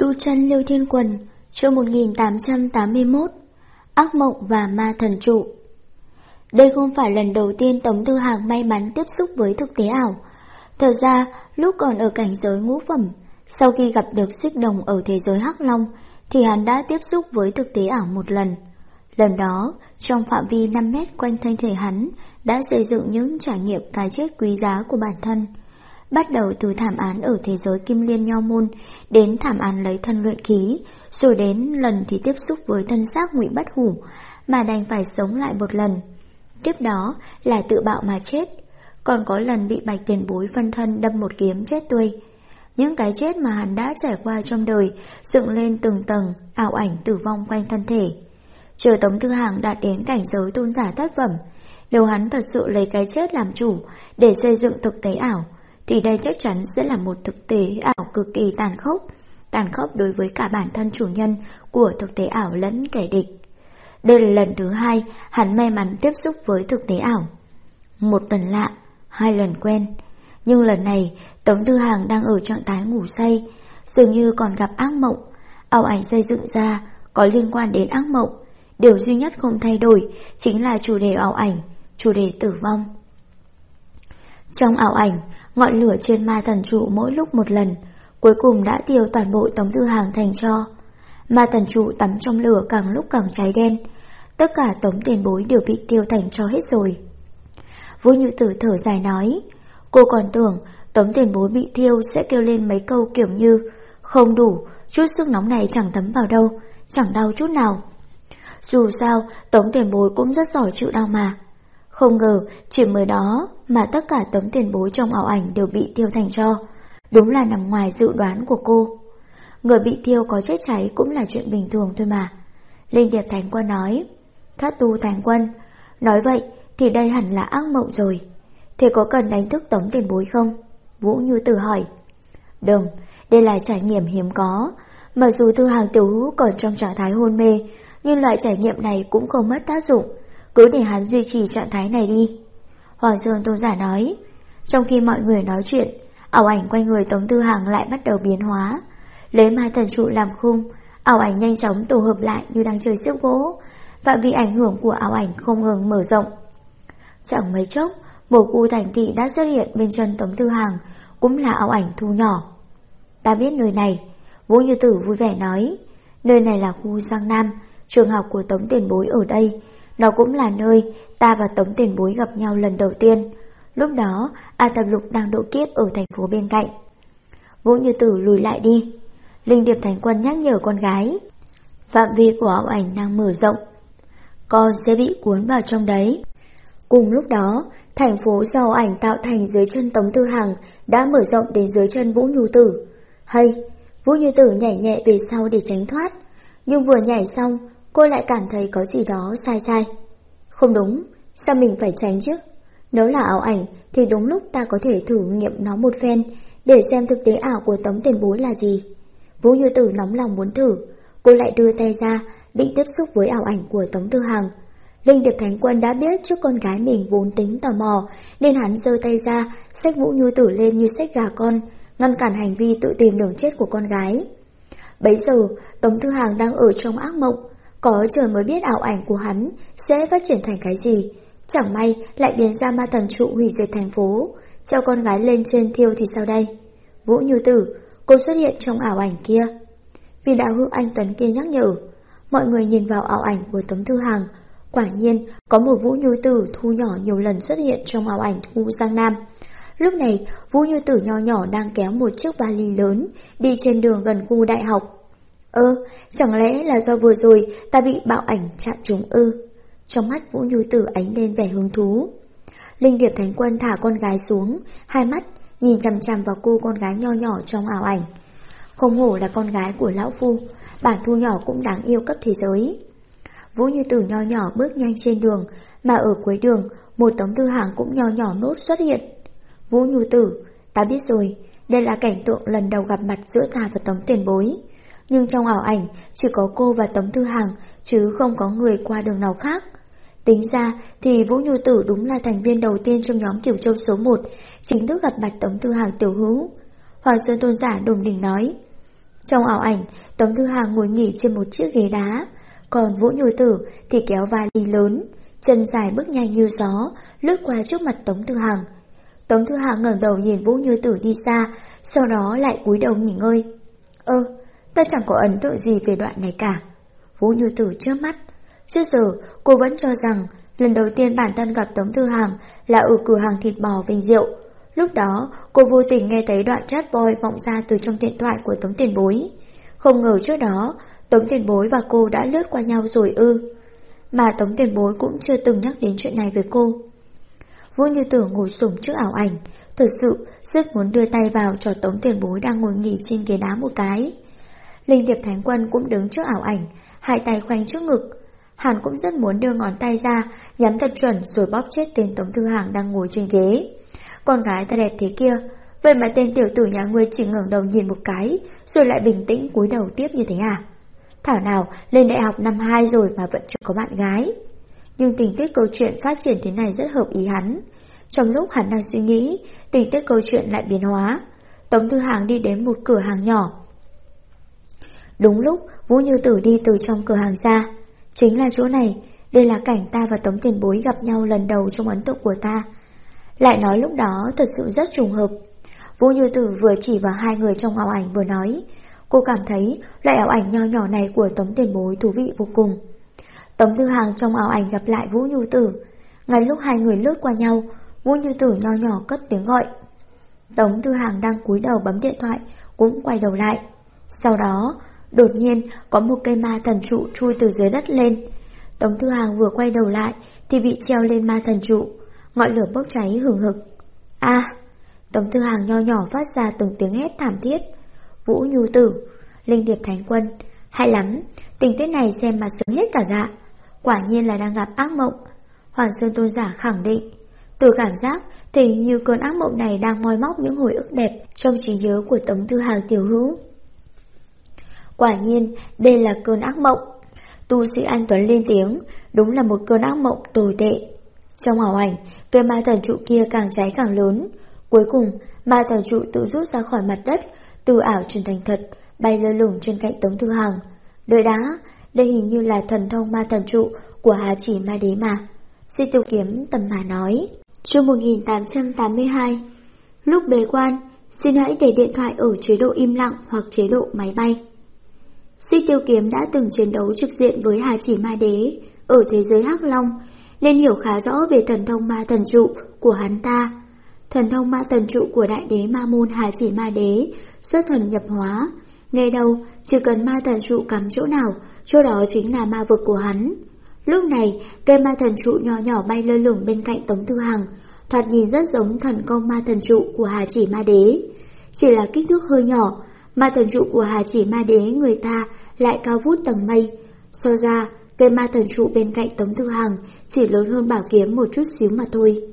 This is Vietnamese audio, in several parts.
Tu chân Liêu Thiên Quần, chương 1881, Ác mộng và ma thần trụ. Đây không phải lần đầu tiên Tống Tư Hằng may mắn tiếp xúc với thực tế ảo. Thật ra, lúc còn ở cảnh giới ngũ phẩm, sau khi gặp được Xích Đồng ở thế giới Hắc Long, thì hắn đã tiếp xúc với thực tế ảo một lần. Lần đó, trong phạm vi 5 mét quanh thân thể hắn, đã xây dựng những trải nghiệm cái chết quý giá của bản thân. Bắt đầu từ thảm án ở thế giới Kim Liên Nho Môn, đến thảm án lấy thân luyện khí, rồi đến lần thì tiếp xúc với thân xác Ngụy Bất Hủ, mà đành phải sống lại một lần. Tiếp đó là tự bạo mà chết, còn có lần bị Bạch Tiền Bối phân thân đâm một kiếm chết tươi. Những cái chết mà hắn đã trải qua trong đời dựng lên từng tầng ảo ảnh tử vong quanh thân thể. Chờ Tống Tư Hằng đạt đến cảnh giới tôn giả thất phẩm, nếu hắn thật sự lấy cái chết làm chủ để xây dựng thực tế ảo, thì đây chắc chắn sẽ là một thực tế ảo cực kỳ tàn khốc đối với cả bản thân chủ nhân của thực tế ảo lẫn kẻ địch. Đây là lần thứ hai hắn may mắn tiếp xúc với thực tế ảo. Một lần lạ, hai lần quen, nhưng lần này Tống Tư Hằng đang ở trạng thái ngủ say, dường như còn gặp ác mộng. Ảo ảnh xây dựng ra có liên quan đến ác mộng, điều duy nhất không thay đổi chính là chủ đề ảo ảnh, chủ đề tử vong. Trong ảo ảnh, ngọn lửa trên ma thần trụ mỗi lúc một lần, cuối cùng đã tiêu toàn bộ Tống Tư Hằng thành tro. Ma thần trụ tắm trong lửa càng lúc càng cháy đen, tất cả Tống Tiền Bối đều bị tiêu thành tro hết rồi. Vô Như Tử thở dài nói, cô còn tưởng Tống Tiền Bối bị thiêu sẽ kêu lên mấy câu kiểu như không đủ, chút sức nóng này chẳng thấm vào đâu, chẳng đau chút nào. Dù sao Tống Tiền Bối cũng rất giỏi chịu đau mà. Không ngờ chỉ mới đó mà tất cả Tống Tiền Bối trong ảo ảnh đều bị thiêu thành tro. Đúng là nằm ngoài dự đoán của cô. Người bị thiêu có chết cháy cũng là chuyện bình thường thôi mà. Linh Điệp Thánh Quân nói. Thất Tu Thánh Quân, nói vậy thì đây hẳn là ác mộng rồi. Thế có cần đánh thức Tống Tiền Bối không? Vũ Như Tử hỏi. Đừng, đây là trải nghiệm hiếm có. Mặc dù Tư Hằng tiểu hữu còn trong trạng thái hôn mê, nhưng loại trải nghiệm này cũng không mất tác dụng. Cứ để hắn duy trì trạng thái này đi. Hoàng Sơn Tôn giả nói. Trong khi mọi người nói chuyện, ảo ảnh quanh người Tống Tư Hằng lại bắt đầu biến hóa. Lấy ma thần trụ làm khung, ảo ảnh nhanh chóng tổ hợp lại như đang chơi xiếc gỗ. Phạm vi ảnh hưởng của ảo ảnh không ngừng mở rộng. Chẳng mấy chốc, một khu thành thị đã xuất hiện bên chân Tống Tư Hằng, cũng là ảo ảnh thu nhỏ. Ta biết nơi này, Vũ Như Tử vui vẻ nói. Nơi này là khu Giang Nam, trường học của Tống Tiền Bối ở đây. Nó cũng là nơi ta và Tống Tiền Bối gặp nhau lần đầu tiên. Lúc đó A Thập Lục đang độ kiếp ở thành phố bên cạnh. Vũ Như Tử lùi lại đi. Linh Điệp Thánh Quân nhắc nhở con gái. Phạm vi của ảo ảnh đang mở rộng, con sẽ bị cuốn vào trong đấy. Cùng lúc đó, thành phố do ảo ảnh tạo thành dưới chân Tống Tư Hằng đã mở rộng đến dưới chân Vũ Như Tử. Hay, Vũ Như Tử nhảy nhẹ về sau để tránh thoát, nhưng vừa nhảy xong cô lại cảm thấy có gì đó sai. Không đúng, sao mình phải tránh chứ? Nếu là ảo ảnh thì đúng lúc ta có thể thử nghiệm nó một phen để xem thực tế ảo của Tống Tiền Bối là gì. Vũ Như Tử nóng lòng muốn thử, cô lại đưa tay ra định tiếp xúc với ảo ảnh của Tống Tư Hằng. Linh Điệp Thánh Quân đã biết trước con gái mình vốn tính tò mò, nên hắn giơ tay ra xách Vũ Như Tử lên như xách gà con, ngăn cản hành vi tự tìm đường chết của con gái. Bấy giờ Tống Tư Hằng đang ở trong ác mộng, có trời mới biết ảo ảnh của hắn sẽ phát triển thành cái gì. Chẳng may lại biến ra ma thần trụ hủy diệt thành phố, treo con gái lên trên thiêu thì sao đây? Vũ Như Tử, cô xuất hiện trong ảo ảnh kia. Vì đạo hữu anh Tuấn kia nhắc nhở. Mọi người nhìn vào ảo ảnh của Tống Tư Hằng. Quả nhiên có một Vũ Như Tử thu nhỏ nhiều lần xuất hiện trong ảo ảnh khu Giang Nam. Lúc này Vũ Như Tử nho nhỏ đang kéo một chiếc vali lớn đi trên đường gần khu đại học. Chẳng lẽ là do vừa rồi ta bị bạo ảnh chạm trúng ư? Trong mắt Vũ Như Tử ánh lên vẻ hứng thú. Linh Điệp Thánh Quân thả con gái xuống, hai mắt nhìn chằm chằm vào cô con gái nho nhỏ trong ảo ảnh. Không hổ là con gái của lão phu, bản thu nhỏ cũng đáng yêu cấp thế giới. Vũ Như Tử nho nhỏ bước nhanh trên đường, mà ở cuối đường một Tống Tư Hằng cũng nho nhỏ nốt xuất hiện. Vũ Như Tử, ta biết rồi, đây là cảnh tượng lần đầu gặp mặt giữa ta và Tống Tiền Bối. Nhưng trong ảo ảnh chỉ có cô và Tống Tư Hằng, chứ không có người qua đường nào khác. Tính ra thì Vũ Như Tử đúng là thành viên đầu tiên trong nhóm Cửu Châu số 1 chính thức gặp mặt Tống Tư Hằng tiểu hữu. Hoàng Sơn Tôn giả đùng đỉnh nói. Trong ảo ảnh, Tống Thư Hàng ngồi nghỉ trên một chiếc ghế đá, còn Vũ Như Tử thì kéo vali lớn, chân dài bước nhanh như gió, lướt qua trước mặt Tống Thư Hàng. Tống Thư Hàng ngẩng đầu nhìn Vũ Như Tử đi xa, sau đó lại cúi đầu nghỉ ngơi. Ta chẳng có ấn tượng gì về đoạn này cả. Vũ Như Tử chớp mắt. Trước giờ cô vẫn cho rằng lần đầu tiên bản thân gặp Tống Thư Hàng là ở cửa hàng thịt bò Vinh Diệu. Lúc đó cô vô tình nghe thấy đoạn chat boy vọng ra từ trong điện thoại của Tống Tiền Bối. Không ngờ trước đó Tống Tiền Bối và cô đã lướt qua nhau rồi ư. Mà Tống Tiền Bối cũng chưa từng nhắc đến chuyện này với cô. Vũ Như Tử ngồi xổm trước ảo ảnh, thật sự rất muốn đưa tay vào cho Tống Tiền Bối đang ngồi nghỉ trên ghế đá một cái. Linh Điệp Thánh Quân cũng đứng trước ảo ảnh, hai tay khoanh trước ngực. Hắn cũng rất muốn đưa ngón tay ra, nhắm thật chuẩn rồi bóp chết tên Tống Thư Hàng đang ngồi trên ghế. Con gái ta đẹp thế kia, vậy mà tên tiểu tử nhà ngươi chỉ ngẩng đầu nhìn một cái, rồi lại bình tĩnh cúi đầu tiếp như thế à? Thảo nào lên đại học năm 2 rồi mà vẫn chưa có bạn gái. Nhưng tình tiết câu chuyện phát triển thế này rất hợp ý hắn. Trong lúc hắn đang suy nghĩ, tình tiết câu chuyện lại biến hóa. Tống Thư Hàng đi đến một cửa hàng nhỏ. Đúng lúc Vũ Như Tử đi từ trong cửa hàng ra. Chính là chỗ này, đây là cảnh ta và Tống Tiền Bối gặp nhau lần đầu trong ấn tượng của ta. Lại nói lúc đó thật sự rất trùng hợp. Vũ Như Tử vừa chỉ vào hai người trong ảo ảnh vừa nói. Cô cảm thấy loại ảo ảnh nho nhỏ này của Tống Tiền Bối thú vị vô cùng. Tống Thư Hàng trong ảo ảnh gặp lại Vũ Như Tử. Ngay lúc hai người lướt qua nhau, Vũ Như Tử nho nhỏ cất tiếng gọi. Tống Thư Hàng đang cúi đầu bấm điện thoại cũng quay đầu lại. Sau đó đột nhiên có một cây ma thần trụ chui từ dưới đất lên. Tống Thư Hàng vừa quay đầu lại thì bị treo lên ma thần trụ, ngọn lửa bốc cháy hừng hực. Tống Thư Hàng nho nhỏ phát ra từng tiếng hét thảm thiết. Vũ Như Tử, Linh Điệp Thánh Quân, hay lắm, tình tiết này xem mà sướng hết cả dạ. Quả nhiên là đang gặp ác mộng. Hoàng Sơn Tôn Giả khẳng định. Từ cảm giác thì như cơn ác mộng này đang moi móc những hồi ức đẹp trong trí nhớ của Tống Thư Hàng tiểu hữu. Quả nhiên đây là cơn ác mộng. Tu sĩ Anh Tuấn lên tiếng, đúng là một cơn ác mộng tồi tệ. Trong ảo ảnh, cây ma thần trụ kia càng cháy càng lớn. Cuối cùng, ma thần trụ tự rút ra khỏi mặt đất, từ ảo chuyển thành thật, bay lơ lửng trên cạnh Tống Thư Hàng. Đợi đã, đây hình như là thần thông ma thần trụ của Hà Chỉ Ma Đế mà. Si Tiêu Kiếm tầm mà nói. Chương 1882. Lúc bế quan, xin hãy để điện thoại ở chế độ im lặng hoặc chế độ máy bay. Si Tiêu Kiếm đã từng chiến đấu trực diện với Hà Chỉ Ma Đế ở thế giới Hắc Long, nên hiểu khá rõ về thần thông ma thần trụ của hắn ta. Thần thông ma thần trụ của đại đế Ma Môn Hà Chỉ Ma Đế xuất thần nhập hóa. Nghe đâu, chỉ cần ma thần trụ cắm chỗ nào, chỗ đó chính là ma vực của hắn. Lúc này, cây ma thần trụ nhỏ nhỏ bay lơ lửng bên cạnh Tống Thư Hàng, thoạt nhìn rất giống thần công ma thần trụ của Hà Chỉ Ma Đế. Chỉ là kích thước hơi nhỏ, ma thần trụ của Hà Chỉ Ma Đế người ta lại cao vút tầng mây. So ra, cây ma thần trụ bên cạnh Tống Thư Hàng chỉ lớn hơn bảo kiếm một chút xíu mà thôi.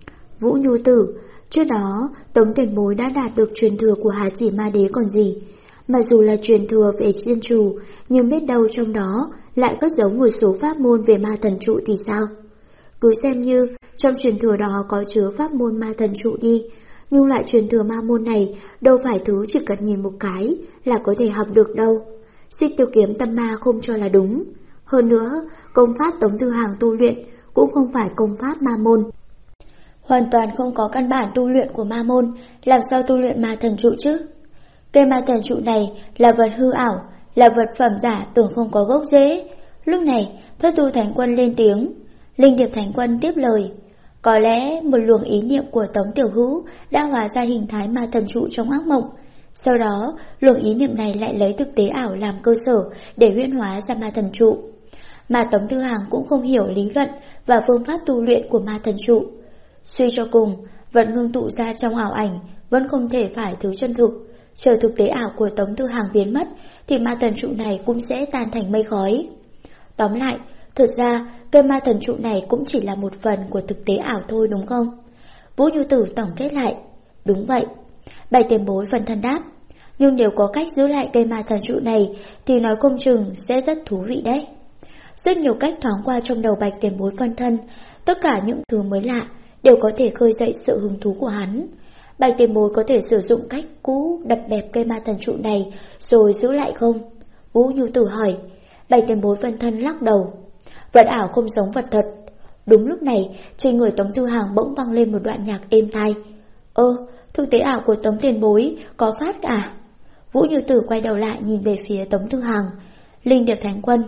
Vũ Như Tử, trước đó Tống Tiền Bối đã đạt được truyền thừa của Hà Chỉ Ma Đế còn gì. Mà dù là truyền thừa về thiên trù, nhưng biết đâu trong đó lại cất giấu một số pháp môn về ma thần trụ thì sao? Cứ xem như trong truyền thừa đó có chứa pháp môn ma thần trụ đi, nhưng loại truyền thừa ma môn này đâu phải thứ chỉ cần nhìn một cái là có thể học được đâu. Si Tiêu Kiếm tâm ma không cho là đúng. Hơn nữa, công pháp Tống Thư Hàng tu luyện cũng không phải công pháp ma môn. Hoàn toàn không có căn bản tu luyện của ma môn, làm sao tu luyện ma thần trụ chứ? Cây ma thần trụ này là vật hư ảo, là vật phẩm giả tưởng không có gốc rễ. Lúc này, Thất Tu Thánh Quân lên tiếng. Linh Điệp Thánh Quân tiếp lời. Có lẽ một luồng ý niệm của Tống Tiểu Hữu đã hóa ra hình thái ma thần trụ trong ác mộng. Sau đó, luồng ý niệm này lại lấy thực tế ảo làm cơ sở để huyễn hóa ra ma thần trụ. Mà Tống Thư Hàng cũng không hiểu lý luận và phương pháp tu luyện của ma thần trụ. Suy cho cùng, vật ngưng tụ ra trong ảo ảnh vẫn không thể phải thứ chân thực. Chờ thực tế ảo của Tống Thư Hàng biến mất thì ma thần trụ này cũng sẽ tan thành mây khói. Tóm lại, thực ra cây ma thần trụ này cũng chỉ là một phần của thực tế ảo thôi đúng không? Vũ Như Tử tổng kết lại. Đúng vậy. Bạch Tiền Bối phần thân đáp. Nhưng nếu có cách giữ lại cây ma thần trụ này thì nói không chừng sẽ rất thú vị đấy. Rất nhiều cách thoáng qua trong đầu Bạch Tiền Bối phân thân. Tất cả những thứ mới lạ đều có thể khơi dậy sự hứng thú của hắn. Bạch tiền bối có thể sử dụng cách cũ đập bẹp cây ma thần trụ này rồi giữ lại không? Vũ Nhu Tử hỏi. Bạch tiền bối phân thân lắc đầu. Vật ảo không giống vật thật. Đúng lúc này, trên người Tống Thư Hàng bỗng vang lên một đoạn nhạc êm tai. Thực tế ảo của Tống tiền bối có phát cả. Vũ Nhu Tử quay đầu lại nhìn về phía Tống Thư Hàng. Linh Điệp Thánh Quân.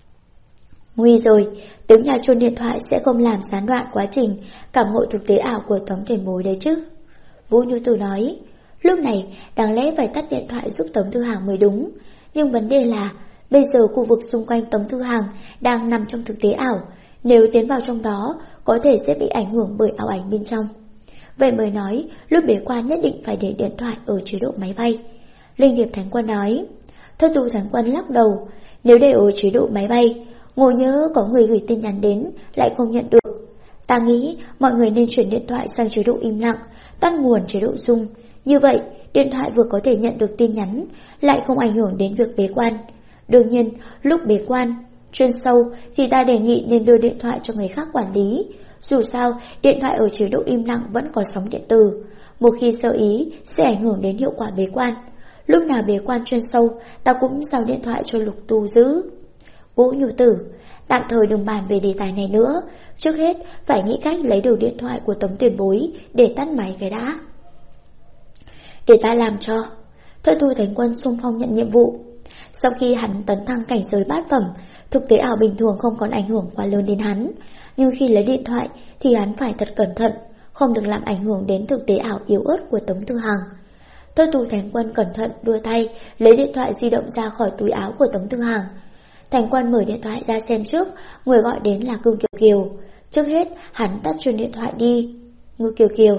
Nguy rồi, tiếng nhạc chuông điện thoại sẽ không làm gián đoạn quá trình cảm ngộ thực tế ảo của Tống tiền bối đấy chứ. Vũ Nhu Tử nói. Lúc này, đáng lẽ phải tắt điện thoại giúp Tống Thư Hàng mới đúng. Nhưng vấn đề là, bây giờ khu vực xung quanh Tống Thư Hàng đang nằm trong thực tế ảo. Nếu tiến vào trong đó, có thể sẽ bị ảnh hưởng bởi ảo ảnh bên trong. Vậy mới nói, lúc bế quan nhất định phải để điện thoại ở chế độ máy bay. Linh Điệp Thánh Quân nói. Thất Tu Thánh Quân lắc đầu. Nếu để ở chế độ máy bay, ngộ nhớ có người gửi tin nhắn đến lại không nhận được. Ta nghĩ mọi người nên chuyển điện thoại sang chế độ im lặng, tắt nguồn chế độ rung. Như vậy, điện thoại vừa có thể nhận được tin nhắn, lại không ảnh hưởng đến việc bế quan. Đương nhiên, lúc bế quan, chuyên sâu thì ta đề nghị nên đưa điện thoại cho người khác quản lý. Dù sao, điện thoại ở chế độ im lặng vẫn có sóng điện từ. Một khi sơ ý, sẽ ảnh hưởng đến hiệu quả bế quan. Lúc nào bế quan chuyên sâu, ta cũng giao điện thoại cho Lục Tu giữ. Vũ Nhu Tử, tạm thời đừng bàn về đề tài này nữa. Trước hết, phải nghĩ cách lấy được điện thoại của Tống tiền bối để tắt máy cái đã. Để ta làm cho. Thất Tu Thánh Quân xung phong nhận nhiệm vụ. Sau khi hắn tấn thăng cảnh giới bát phẩm, thực tế ảo bình thường không còn ảnh hưởng quá lớn đến hắn. Nhưng khi lấy điện thoại thì hắn phải thật cẩn thận, không được làm ảnh hưởng đến thực tế ảo yếu ớt của Tống Thư Hàng. Thất Tu Thánh Quân cẩn thận đưa tay lấy điện thoại di động ra khỏi túi áo của Tống Thư Hàng. Thánh Quân mở điện thoại ra xem trước, người gọi đến là Ngư Kiều Kiều. Trước hết, hắn tắt chuông điện thoại đi. Ngư Kiều Kiều,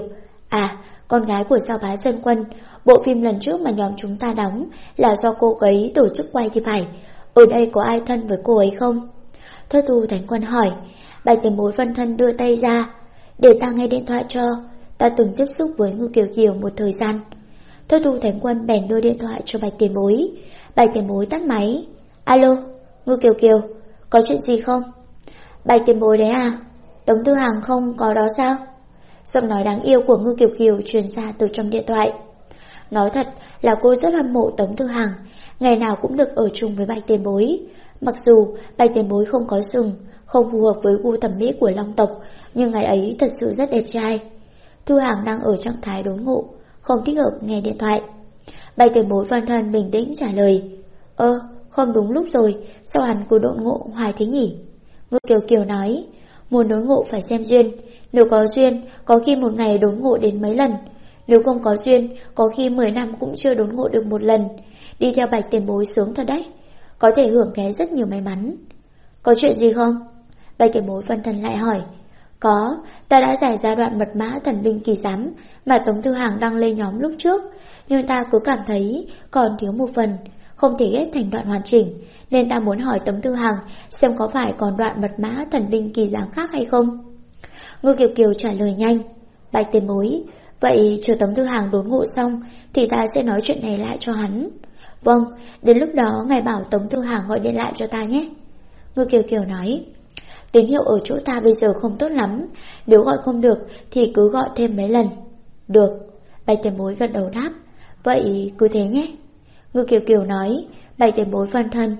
con gái của Sao Bá Sơn Quân. Bộ phim lần trước mà nhóm chúng ta đóng là do cô ấy tổ chức quay thì phải. Ở đây có ai thân với cô ấy không? Thất Tu Thánh Quân hỏi. Bạch tiền bối phân thân đưa tay ra. Để ta nghe điện thoại cho. Ta từng tiếp xúc với Ngư Kiều Kiều một thời gian. Thất Tu Thánh Quân bèn đưa điện thoại cho Bạch tiền bối. Bạch tiền bối tắt máy. Alo, Ngư Kiều Kiều, có chuyện gì không? Bạch tiền bối đấy à? Tống Thư Hàng không có đó sao? Giọng nói đáng yêu của Ngư Kiều Kiều truyền ra từ trong điện thoại. Nói thật là cô rất hâm mộ Tống Thư Hàng, ngày nào cũng được ở chung với Bạch tiền bối. Mặc dù Bạch tiền bối không có sừng, không phù hợp với gu thẩm mỹ của Long tộc, nhưng ngày ấy thật sự rất đẹp trai. Thư Hàng đang ở trạng thái đốn ngộ, không thích hợp nghe điện thoại. Bạch tiền bối phân thân bình tĩnh trả lời. Không đúng lúc rồi, sao hắn cứ độn ngộ hoài thế nhỉ? Ngư Kiều Kiều nói. Muốn đốn ngộ phải xem duyên. Nếu có duyên, có khi một ngày đốn ngộ đến mấy lần. Nếu không có duyên, có khi 10 năm cũng chưa đốn ngộ được một lần. Đi theo Bạch tiền bối sướng thật đấy, có thể hưởng ké rất nhiều may mắn. Có chuyện gì không? Bạch tiền bối phân thân lại hỏi. Có, ta đã giải ra đoạn mật mã thần binh kỳ giám mà Tống Thư Hàng đăng lên nhóm lúc trước, nhưng ta cứ cảm thấy còn thiếu một phần, không thể ghép thành đoạn hoàn chỉnh, nên ta muốn hỏi Tống Thư Hàng xem có phải còn đoạn mật mã thần binh kỳ giám khác hay không. Ngư Kiều Kiều trả lời nhanh. Bạch tiền bối, vậy chờ Tống Thư Hàng đốn ngộ xong thì ta sẽ nói chuyện này lại cho hắn. Vâng, đến lúc đó ngài bảo Tống Thư Hàng gọi điện lại cho ta nhé. Ngư Kiều Kiều nói. Tín hiệu ở chỗ ta bây giờ không tốt lắm, nếu gọi không được thì cứ gọi thêm mấy lần. Được, Bạch tiền bối gật đầu đáp. Vậy cứ thế nhé. Ngư Kiều Kiều nói. Bạch tiền bối phân thân.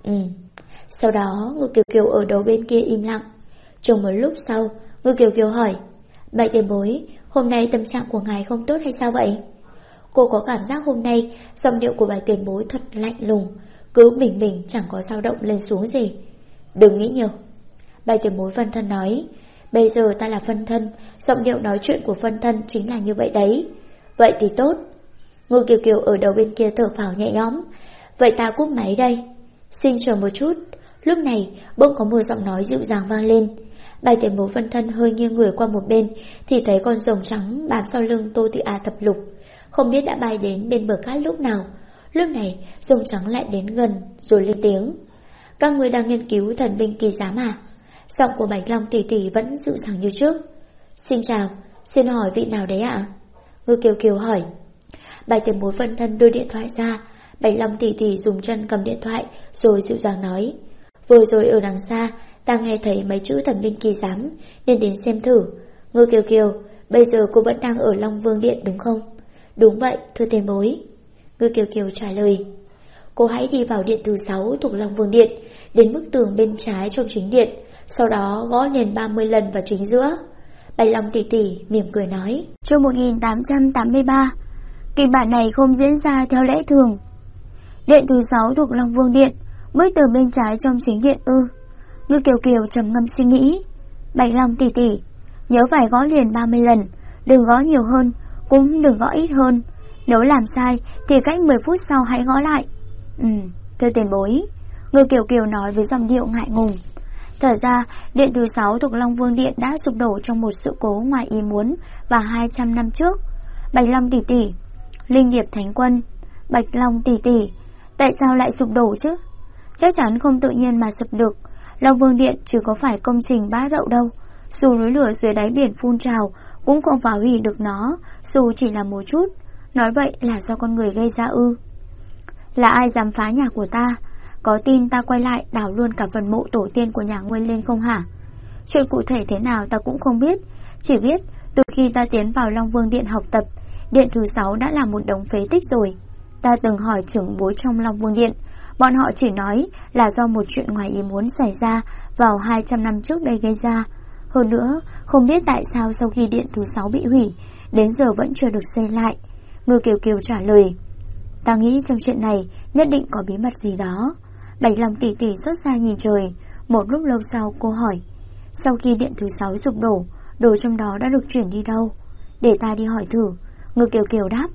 Sau đó Ngư Kiều Kiều ở đầu bên kia im lặng. Chừng một lúc sau, Ngư Kiều Kiều hỏi. Bạch tiền bối, hôm nay tâm trạng của ngài không tốt hay sao vậy? Cô có cảm giác hôm nay giọng điệu của Bạch tiền bối thật lạnh lùng, cứ bình bình chẳng có dao động lên xuống gì. Đừng nghĩ nhiều. Bạch tiền bối phân thân nói. Bây giờ ta là phân thân, giọng điệu nói chuyện của phân thân chính là như vậy đấy. Vậy thì tốt. Ngư Kiều Kiều ở đầu bên kia thở phào nhẹ nhõm. Vậy ta cúp máy đây. Xin chờ một chút. Lúc này bỗng có một giọng nói dịu dàng vang lên. Bạch tiền bối phân thân hơi nghiêng người qua một bên thì thấy con rồng trắng bám sau lưng Tô Thị Á Thập Lục, không biết đã bay đến bên bờ cát lúc nào. Lúc này rồng trắng lại đến gần rồi lên tiếng. Các người đang nghiên cứu thần binh kỳ giám à? Giọng của Bạch Long tỷ tỷ vẫn dịu dàng như trước. Xin chào, xin hỏi vị nào đấy ạ? Ngư Kiều Kiều hỏi. Bạch tiền bối phân thân đưa điện thoại ra. Bạch Long tỷ tỷ dùng chân cầm điện thoại rồi dịu dàng nói. Vừa rồi ở đằng xa ta nghe thấy mấy chữ thần binh kỳ giám nên đến xem thử. Ngư Kiều Kiều, Bây giờ cô vẫn đang ở Long Vương Điện đúng không? Đúng vậy, thưa tiền bối. Ngư Kiều Kiều trả lời. Cô hãy đi vào điện thứ 6 thuộc Long Vương Điện, đến bức tường bên trái trong chính điện, sau đó gõ liền 30 lần vào chính giữa. Bạch Long tỷ tỷ mỉm cười nói. Chương 1883. Kịch bản này không diễn ra theo lẽ thường. Điện thứ 6 thuộc Long Vương Điện, bức tường bên trái trong chính điện ư? Ngư Kiều Kiều trầm ngâm suy nghĩ. Bạch Long tỷ tỷ, nhớ phải gõ liền 30 lần, đừng gõ nhiều hơn, cũng đừng gõ ít hơn. Nếu làm sai thì cách 10 phút sau hãy gõ lại. Thưa tiền bối, Ngư Kiều Kiều nói với giọng điệu ngại ngùng. Thật ra, điện thứ 6 thuộc Long Vương Điện đã sụp đổ trong một sự cố ngoài ý muốn vào 200 năm trước. Bạch Long tỷ tỷ, Linh Điệp Thánh Quân, Bạch Long tỷ tỷ, tại sao lại sụp đổ chứ? Chắc chắn không tự nhiên mà sụp được. Long Vương Điện chứ có phải công trình bá đậu đâu. Dù núi lửa dưới đáy biển phun trào cũng không phá hủy được nó, dù chỉ là một chút. Nói vậy là do con người gây ra ư? Là ai dám phá nhà của ta? Có tin ta quay lại đào luôn cả phần mộ tổ tiên của nhà Nguyên lên không hả? Chuyện cụ thể thế nào ta cũng không biết, chỉ biết từ khi ta tiến vào Long Vương Điện học tập, điện thứ 6 đã là một đống phế tích rồi. Ta từng hỏi trưởng bối trong Long Vương Điện, bọn họ chỉ nói là do một chuyện ngoài ý muốn xảy ra vào 200 năm trước đây gây ra. Hơn nữa, không biết tại sao sau khi điện thứ 6 bị hủy, đến giờ vẫn chưa được xây lại. Ngư Kiều Kiều trả lời. Ta nghĩ trong chuyện này nhất định có bí mật gì đó. Bạch Long tỷ tỷ xót xa nhìn trời. Một lúc lâu sau cô hỏi, sau khi điện thứ 6 sụp đổ, đồ trong đó đã được chuyển đi đâu? Để ta đi hỏi thử. Ngư Kiều Kiều đáp.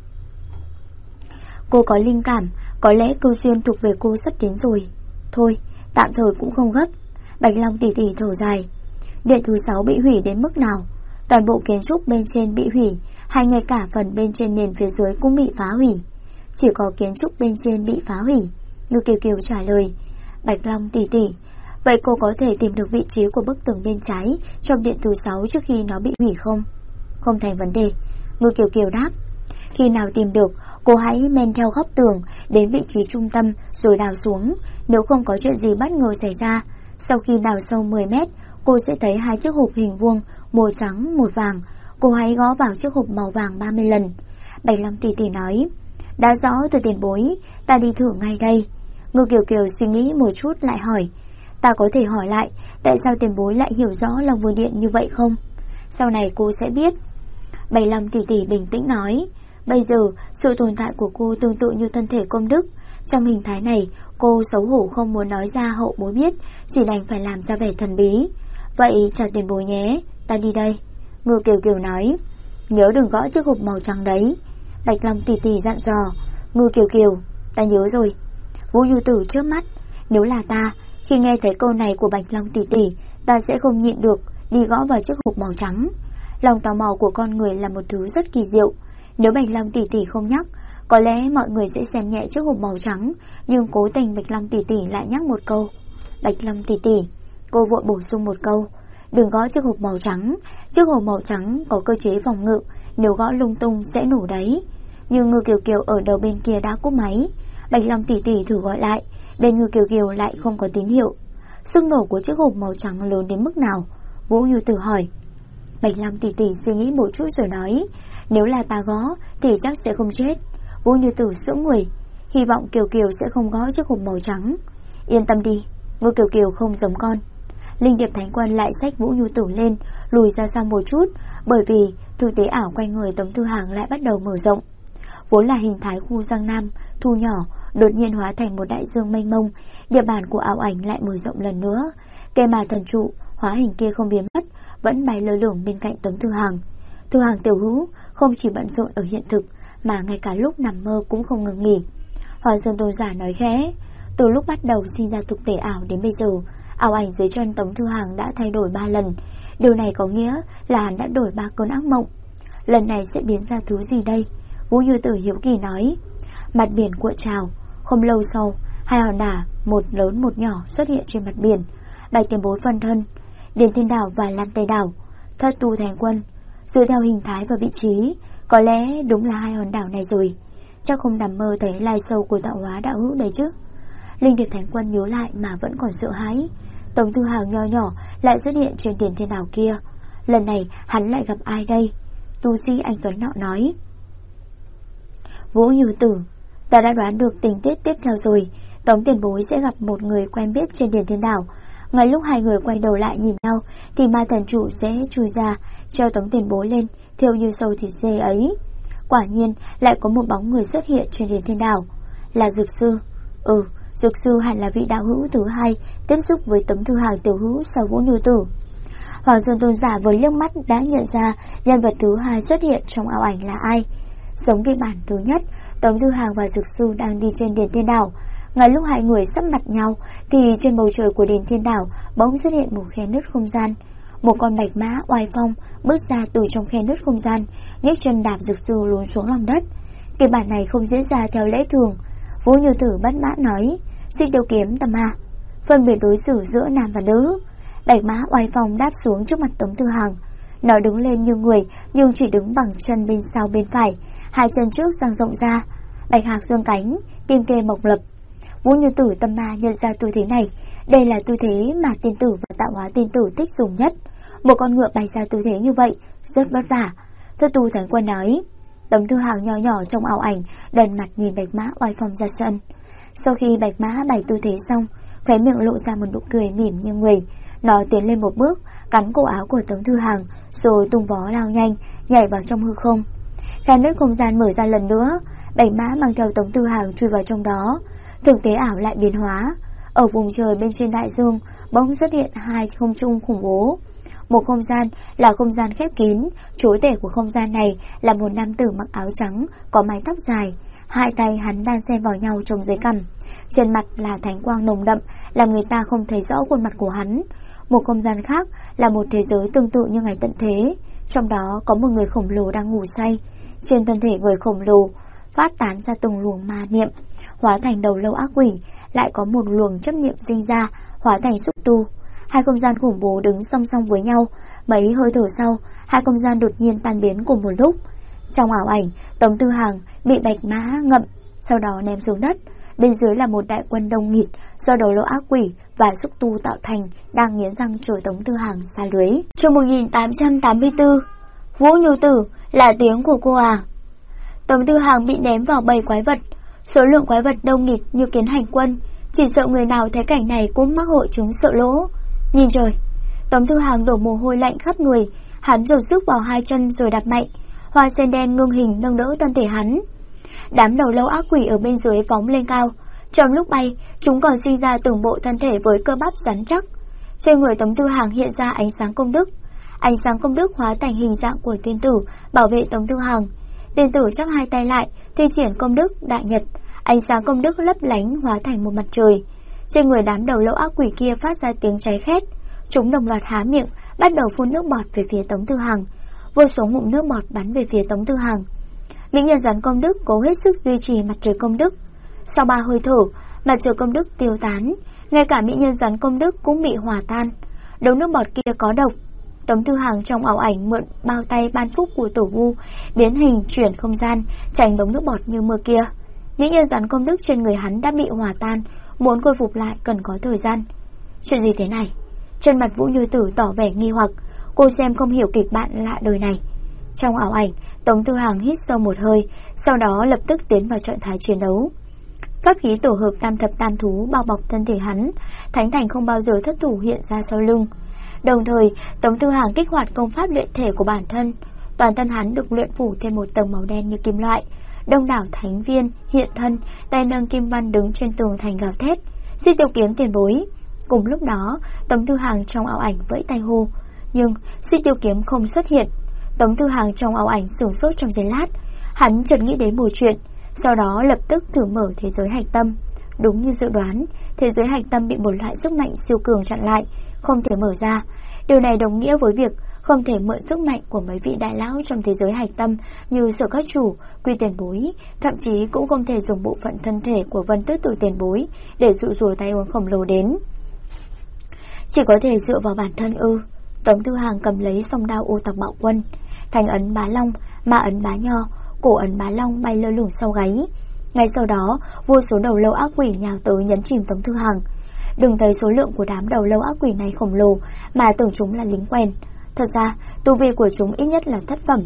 Cô có linh cảm, có lẽ cơ duyên thuộc về cô sắp đến rồi. Thôi, tạm thời cũng không gấp. Bạch Long tỷ tỷ thở dài. Điện thứ 6 bị hủy đến mức nào? Toàn bộ kiến trúc bên trên bị hủy, hay ngay cả phần bên trên nền phía dưới cũng bị phá hủy? Chỉ có kiến trúc bên trên bị phá hủy. Ngư Kiều Kiều trả lời. Bạch Long tỷ tỷ, vậy cô có thể tìm được vị trí của bức tường bên trái trong điện thứ 6 trước khi nó bị hủy không? Không thành vấn đề. Ngư Kiều Kiều đáp. Khi nào tìm được, cô hãy men theo góc tường đến vị trí trung tâm rồi đào xuống. Nếu không có chuyện gì bất ngờ xảy ra, sau khi đào sâu 10 mét, cô sẽ thấy 2 chiếc hộp hình vuông, một trắng một vàng. Cô hãy gõ vào chiếc hộp màu vàng 30 lần. Bạch Long tỷ tỷ nói. Đã rõ từ tiền bối, ta đi thử ngay đây. Ngư Kiều Kiều suy nghĩ một chút lại hỏi. Ta có thể hỏi lại tại sao tiền bối lại hiểu rõ Long Vương Điện như vậy không? Sau này cô sẽ biết. Bạch Long tỷ tỷ bình tĩnh nói. Bây giờ sự tồn tại của cô tương tự như thân thể công đức. Trong hình thái này, cô xấu hổ không muốn nói ra hậu bối biết, chỉ đành phải làm ra vẻ thần bí. Vậy chào tiền bối nhé, ta đi đây. Ngư Kiều Kiều nói. Nhớ đừng gõ chiếc hộp màu trắng đấy. Bạch Long tỷ tỷ dặn dò. Ngư Kiều Kiều, ta nhớ rồi. Vũ Nhu Tử trước mắt. Nếu là ta, khi nghe thấy câu này của Bạch Long tỷ tỷ, ta sẽ không nhịn được đi gõ vào chiếc hộp màu trắng. Lòng tò mò của con người là một thứ rất kỳ diệu. Nếu Bạch Long tỷ tỷ không nhắc, có lẽ mọi người sẽ xem nhẹ chiếc hộp màu trắng, nhưng cố tình Bạch Long tỷ tỷ lại nhắc một câu. Bạch Long tỷ tỷ, cô vội bổ sung một câu. Đừng gõ chiếc hộp màu trắng. Chiếc hộp màu trắng có cơ chế phòng ngự, nếu gõ lung tung sẽ nổ đấy. Nhưng Ngư Kiều Kiều ở đầu bên kia đã cúp máy. Bạch Long tỷ tỷ thử gọi lại, bên Ngư Kiều Kiều lại không có tín hiệu. Sức nổ của chiếc hộp màu trắng lớn đến mức nào? Vũ Nhu Tử hỏi. Bạch Long tỷ tỷ suy nghĩ một chút rồi nói. Nếu là ta gõ thì chắc sẽ không chết. Vũ Nhu Tử sững người. Hy vọng Kiều Kiều sẽ không gõ chiếc hộp màu trắng. Yên tâm đi, Ngư Kiều Kiều không giống con. Linh Điệp Thánh Quân lại xách Vũ Nhu Tử lên, lùi ra sau một chút, bởi vì thực tế ảo quanh người Tống Thư Hàng lại bắt đầu mở rộng. Vốn là hình thái khu Giang Nam thu nhỏ, đột nhiên hóa thành một đại dương mênh mông. Địa bàn của ảo ảnh lại mở rộng lần nữa. Cây mà thần trụ hóa hình kia không biến mất, vẫn bay lơ lửng bên cạnh Tống Thư Hàng. Thư Hàng tiểu hữu không chỉ bận rộn ở hiện thực, mà ngay cả lúc nằm mơ cũng không ngừng nghỉ. Hòa Dương Tôn giả nói khẽ. Từ lúc bắt đầu sinh ra thực tế ảo đến bây giờ, ảo ảnh dưới chân Tống Thư Hàng đã thay đổi 3 lần. Điều này có nghĩa là hắn đã đổi 3 cơn ác mộng. Lần này sẽ biến ra thứ gì đây? Vũ Như Tử hiếu kỳ nói. Mặt biển cuộn trào. Không lâu sau, 2 hòn đảo, một lớn một nhỏ xuất hiện trên mặt biển. Bạch Tiền Bối phân thân, Điền Thiên Đảo và Lan Tây Đảo, Thất Tu Thành Quân. Dựa theo hình thái và vị trí, có lẽ đúng là 2 hòn đảo này rồi. Chắc không nằm mơ thấy live show của tạo hóa đạo hữu đấy chứ. Linh Điệp Thánh Quân nhớ lại mà vẫn còn sợ hãi. Tống Thư Hàng nho nhỏ lại xuất hiện trên Điền Thiên Đảo kia. Lần này hắn lại gặp ai đây? tu sĩ anh tuấn nọ nói. Vũ Như Tử, ta đã đoán được tình tiết tiếp theo rồi. Tống tiền bối sẽ gặp một người quen biết trên Điền Thiên Đảo. Ngay lúc hai người quay đầu lại nhìn nhau thì ma thần trụ dễ chui ra, treo Tống tiền bối lên, thiêu như sâu thịt dê ấy. Quả nhiên lại có một bóng người xuất hiện trên Điền Thiên Đảo. Là Dược Sư. Dược Sư hẳn là vị đạo hữu thứ hai tiếp xúc với Tống Thư Hàng tiểu hữu sau Vũ Như Tử. Hoàng Dương Tôn giả vừa liếc mắt đã nhận ra nhân vật thứ hai xuất hiện trong ảo ảnh là ai. Giống kịch bản thứ nhất, Tống Thư Hàng và Dược Sư đang đi trên Điền Thiên Đảo. Ngay lúc hai người sắp mặt nhau thì trên bầu trời của Điền Thiên Đảo bỗng xuất hiện một khe nứt không gian. Một con bạch mã oai phong bước ra từ trong khe nứt không gian, nhấc chân đạp Dược Sư lún xuống lòng đất. Kịch bản này không diễn ra theo lẽ thường. Vũ Như Tử bất mãn nói, Xích Tiêu Kiếm tầm ma, phân biệt đối xử giữa nam và nữ. Bạch mã oai phong đáp xuống trước mặt Tống Thư Hàng. Nó đứng lên như người nhưng chỉ đứng bằng chân bên sau bên phải, hai chân trước dang rộng ra, bạch hạc dương cánh, kim kê mộc lập. Vũ Như Tử tâm ma nhận ra tư thế này. Đây là tư thế mà tiên tử và tạo hóa tiên tử thích dùng nhất. Một con ngựa bày ra tư thế như vậy rất vất vả. Thất tu Thánh Quân nói. Tống Thư Hàng nho nhỏ trong ảo ảnh đần mặt nhìn bạch mã oai phong ra sân. Sau khi bạch mã bày tư thế xong, khóe miệng lộ ra một nụ cười mỉm như người. Nó tiến lên một bước, cắn cổ áo của Tống Thư Hàng, rồi tung vó lao nhanh, nhảy vào trong hư không. Khe nứt không gian mở ra lần nữa, bạch mã mang theo Tống Thư Hàng chui vào trong đó. Thực tế ảo lại biến hóa. Ở vùng trời bên trên đại dương bỗng xuất hiện hai không trung khủng bố. Một không gian là không gian khép kín. Chúa tể của không gian này là một nam tử mặc áo trắng, có mái tóc dài. Hai tay hắn đan xen vào nhau trồng dưới cằm. Trên mặt là thánh quang nồng đậm, làm người ta không thấy rõ khuôn mặt của hắn. Một không gian khác là một thế giới tương tự như ngày tận thế. Trong đó có một người khổng lồ đang ngủ say. Trên thân thể người khổng lồ phát tán ra từng luồng ma niệm, hóa thành đầu lâu ác quỷ. Lại có một luồng chấp niệm sinh ra, hóa thành xúc tu. Hai không gian khủng bố đứng song song với nhau. Mấy hơi thở sau, hai không gian đột nhiên tan biến cùng một lúc. Trong ảo ảnh, Tống Thư Hàng bị bạch mã ngậm, sau đó ném xuống đất. Bên dưới là một đại quân đông nghịt do đầu lâu ác quỷ và xúc tu tạo thành, đang nghiến răng chờ Tống Thư Hàng xa lưới. Trong 1884, Vũ Như Tử là tiếng của cô à? Tống Thư Hàng bị ném vào bầy quái vật. Số lượng quái vật đông nghịt như kiến hành quân, chỉ sợ người nào thấy cảnh này cũng mắc hội chứng sợ lỗ. Nhìn trời, Tống Thư Hàng đổ mồ hôi lạnh khắp người. Hắn dồn sức vào hai chân rồi đạp mạnh. Hoa sen đen ngưng hình nâng đỡ thân thể hắn. Đám đầu lâu ác quỷ ở bên dưới phóng lên cao. Trong lúc bay, chúng còn sinh ra từng bộ thân thể với cơ bắp rắn chắc. Trên người Tống Thư Hàng hiện ra ánh sáng công đức. Ánh sáng công đức hóa thành hình dạng của tiên tử, bảo vệ Tống Thư Hàng. Tiên tử chắp hai tay lại, thi triển công đức đại nhật. Ánh sáng công đức lấp lánh hóa thành một mặt trời. Trên người đám đầu lâu ác quỷ kia phát ra tiếng cháy khét. Chúng đồng loạt há miệng, bắt đầu phun nước bọt về phía Tống Thư Hàng. Vô số ngụm nước bọt bắn về phía Tống Thư Hàng. Mỹ nhân rắn công đức cố hết sức duy trì mặt trời công đức. Sau 3 hơi thở, mặt trời công đức tiêu tán. Ngay cả mỹ nhân rắn công đức cũng bị hòa tan. Đống nước bọt kia có độc. Tống Thư Hàng trong ảo ảnh mượn bao tay ban phúc của Tổ Vu, biến hình chuyển không gian, tránh đống nước bọt như mưa kia. Mỹ nhân rắn công đức trên người hắn đã bị hòa tan, muốn khôi phục lại cần có thời gian. Chuyện gì thế này? Trên mặt Vũ Như Tử tỏ vẻ nghi hoặc. Cô xem không hiểu kịch bản lạ đời này. Trong ảo ảnh, Tống Thư Hàng hít sâu một hơi, sau đó lập tức tiến vào trạng thái chiến đấu. Pháp khí tổ hợp tam thập tam thú bao bọc thân thể hắn. Thánh thành không bao giờ thất thủ hiện ra sau lưng. Đồng thời, Tống Thư Hàng kích hoạt công pháp luyện thể của bản thân. Toàn thân hắn được luyện phủ thêm một tầng màu đen như kim loại. Đông đảo thánh viên hiện thân, tay nâng kim văn đứng trên tường thành gào thét. Xích Tiêu Kiếm tiền bối. Cùng lúc đó, Tống Thư Hàng trong ảo ảnh vẫy tay hô, nhưng Xích Tiêu Kiếm không xuất hiện. Tống Thư Hàng trong ảo ảnh sửng sốt trong giây lát. Hắn chợt nghĩ đến một chuyện, sau đó lập tức thử mở thế giới hạch tâm. Đúng như dự đoán, thế giới hạch tâm bị một loại sức mạnh siêu cường chặn lại, không thể mở ra. Điều này đồng nghĩa với việc không thể mượn sức mạnh của mấy vị đại lão trong thế giới hạch tâm như Sở Các Chủ, Quy Tiền Bối, thậm chí cũng không thể dùng bộ phận thân thể của Vân Tước Tử Tiền Bối để dụ dỗ tay uống khổng lồ đến. Chỉ có thể dựa vào bản thân ư? Tống Thư Hàng cầm lấy song đao ô tặc bạo quân. Thành ấn bá long, ma ấn bá nho, cổ ấn bá long bay lơ lửng sau gáy. Ngay sau đó, vô số đầu lâu ác quỷ nhào tới nhấn chìm Tống Thư Hàng. Đừng thấy số lượng của đám đầu lâu ác quỷ này khổng lồ mà tưởng chúng là lính quèn. Thật ra, tu vi của chúng ít nhất là thất phẩm.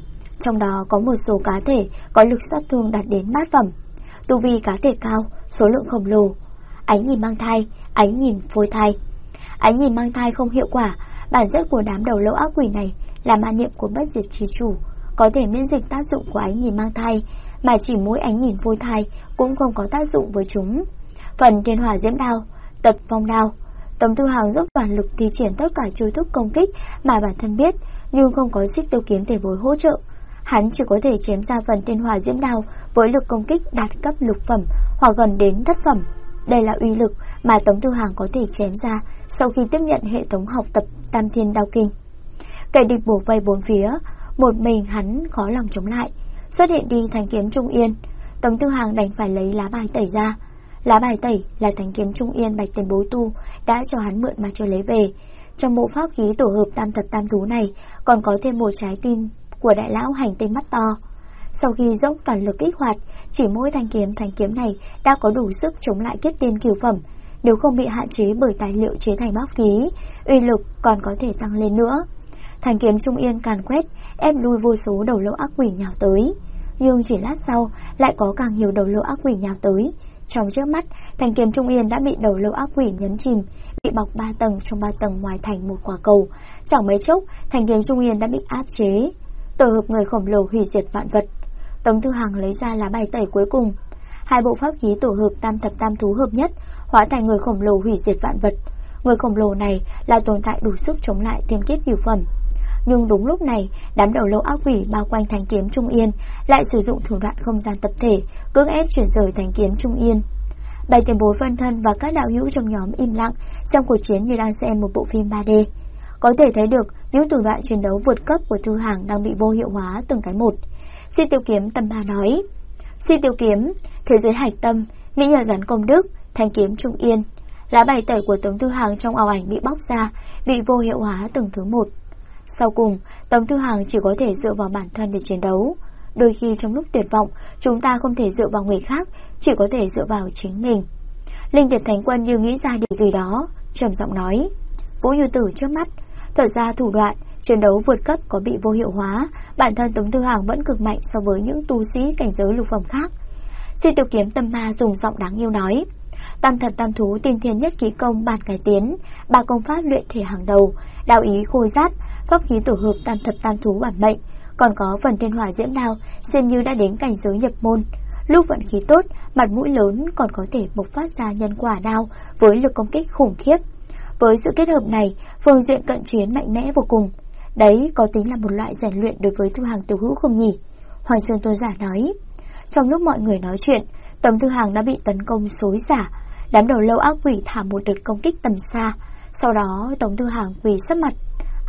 trong đó có một số cá thể có lực sát thương đạt đến bát phẩm, tu vi cá thể cao, số lượng khổng lồ. Ánh nhìn mang thai, ánh nhìn phôi thai. Ánh nhìn mang thai không hiệu quả. Bản chất của đám đầu lâu ác quỷ này là ma niệm của bất diệt chi chủ, có thể miễn dịch tác dụng của ánh nhìn mang thai, mà chỉ mỗi ánh nhìn phôi thai cũng không có tác dụng với chúng. Phần thiên hỏa diễm đao, tật phong đao. Tống Tư Hằng dốc toàn lực thi triển tất cả chiêu thức công kích mà bản thân biết, nhưng không có Xích Tiêu kiếm tiền bối hỗ trợ. Hắn chỉ có thể chém ra phần thiên hỏa diễm đao với lực công kích đạt cấp lục phẩm hoặc gần đến thất phẩm. Đây là uy lực mà Tống Tư Hằng có thể chém ra sau khi tiếp nhận hệ thống học tập Tam Thiên Đao Kinh. Kẻ địch bổ vây bốn phía, một mình hắn khó lòng chống lại. Xuất hiện đi thanh kiếm Trung Yên, Tống Tư Hằng đành phải lấy lá bài tẩy ra. Lá bài tẩy là thanh kiếm Trung Yên Bạch tiền bối tu đã cho hắn mượn mà chưa lấy về. Trong bộ pháp khí tổ hợp tam thập tam thú này còn có thêm một trái tim của đại lão hành tinh mắt to. Sau khi dốc toàn lực kích hoạt, chỉ mỗi thanh kiếm này đã có đủ sức chống lại kiếp tiên cửu phẩm. Nếu không bị hạn chế bởi tài liệu chế thành pháp khí, uy lực còn có thể tăng lên nữa. Thanh kiếm Trung Yên càn quét, ép lui vô số đầu lâu ác quỷ nhào tới. Nhưng chỉ lát sau lại có càng nhiều đầu lâu ác quỷ nhào tới. Trong trước mắt, thanh kiếm Trung Yên đã bị đầu lâu ác quỷ nhấn chìm, bị bọc 3 tầng trong 3 tầng ngoài thành một quả cầu. Chẳng mấy chốc, thanh kiếm Trung Yên đã bị áp chế. Tổ hợp người khổng lồ hủy diệt vạn vật. Tống Tư Hằng lấy ra lá bài tẩy cuối cùng. 2 bộ pháp khí tổ hợp tam thập tam thú hợp nhất, hóa thành người khổng lồ hủy diệt vạn vật. Người khổng lồ này là tồn tại đủ sức chống lại tiên kiếp cửu phẩm. Nhưng đúng lúc này, đám đầu lâu ác quỷ bao quanh thanh kiếm Trung Yên lại sử dụng thủ đoạn không gian tập thể, cưỡng ép chuyển rời thanh kiếm Trung Yên. Bảy tiền bối phân thân và các đạo hữu trong nhóm im lặng, xem cuộc chiến như đang xem một bộ phim 3D. Có thể thấy được những thủ đoạn chiến đấu vượt cấp của Thư Hàng đang bị vô hiệu hóa từng cái một. Xích Tiêu kiếm Tâm Ma nói: Xích Tiêu kiếm, thế giới hạch tâm, mỹ nhờ rắn công đức, thanh kiếm Trung Yên. Lá bài tẩy của Tống Tư Hằng trong ảo ảnh bị bóc ra, bị vô hiệu hóa từng thứ một. Sau cùng, Tống Tư Hằng chỉ có thể dựa vào bản thân để chiến đấu. Đôi khi trong lúc tuyệt vọng, chúng ta không thể dựa vào người khác, chỉ có thể dựa vào chính mình. Linh Tiệt Thánh Quân như nghĩ ra điều gì đó, trầm giọng nói: Vũ Như Tử trước mắt. Thật ra thủ đoạn chiến đấu vượt cấp có bị vô hiệu hóa, bản thân Tống Tư Hằng vẫn cực mạnh so với những tu sĩ cảnh giới lục phẩm khác. Xích Tiêu kiếm Tâm Ma dùng giọng đáng yêu nói: Tam thập tam thú tiên thiên nhất khí công bản cải tiến, 3 công pháp luyện thể hàng đầu, đạo ý khôi giáp, pháp khí tổ hợp tam thập tam thú bản mệnh, còn có phần thiên hỏa diễm đao, xem như đã đến cảnh giới nhập môn. Lúc vận khí tốt, mặt mũi lớn còn có thể bộc phát ra nhân quả đao với lực công kích khủng khiếp. Với sự kết hợp này, phương diện cận chiến mạnh mẽ vô cùng. Đấy có tính là một loại rèn luyện đối với Thư Hàng tiểu hữu không nhỉ? Hoài Sơn Tôn giả nói. Trong lúc mọi người nói chuyện, Tống Tư Hằng đã bị tấn công xối xả. Đám đầu lâu ác quỷ thả một đợt công kích tầm xa. Sau đó Tống Tư Hằng quỳ sấp mặt.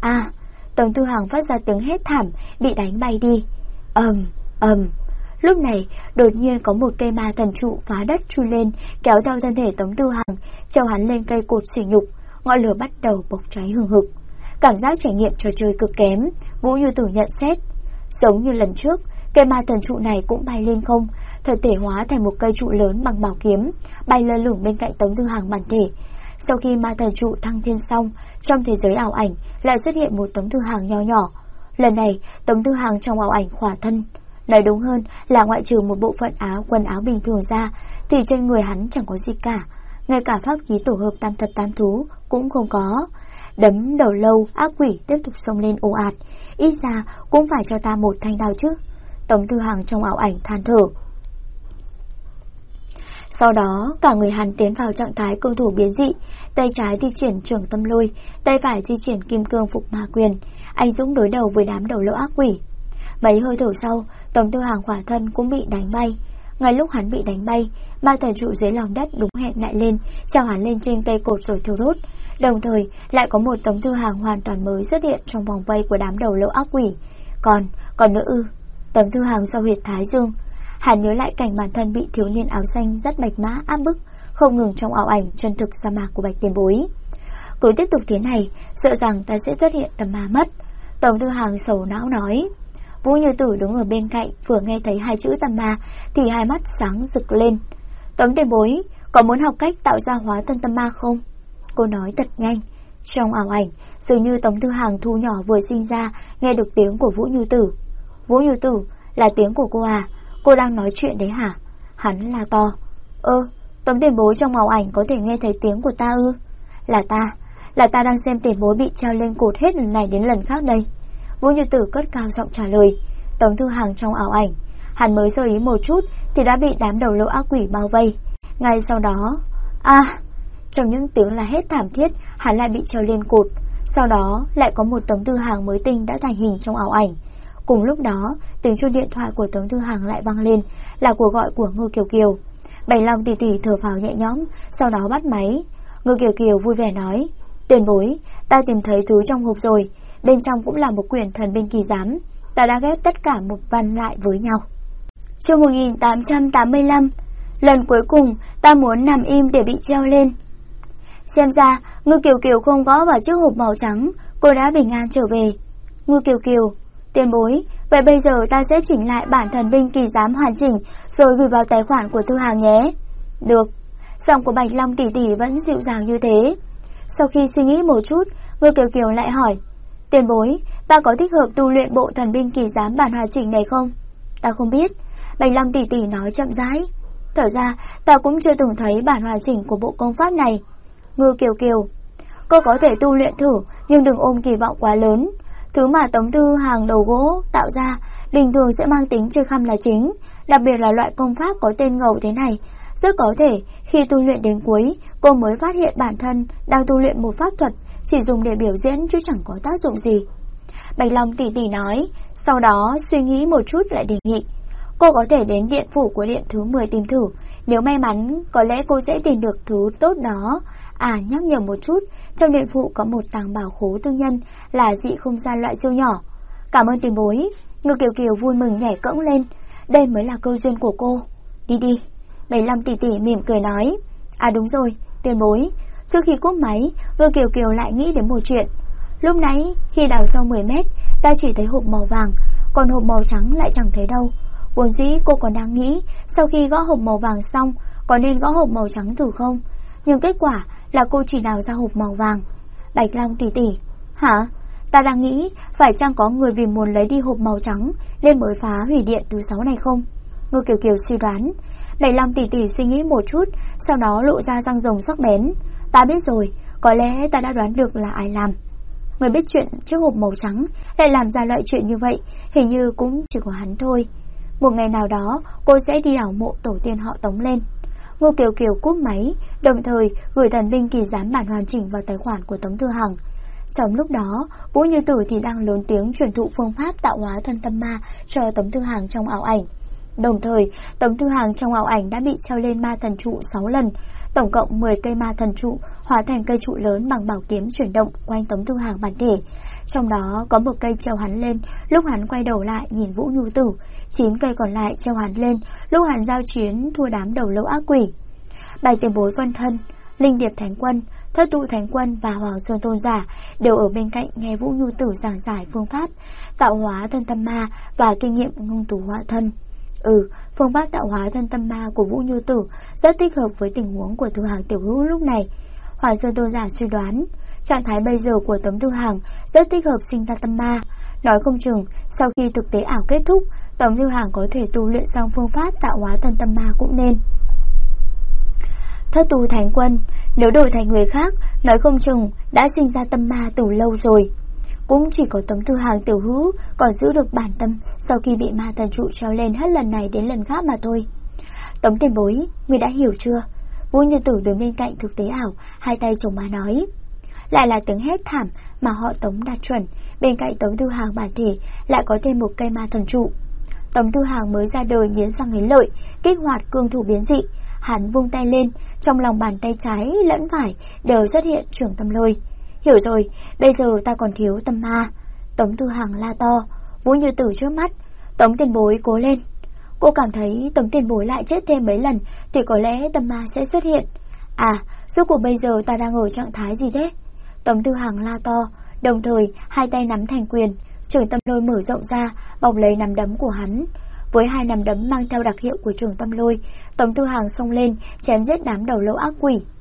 Tống Tư Hằng phát ra tiếng hét thảm, bị đánh bay đi. Lúc này đột nhiên có một cây ma thần trụ phá đất chui lên, kéo theo thân thể Tống Tư Hằng, treo hắn lên cây cột sỉ nhục. Ngọn lửa bắt đầu bốc cháy hừng hực. Cảm giác trải nghiệm trò chơi cực kém, Vũ Như Tử nhận xét. Giống như lần trước, cây ma thần trụ này cũng bay lên không, thật thể hóa thành một cây trụ lớn bằng bảo kiếm, bay lơ lửng bên cạnh Tống Tư Hằng bản thể. Sau khi ma thần trụ thăng thiên xong, trong thế giới ảo ảnh lại xuất hiện một Tống Tư Hằng nho nhỏ. Lần này, Tống Tư Hằng trong ảo ảnh khỏa thân. Nói đúng hơn là ngoại trừ một bộ phận quần áo bình thường ra, thì trên người hắn chẳng có gì cả. Ngay cả pháp khí tổ hợp tam thập tam thú cũng không có. Đấm đầu lâu ác quỷ tiếp tục xông lên ồ ạt. Ít ra cũng phải cho ta một thanh đao chứ. Tống Tư Hằng trong ảo ảnh than thở. Sau đó cả người hắn tiến vào trạng thái cương thủ biến dị. Tay trái thi triển Trường Tâm Lôi, tay phải thi triển Kim Cương Phục Ma Quyền, anh dũng đối đầu với đám đầu lâu ác quỷ. Mấy hơi thở sau, Tống Tư Hằng khỏa thân cũng bị đánh bay. Ngay lúc hắn bị đánh bay, ma thần trụ dưới lòng đất đúng hẹn lại lên, treo hắn lên trên cây cột rồi thiêu đốt. Đồng thời lại có một Tống Tư Hằng hoàn toàn mới xuất hiện trong vòng vây của đám đầu lâu ác quỷ. Còn nữa ư? Tống Tư Hằng do huyệt thái dương. Hắn nhớ lại cảnh bản thân bị thiếu niên áo xanh dắt bạch mã áp bức, không ngừng trong ảo ảnh chân thực sa mạc của Bạch Tiền Bối. Cứ tiếp tục thế này, sợ rằng ta sẽ xuất hiện tầm ma mất. Tống Tư Hằng sầu não nói. Vũ Như Tử đứng ở bên cạnh, vừa nghe thấy 2 chữ tầm ma thì hai mắt sáng rực lên. Tống Tiền Bối, có muốn học cách tạo ra hóa thân tầm ma không? Cô nói thật nhanh. Trong ảo ảnh, dường như Tống Tư Hằng thu nhỏ vừa sinh ra nghe được tiếng của Vũ Như Tử. Vũ Như Tử, là tiếng của cô à? Cô đang nói chuyện đấy hả? Hắn là to. Tống tiền bối trong ảo ảnh có thể nghe thấy tiếng của ta ư? Là ta đang xem tiền bối bị treo lên cột hết lần này đến lần khác đây. Vũ Như Tử cất cao giọng trả lời. Tống Thư Hàng trong ảo ảnh, hắn mới sơ ý một chút thì đã bị đám đầu lâu ác quỷ bao vây. Ngay sau đó, trong những tiếng la hét thảm thiết, hắn lại bị treo lên cột. Sau đó lại có một Tống Thư Hàng mới tinh đã thành hình trong ảo ảnh. Cùng lúc đó, tiếng chuông điện thoại của Tống Thư Hàng lại vang lên, là cuộc gọi của Ngư Kiều Kiều. Bạch Long tỷ tỷ thở phào nhẹ nhõm, sau đó bắt máy. Ngư Kiều Kiều vui vẻ nói, tiền bối, ta tìm thấy thứ trong hộp rồi, bên trong cũng là một quyển thần binh kỳ giám. Ta đã ghép tất cả một văn lại với nhau. Chương 1885. Lần cuối cùng ta muốn nằm im để bị treo lên. Xem ra Ngư Kiều Kiều không gõ vào chiếc hộp màu trắng, cô đã bình an trở về. Ngư Kiều Kiều, tiền bối, vậy bây giờ ta sẽ chỉnh lại bản thần binh kỳ giám hoàn chỉnh rồi gửi vào tài khoản của Thư Hàng nhé. Được. Giọng của Bạch Long tỷ tỷ vẫn dịu dàng như thế. Sau khi suy nghĩ một chút, Ngư Kiều Kiều lại hỏi, tiền bối, ta có thích hợp tu luyện bộ thần binh kỳ giám bản hoàn chỉnh này không? Ta không biết. Bạch Long tỷ tỷ nói chậm rãi. Thở ra, ta cũng chưa từng thấy bản hoàn chỉnh của bộ công pháp này. Ngư Kiều Kiều, cô có thể tu luyện thử, nhưng đừng ôm kỳ vọng quá lớn. Thứ mà Tống Thư Hàng đầu gỗ tạo ra bình thường sẽ mang tính chơi khăm là chính, đặc biệt là loại công pháp có tên ngầu thế này. Rất có thể khi tu luyện đến cuối, cô mới phát hiện bản thân đang tu luyện một pháp thuật chỉ dùng để biểu diễn chứ chẳng có tác dụng gì. Bạch Long tỷ tỷ nói, sau đó suy nghĩ một chút lại đề nghị, cô có thể đến điện phủ của điện thứ 10 tìm thử, nếu may mắn có lẽ cô sẽ tìm được thứ tốt đó. Nhắc nhở một chút, trong điện phủ có một tàng bảo khố tư nhân là dị không gian loại siêu nhỏ. Cảm ơn tiền bối. Ngư Kiều Kiều vui mừng nhảy cẫng lên, đây mới là cơ duyên của cô. Đi đi. 75 tỷ tỷ mỉm cười nói, đúng rồi, tiền bối. Trước khi cúp máy, Ngư Kiều Kiều lại nghĩ đến một chuyện. Lúc nãy khi đào sâu 10 mét, ta chỉ thấy hộp màu vàng, còn hộp màu trắng lại chẳng thấy đâu. Vốn dĩ cô còn đang nghĩ sau khi gõ hộp màu vàng xong có nên gõ hộp màu trắng thử không, nhưng kết quả là cô chỉ đào ra hộp màu vàng. Bạch Long tỷ tỷ, hả? Ta đang nghĩ phải chăng có người vì muốn lấy đi hộp màu trắng nên mới phá hủy điện thứ 6 này không? Ngư Kiều Kiều suy đoán. Bạch Long tỷ tỷ suy nghĩ một chút, sau đó lộ ra răng rồng sắc bén. Ta biết rồi, có lẽ ta đã đoán được là ai làm. Người biết chuyện chiếc hộp màu trắng lại làm ra loại chuyện như vậy, hình như cũng chỉ có hắn thôi. Một ngày nào đó cô sẽ đi đào mộ tổ tiên họ Tống lên. Ngô Kiều Kiều cúp máy, đồng thời gửi thần binh kỳ giám bản hoàn chỉnh vào tài khoản của Tống Thư Hàng. Trong lúc đó, Vũ Như Tử thì đang lớn tiếng truyền thụ phương pháp tạo hóa thân tâm ma cho Tống Thư Hàng trong ảo ảnh. Đồng thời, Tống Thư Hàng trong ảo ảnh đã bị treo lên ma thần trụ 6 lần. Tổng cộng 10 cây ma thần trụ hóa thành cây trụ lớn bằng bảo kiếm chuyển động quanh Tống Thư Hàng bản thể. Trong đó có một cây treo hắn lên lúc hắn quay đầu lại nhìn Vũ Như Tử, 9 cây còn lại treo hắn lên lúc hắn giao chiến thua đám đầu lâu ác quỷ. Bảy tiền bối phân thân, Linh Điệp Thánh Quân, Thất Tụ Thánh Quân và Hoàng Sơn Tôn Giả đều ở bên cạnh nghe Vũ Như Tử giảng giải phương pháp tạo hóa thân tâm ma và kinh nghiệm ngưng tụ hóa thân. Phương pháp tạo hóa thân tâm ma của Vũ Như Tử rất thích hợp với tình huống của Thư Hàng tiểu hữu lúc này. Hoàng Sơn Tôn Giả suy đoán, trạng thái bây giờ của Tống Thư Hàng rất thích hợp sinh ra tâm ma. Nói không chừng, sau khi thực tế ảo kết thúc, Tống Thư Hàng có thể tu luyện xong phương pháp tạo hóa thân tâm ma cũng nên. Thất Tụ Thánh Quân, nếu đổi thành người khác, nói không chừng đã sinh ra tâm ma từ lâu rồi. Cũng chỉ có Tống Thư Hàng tiểu hữu còn giữ được bản tâm sau khi bị ma thần trụ treo lên hết lần này đến lần khác mà thôi. Tống tiền bối, người đã hiểu chưa? Vũ Như Tử đứng bên cạnh thực tế ảo, hai tay chồng má nói. Lại là tiếng hét thảm mà họ Tống đạt chuẩn. Bên cạnh Tống Thư Hàng bản thể lại có thêm một cây ma thần trụ. Tống Thư Hàng mới ra đời nghiến răng nghiến lợi, kích hoạt cương thủ biến dị. Hắn vung tay lên, trong lòng bàn tay trái lẫn phải đều xuất hiện trường tâm lôi. Hiểu rồi, bây giờ ta còn thiếu tâm ma. Tống Thư Hàng la to. Vũ Như Tử trước mắt. Tống tiền bối cố lên. Cô cảm thấy Tống tiền bối lại chết thêm mấy lần thì có lẽ tâm ma sẽ xuất hiện. Rốt cuộc bây giờ ta đang ở trạng thái gì thế? Tống Thư Hàng la to, đồng thời hai tay nắm thành quyền, trường tâm lôi mở rộng ra, bọc lấy nắm đấm của hắn. Với hai nắm đấm mang theo đặc hiệu của trường tâm lôi, Tống Thư Hàng xông lên chém giết đám đầu lâu ác quỷ.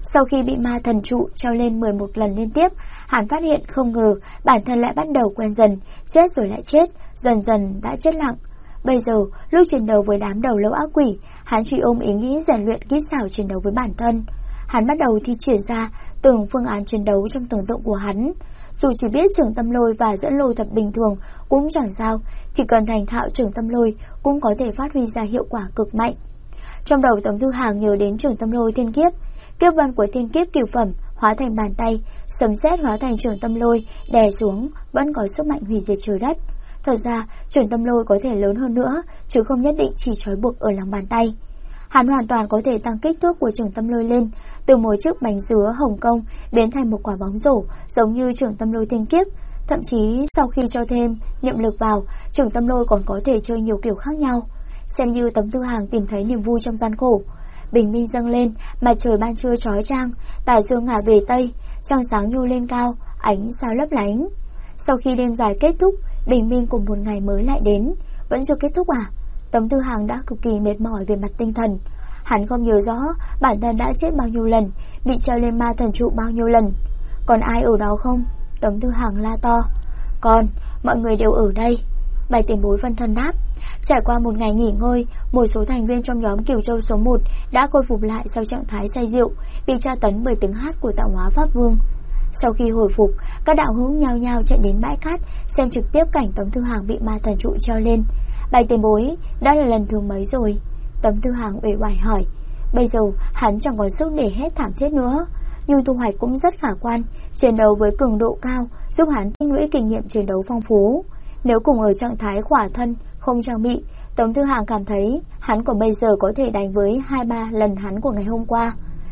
Sau khi bị ma thần trụ treo lên 11 lần liên tiếp, hắn phát hiện không ngờ bản thân lại bắt đầu quen dần, chết rồi lại chết, dần dần đã chết lặng. Bây giờ, lúc chiến đấu với đám đầu lâu ác quỷ, hắn chỉ ôm ý nghĩ rèn luyện kỹ xảo chiến đấu với bản thân. Hắn bắt đầu thi triển ra từng phương án chiến đấu trong tưởng tượng của hắn. Dù chỉ biết trường tâm lôi và dẫn lôi thuật bình thường cũng chẳng sao, chỉ cần thành thạo trường tâm lôi cũng có thể phát huy ra hiệu quả cực mạnh. Trong đầu Tống Thư Hàng nhớ đến trường tâm lôi thiên kiếp, kiếp vân của thiên kiếp cửu phẩm hóa thành bàn tay, sấm sét hóa thành trường tâm lôi đè xuống, vẫn có sức mạnh hủy diệt trời đất. Thật ra, trường tâm lôi có thể lớn hơn nữa, chứ không nhất định chỉ trói buộc ở lòng bàn tay. Hắn hoàn toàn có thể tăng kích thước của trường tâm lôi lên, từ một chiếc bánh dứa Hồng Kông biến thành một quả bóng rổ giống như trường tâm lôi thiên kiếp. Thậm chí sau khi cho thêm niệm lực vào, trường tâm lôi còn có thể chơi nhiều kiểu khác nhau. Xem như Tống Thư Hàng tìm thấy niềm vui trong gian khổ. Bình minh dâng lên, mặt trời ban trưa chói chang, tà dương ngả về tây, trăng sáng nhô lên cao, ánh sao lấp lánh. Sau khi đêm dài kết thúc, bình minh cùng một ngày mới lại đến. Vẫn chưa kết thúc à? Tống Thư Hàng đã cực kỳ mệt mỏi về mặt tinh thần. Hắn không nhớ rõ bản thân đã chết bao nhiêu lần, bị treo lên ma thần trụ bao nhiêu lần. Còn ai ở đó không? Tống Thư Hàng la to. Còn, mọi người đều ở đây. Bảy tiền bối phân thân đáp. Trải qua một ngày nghỉ ngơi, một số thành viên trong nhóm Cửu Châu số 1 đã khôi phục lại sau trạng thái say rượu, bị tra tấn bởi tiếng hát của Tạo Hóa Pháp Vương. Sau khi hồi phục, các đạo hữu nhao nhao chạy đến bãi cát xem trực tiếp cảnh Tống Thư Hàng bị ma thần trụ treo lên. Bảy tiền bối, đã là lần thứ mấy rồi? Tống Thư Hàng uể oải hỏi. Bây giờ hắn chẳng còn sức để hét thảm thiết nữa, nhưng thu hoạch cũng rất khả quan. Chiến đấu với cường độ cao giúp hắn tích lũy kinh nghiệm chiến đấu phong phú. Nếu cùng ở trạng thái khỏa thân, không trang bị, Tống Thư Hàng cảm thấy hắn của bây giờ có thể đánh với 2-3 lần hắn của ngày hôm qua.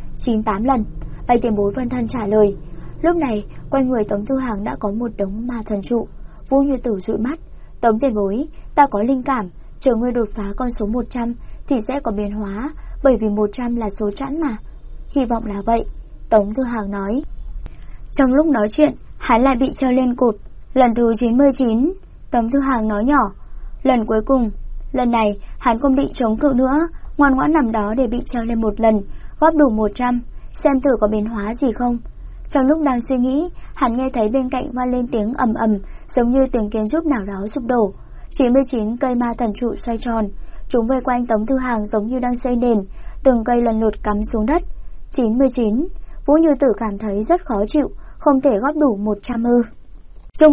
9-8 lần, bảy tiền bối phân thân trả lời. Lúc này, quanh người Tống Thư Hàng đã có một đống ma thần trụ. Vũ Như Tử dụi mắt. Tống tiền bối, ta có linh cảm, chờ ngươi đột phá con số 100 thì sẽ có biến hóa, bởi vì 100 là số chẵn mà. Hy vọng là vậy, Tống Thư Hàng nói. Trong lúc nói chuyện, hắn lại bị treo lên cột. Lần thứ 99, Tống Thư Hàng nói nhỏ. Lần cuối cùng, lần này hắn không định chống cự nữa, ngoan ngoãn nằm đó để bị treo lên một lần, góp đủ 100, xem thử có biến hóa gì không. Trong lúc đang suy nghĩ, hắn nghe thấy bên cạnh vang lên tiếng ầm ầm, giống như tiếng kiến trúc nào đó sụp đổ. 99 cây ma thần trụ xoay tròn, chúng vây quanh Tống Thư Hàng giống như đang xây nền, từng cây lần lượt cắm xuống đất. 99, Vũ Như Tử cảm thấy rất khó chịu, không thể góp đủ 100 ư. Chương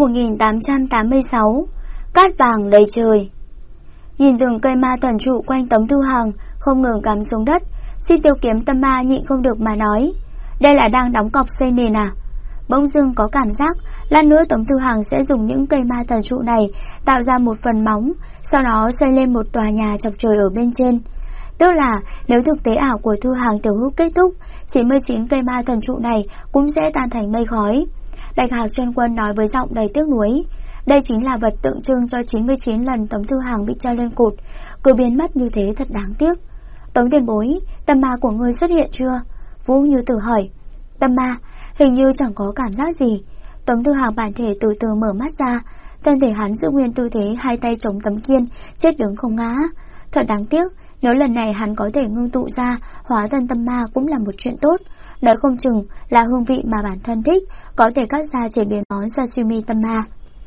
1886, cát vàng đầy trời. Nhìn từng cây ma thần trụ quanh Tống Thư Hàng không ngừng cắm xuống đất, Xin Tiêu Kiếm Tâm Ma nhịn không được mà nói, đây là đang đóng cọc xây nền à? Bỗng dưng có cảm giác lát nữa Tống Thư Hàng sẽ dùng những cây ma thần trụ này tạo ra một phần móng, sau đó xây lên một tòa nhà chọc trời ở bên trên. Tức là nếu thực tế ảo của Thư Hàng tiểu hữu kết thúc, 99 cây ma thần trụ này cũng sẽ tan thành mây khói. Bạch Hạc Chân Quân nói với giọng đầy tiếc nuối. Đây chính là vật tượng trưng cho 99 lần Tống Thư Hàng bị treo lên cột, cứ biến mất như thế thật đáng tiếc. Tống tiền bối, tâm ma của ngươi xuất hiện chưa? Vũ Như Tử hỏi. Tâm ma, hình như chẳng có cảm giác gì. Tống Thư Hàng bản thể từ từ mở mắt ra, thân thể hắn giữ nguyên tư thế hai tay chống tấm kiên, chết đứng không ngã. Thật đáng tiếc, nếu lần này hắn có thể ngưng tụ ra hóa thân tâm ma cũng là một chuyện tốt. Nói không chừng là hương vị mà bản thân thích, có thể cắt ra chế biến món sashimi tâm ma.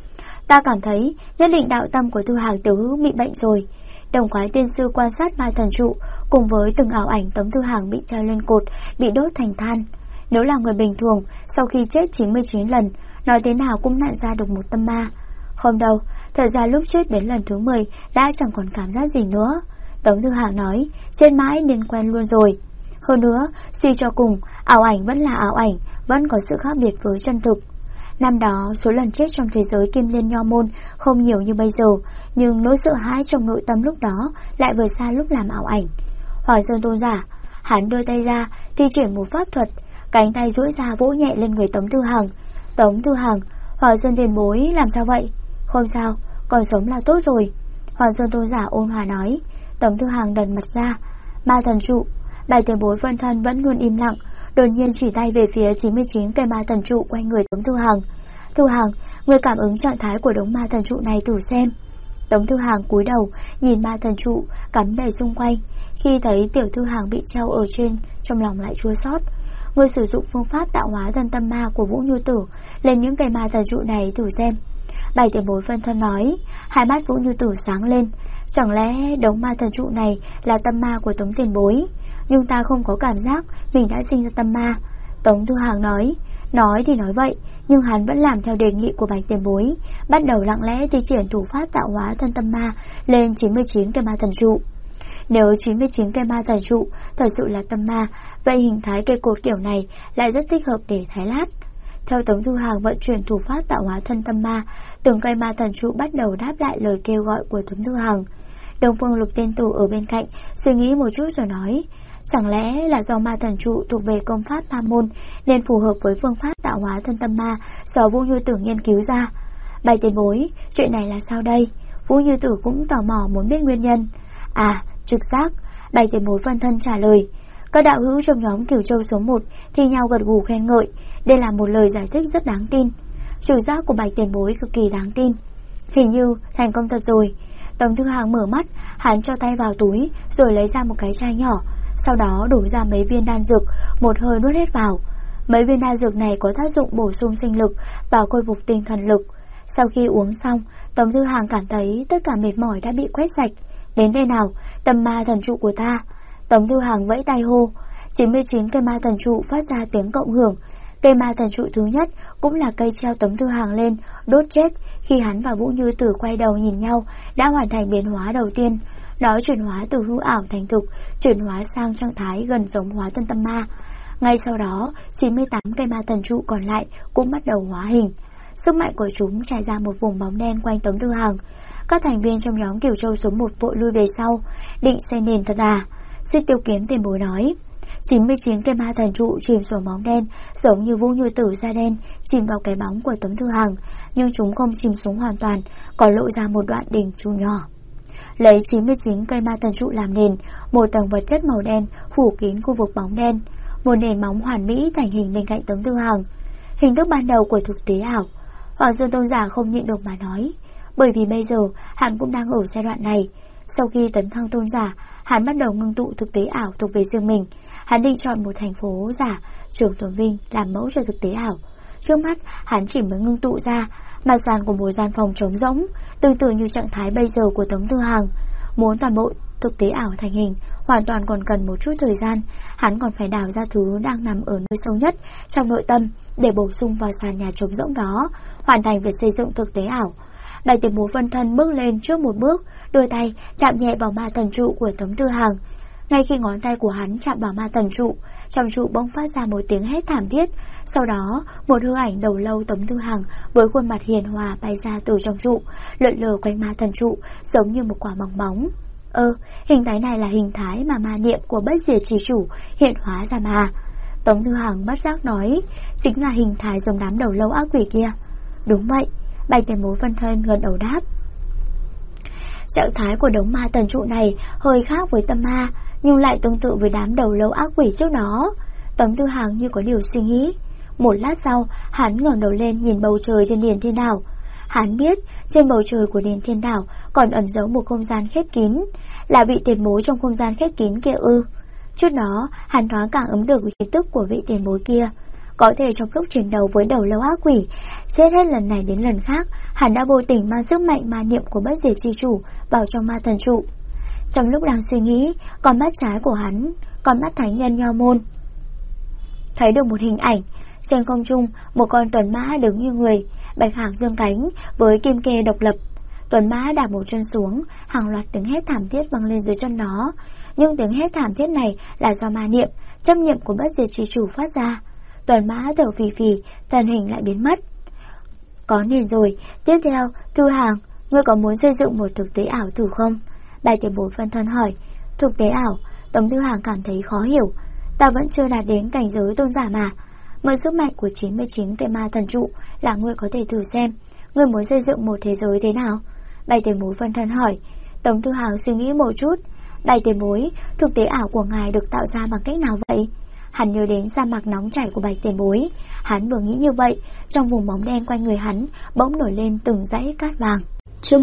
Ta cảm thấy nhất định đạo tâm của Thư Hàng tiểu hữu bị bệnh rồi. Đồng Quái tiên sư quan sát ma thần trụ cùng với từng ảo ảnh Tống Thư Hàng bị treo lên cột, bị đốt thành than. Nếu là người bình thường, sau khi chết 99 lần, nói thế nào cũng nặn ra được một tâm ma. Không đâu, thật ra lúc chết đến lần thứ 10 đã chẳng còn cảm giác gì nữa. Tống Thư Hàng nói, chết mãi nên quen luôn rồi. Hơn nữa, suy cho cùng, ảo ảnh vẫn là ảo ảnh, vẫn có sự khác biệt với chân thực. Năm đó, số lần chết trong thế giới Kim Liên Nho Môn không nhiều như bây giờ, nhưng nỗi sợ hãi trong nội tâm lúc đó lại vượt xa lúc làm ảo ảnh. Hoàng Sơn Tôn giả, hắn đưa tay ra, thi triển một pháp thuật, cánh tay duỗi ra vỗ nhẹ lên người Tống Thư Hàng. Tống Thư Hàng, Hoàng Sơn tiền bối làm sao vậy? Không sao, còn sống là tốt rồi. Hoàng Sơn Tôn giả ôn hòa nói. Tống Thư Hàng đần mặt ra. Ma thần trụ. Bài tiền bối phân thân vẫn luôn im lặng, đột nhiên chỉ tay về phía 99 cây ma thần trụ quanh người Tống Thư Hàng. Thư Hàng, người cảm ứng trạng thái của đống ma thần trụ này thử xem. Tống Thư Hàng cúi đầu nhìn ma thần trụ cắm đầy xung quanh. Khi thấy Tiểu Thư Hàng bị treo ở trên trong lòng lại chua xót. Ngươi sử dụng phương pháp tạo hóa thân tâm ma của Vũ Như Tử lên những cây ma thần trụ này thử xem. Bảy tiền bối phân thân nói. Hai mắt Vũ Như Tử sáng lên. Chẳng lẽ đống ma thần trụ này là tâm ma của Tống tiền bối? Nhưng ta không có cảm giác mình đã sinh ra tâm ma. Tống Thư Hàng nói. Nói thì nói vậy, nhưng hắn vẫn làm theo đề nghị của Bạch tiền bối, bắt đầu lặng lẽ thi triển thủ pháp tạo hóa thân tâm ma lên 99 cây ma thần trụ. Nếu 99 cây ma thần trụ thật sự là tâm ma, vậy hình thái cây cột kiểu này lại rất thích hợp để thái lát. Theo Tống Thư Hàng vận chuyển thủ pháp tạo hóa thân tâm ma, từng cây ma thần trụ bắt đầu đáp lại lời kêu gọi của Tống Thư Hàng. Đông Phương Lục Tiên Tử ở bên cạnh suy nghĩ một chút rồi nói. Chẳng lẽ là do ma thần trụ thuộc về công pháp ma môn nên phù hợp với phương pháp tạo hóa thân tâm ma do Vũ Như Tử nghiên cứu ra? Bạch tiền bối, chuyện này là sao đây? Vũ Như Tử cũng tò mò muốn biết nguyên nhân. Trực giác. Bạch tiền bối phân thân trả lời. Các đạo hữu trong nhóm Cửu Châu số 1 thì nhau gật gù khen ngợi. Đây là một lời giải thích rất đáng tin. Trực giác của Bạch tiền bối cực kỳ đáng tin. Hình như thành công thật rồi. Tống Thư Hàng mở mắt, hắn cho tay vào túi rồi lấy ra một cái chai nhỏ, sau đó đổ ra mấy viên đan dược, một hơi nuốt hết vào. Mấy viên đan dược này có tác dụng bổ sung sinh lực và khôi phục tinh thần lực. Sau khi uống xong, Tống Thư Hàng cảm thấy tất cả mệt mỏi đã bị quét sạch. Đến đây nào, tâm ma thần trụ của ta. Tống Thư Hàng vẫy tay hô. 99 cây ma thần trụ phát ra tiếng cộng hưởng. Cây ma thần trụ thứ nhất cũng là cây treo Tống Thư Hàng lên đốt chết khi hắn và Vũ Như Tử quay đầu nhìn nhau, đã hoàn thành biến hóa đầu tiên. Nó chuyển hóa từ hư ảo thành thực, chuyển hóa sang trạng thái gần giống hóa thân tâm ma. Ngay sau đó, 98 cây ma thần trụ còn lại cũng bắt đầu hóa hình. Sức mạnh của chúng trải ra một vùng bóng đen quanh Tống Thư Hàng. Các thành viên trong nhóm Cửu Châu số 1 vội lui về sau, định xây nền thật à? Xích Tiêu Kiếm tiền bối nói. 99 cây ma thần trụ chìm xuống bóng đen, giống như Vũ Như Tử da đen chìm vào cái bóng của Tống Thư Hàng, nhưng chúng không chìm xuống hoàn toàn, còn lộ ra một đoạn đỉnh trụ nhỏ. Lấy 99 cây ma thần trụ làm nền, một tầng vật chất màu đen phủ kín khu vực bóng đen, một nền móng hoàn mỹ thành hình bên cạnh Tống Thư Hàng. Hình thức ban đầu của thực tế ảo. Hoàng Sơn Tôn giả không nhịn được mà nói, bởi vì bây giờ hắn cũng đang ở giai đoạn này. Sau khi tấn thăng tôn giả, hắn bắt đầu ngưng tụ thực tế ảo thuộc về riêng mình. Hắn định chọn một thành phố giả Trường Tồn Vinh làm mẫu cho thực tế ảo. Trước mắt hắn chỉ mới ngưng tụ ra mặt sàn của một gian phòng trống rỗng, tương tự như trạng thái bây giờ của Tống Thư Hàng. Muốn toàn bộ thực tế ảo thành hình hoàn toàn còn cần một chút thời gian. Hắn còn phải đào ra thứ đang nằm ở nơi sâu nhất trong nội tâm để bổ sung vào sàn nhà trống rỗng đó, hoàn thành việc xây dựng thực tế ảo. Bạch tiền bối phân thân bước lên trước một bước, đôi tay chạm nhẹ vào ma thần trụ của Tống Thư Hàng. Ngay khi ngón tay của hắn chạm vào ma thần trụ, trong trụ bỗng phát ra một tiếng hét thảm thiết. Sau đó, một hư ảnh đầu lâu Tống Thư Hàng với khuôn mặt hiền hòa bay ra từ trong trụ, lượn lờ quanh ma thần trụ, giống như một quả bong bóng. Hình thái này là hình thái mà ma niệm của Bất Diệt Chi Chủ hiện hóa ra mà. Tống Thư Hàng bất giác nói, chính là hình thái giống đám đầu lâu ác quỷ kia. Đúng vậy, Bạch tiền bối phân thân gần đầu đáp. Trạng thái của đống ma thần trụ này hơi khác với tâm ma, nhưng lại tương tự với đám đầu lâu ác quỷ trước đó. Tống Thư Hàng như có điều suy nghĩ. Một lát sau, hắn ngẩng đầu lên nhìn bầu trời trên Điền Thiên Đảo. Hắn biết trên bầu trời của Điền Thiên Đảo còn ẩn giấu một không gian khép kín, là vị tiền bối trong không gian khép kín kia ư? Trước đó, hắn thoáng cảm ứng được khí tức của vị tiền bối kia. Có thể trong lúc chiến đấu với đầu lâu ác quỷ, chết hết lần này đến lần khác, hắn đã vô tình mang sức mạnh ma niệm của Bất Diệt Chi Chủ vào trong ma thần trụ. Trong lúc đang suy nghĩ, con mắt trái của hắn, con mắt thánh nhân Nho Môn, thấy được một hình ảnh. Trên không trung, một con tuần mã đứng như người, bạch hạc dương cánh với kim kê độc lập. Tuần mã đạp một chân xuống, hàng loạt tiếng hét thảm thiết vang lên dưới chân nó. Nhưng tiếng hét thảm thiết này là do ma niệm, chấp niệm của Bất Diệt Chi Chủ phát ra. Tuần mã thở phì phì, thân hình lại biến mất. Có nền rồi. Tiếp theo, Thư Hàng, ngươi có muốn xây dựng một thực tế ảo thử không? Bạch tiền bối phân thân hỏi. Thực tế ảo? Tống Thư Hàng cảm thấy khó hiểu. Ta vẫn chưa đạt đến cảnh giới tôn giả mà. Mượn sức mạnh của 99 cây ma thần trụ là ngươi có thể thử xem. Ngươi muốn xây dựng một thế giới thế nào? Bạch tiền bối phân thân hỏi. Tống Thư Hàng suy nghĩ một chút. Bạch tiền bối, thực tế ảo của ngài được tạo ra bằng cách nào vậy? Hắn nhớ đến sa mạc nóng chảy của Bạch tiền bối. Hắn vừa nghĩ như vậy, trong vùng bóng đen quanh người hắn bỗng nổi lên từng dãy cát vàng. Chương